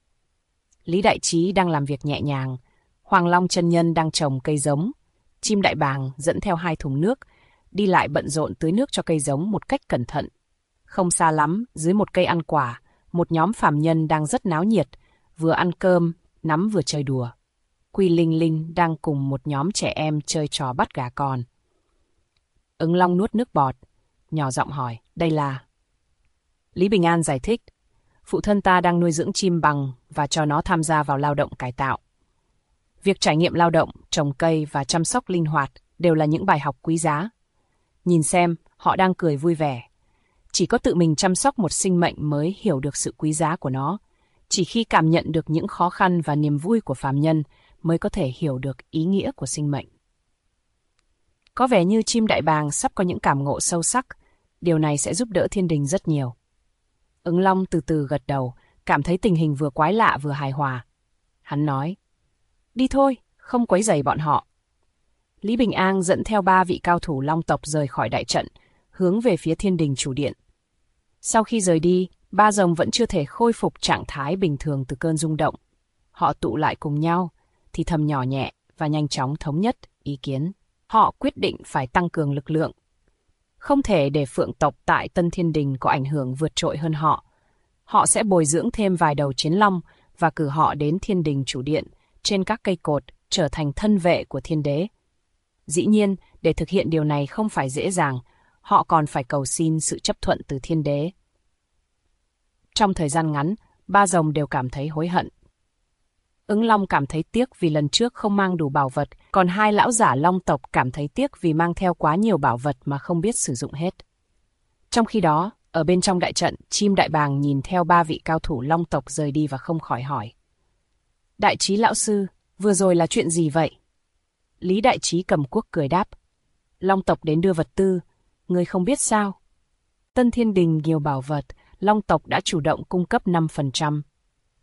Lý Đại Trí đang làm việc nhẹ nhàng, Hoàng Long chân nhân đang trồng cây giống, chim đại bàng dẫn theo 2 thùng nước, đi lại bận rộn tưới nước cho cây giống một cách cẩn thận. Không xa lắm, dưới một cây ăn quả, một nhóm phàm nhân đang rất náo nhiệt, vừa ăn cơm, nắm vừa chơi đùa. Quy Linh Linh đang cùng một nhóm trẻ em chơi trò bắt gà con. Ứng Long nuốt nước bọt, nhỏ giọng hỏi, đây là... Lý Bình An giải thích, phụ thân ta đang nuôi dưỡng chim bằng và cho nó tham gia vào lao động cải tạo. Việc trải nghiệm lao động, trồng cây và chăm sóc linh hoạt đều là những bài học quý giá. Nhìn xem, họ đang cười vui vẻ. Chỉ có tự mình chăm sóc một sinh mệnh mới hiểu được sự quý giá của nó. Chỉ khi cảm nhận được những khó khăn và niềm vui của phàm nhân mới có thể hiểu được ý nghĩa của sinh mệnh. Có vẻ như chim đại bàng sắp có những cảm ngộ sâu sắc. Điều này sẽ giúp đỡ thiên đình rất nhiều. Ứng Long từ từ gật đầu, cảm thấy tình hình vừa quái lạ vừa hài hòa. Hắn nói, đi thôi, không quấy rầy bọn họ. Lý Bình An dẫn theo 3 vị cao thủ Long tộc rời khỏi đại trận, hướng về phía thiên đình chủ điện. Sau khi rời đi, 3 rồng vẫn chưa thể khôi phục trạng thái bình thường từ cơn rung động. Họ tụ lại cùng nhau, thì thầm nhỏ nhẹ và nhanh chóng thống nhất ý kiến. Họ quyết định phải tăng cường lực lượng. Không thể để Phượng tộc tại Tân Thiên Đình có ảnh hưởng vượt trội hơn họ. Họ sẽ bồi dưỡng thêm vài đầu chiến long và cử họ đến Thiên Đình chủ điện, trên các cây cột, trở thành thân vệ của thiên đế. Dĩ nhiên, để thực hiện điều này không phải dễ dàng, họ còn phải cầu xin sự chấp thuận từ thiên đế. Trong thời gian ngắn, 3 rồng đều cảm thấy hối hận. Ứng Long cảm thấy tiếc vì lần trước không mang đủ bảo vật, còn 2 lão giả Long tộc cảm thấy tiếc vì mang theo quá nhiều bảo vật mà không biết sử dụng hết. Trong khi đó, ở bên trong đại trận, chim đại bàng nhìn theo 3 vị cao thủ Long tộc rời đi và không khỏi hỏi. Đại Trí lão sư, vừa rồi là chuyện gì vậy? Lý Đại Trí cầm cuốc cười đáp. Long tộc đến đưa vật tư, ngươi không biết sao? Tân Thiên Đình nhiều bảo vật, Long tộc đã chủ động cung cấp 5%.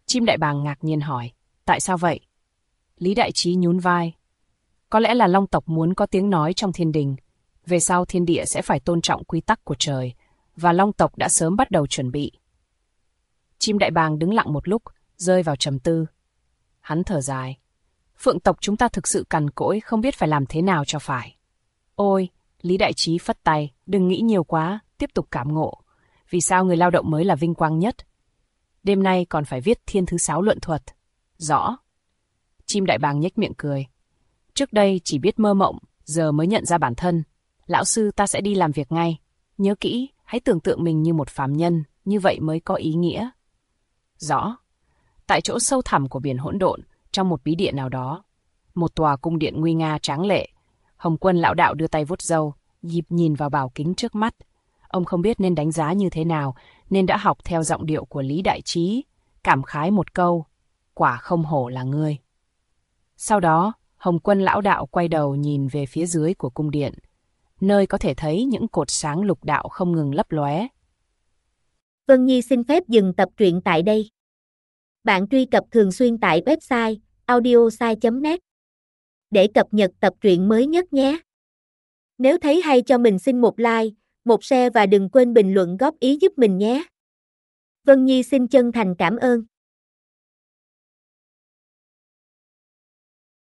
Chim đại bàng ngạc nhiên hỏi, tại sao vậy? Lý Đại Trí nhún vai. Có lẽ là Long tộc muốn có tiếng nói trong thiên đình. Về sau thiên địa sẽ phải tôn trọng quy tắc của trời, và Long tộc đã sớm bắt đầu chuẩn bị. Chim đại bàng đứng lặng một lúc, rơi vào trầm tư. Hắn thở dài. Phượng tộc chúng ta thực sự cằn cỗi, không biết phải làm thế nào cho phải. Ôi, Lý Đại Trí phất tay, đừng nghĩ nhiều quá, tiếp tục cảm ngộ. Vì sao người lao động mới là vinh quang nhất? Đêm nay còn phải viết thiên thứ 6 luận thuật. Rõ. Chim đại bàng nhếch miệng cười. Trước đây chỉ biết mơ mộng, giờ mới nhận ra bản thân. Lão sư, ta sẽ đi làm việc ngay. Nhớ kỹ, hãy tưởng tượng mình như một phàm nhân, như vậy mới có ý nghĩa. Rõ. Tại chỗ sâu thẳm của biển hỗn độn, trong một bí địa nào đó, một tòa cung điện nguy nga tráng lệ, Hồng Quân lão đạo đưa tay vuốt râu, nhịp nhìn vào bảo kính trước mắt. Ông không biết nên đánh giá như thế nào, nên đã học theo giọng điệu của Lý Đại Trí, cảm khái một câu, quả không hổ là ngươi. Sau đó, Hồng Quân lão đạo quay đầu nhìn về phía dưới của cung điện, nơi có thể thấy những cột sáng lục đạo không ngừng lấp lóe. Vân Nhi xin phép dừng tập truyện tại đây. Bạn truy cập thường xuyên tại website audiosai.net để cập nhật tập truyện mới nhất nhé. Nếu thấy hay cho mình xin một like, một share và đừng quên bình luận góp ý giúp mình nhé. Vân Nhi xin chân thành cảm ơn.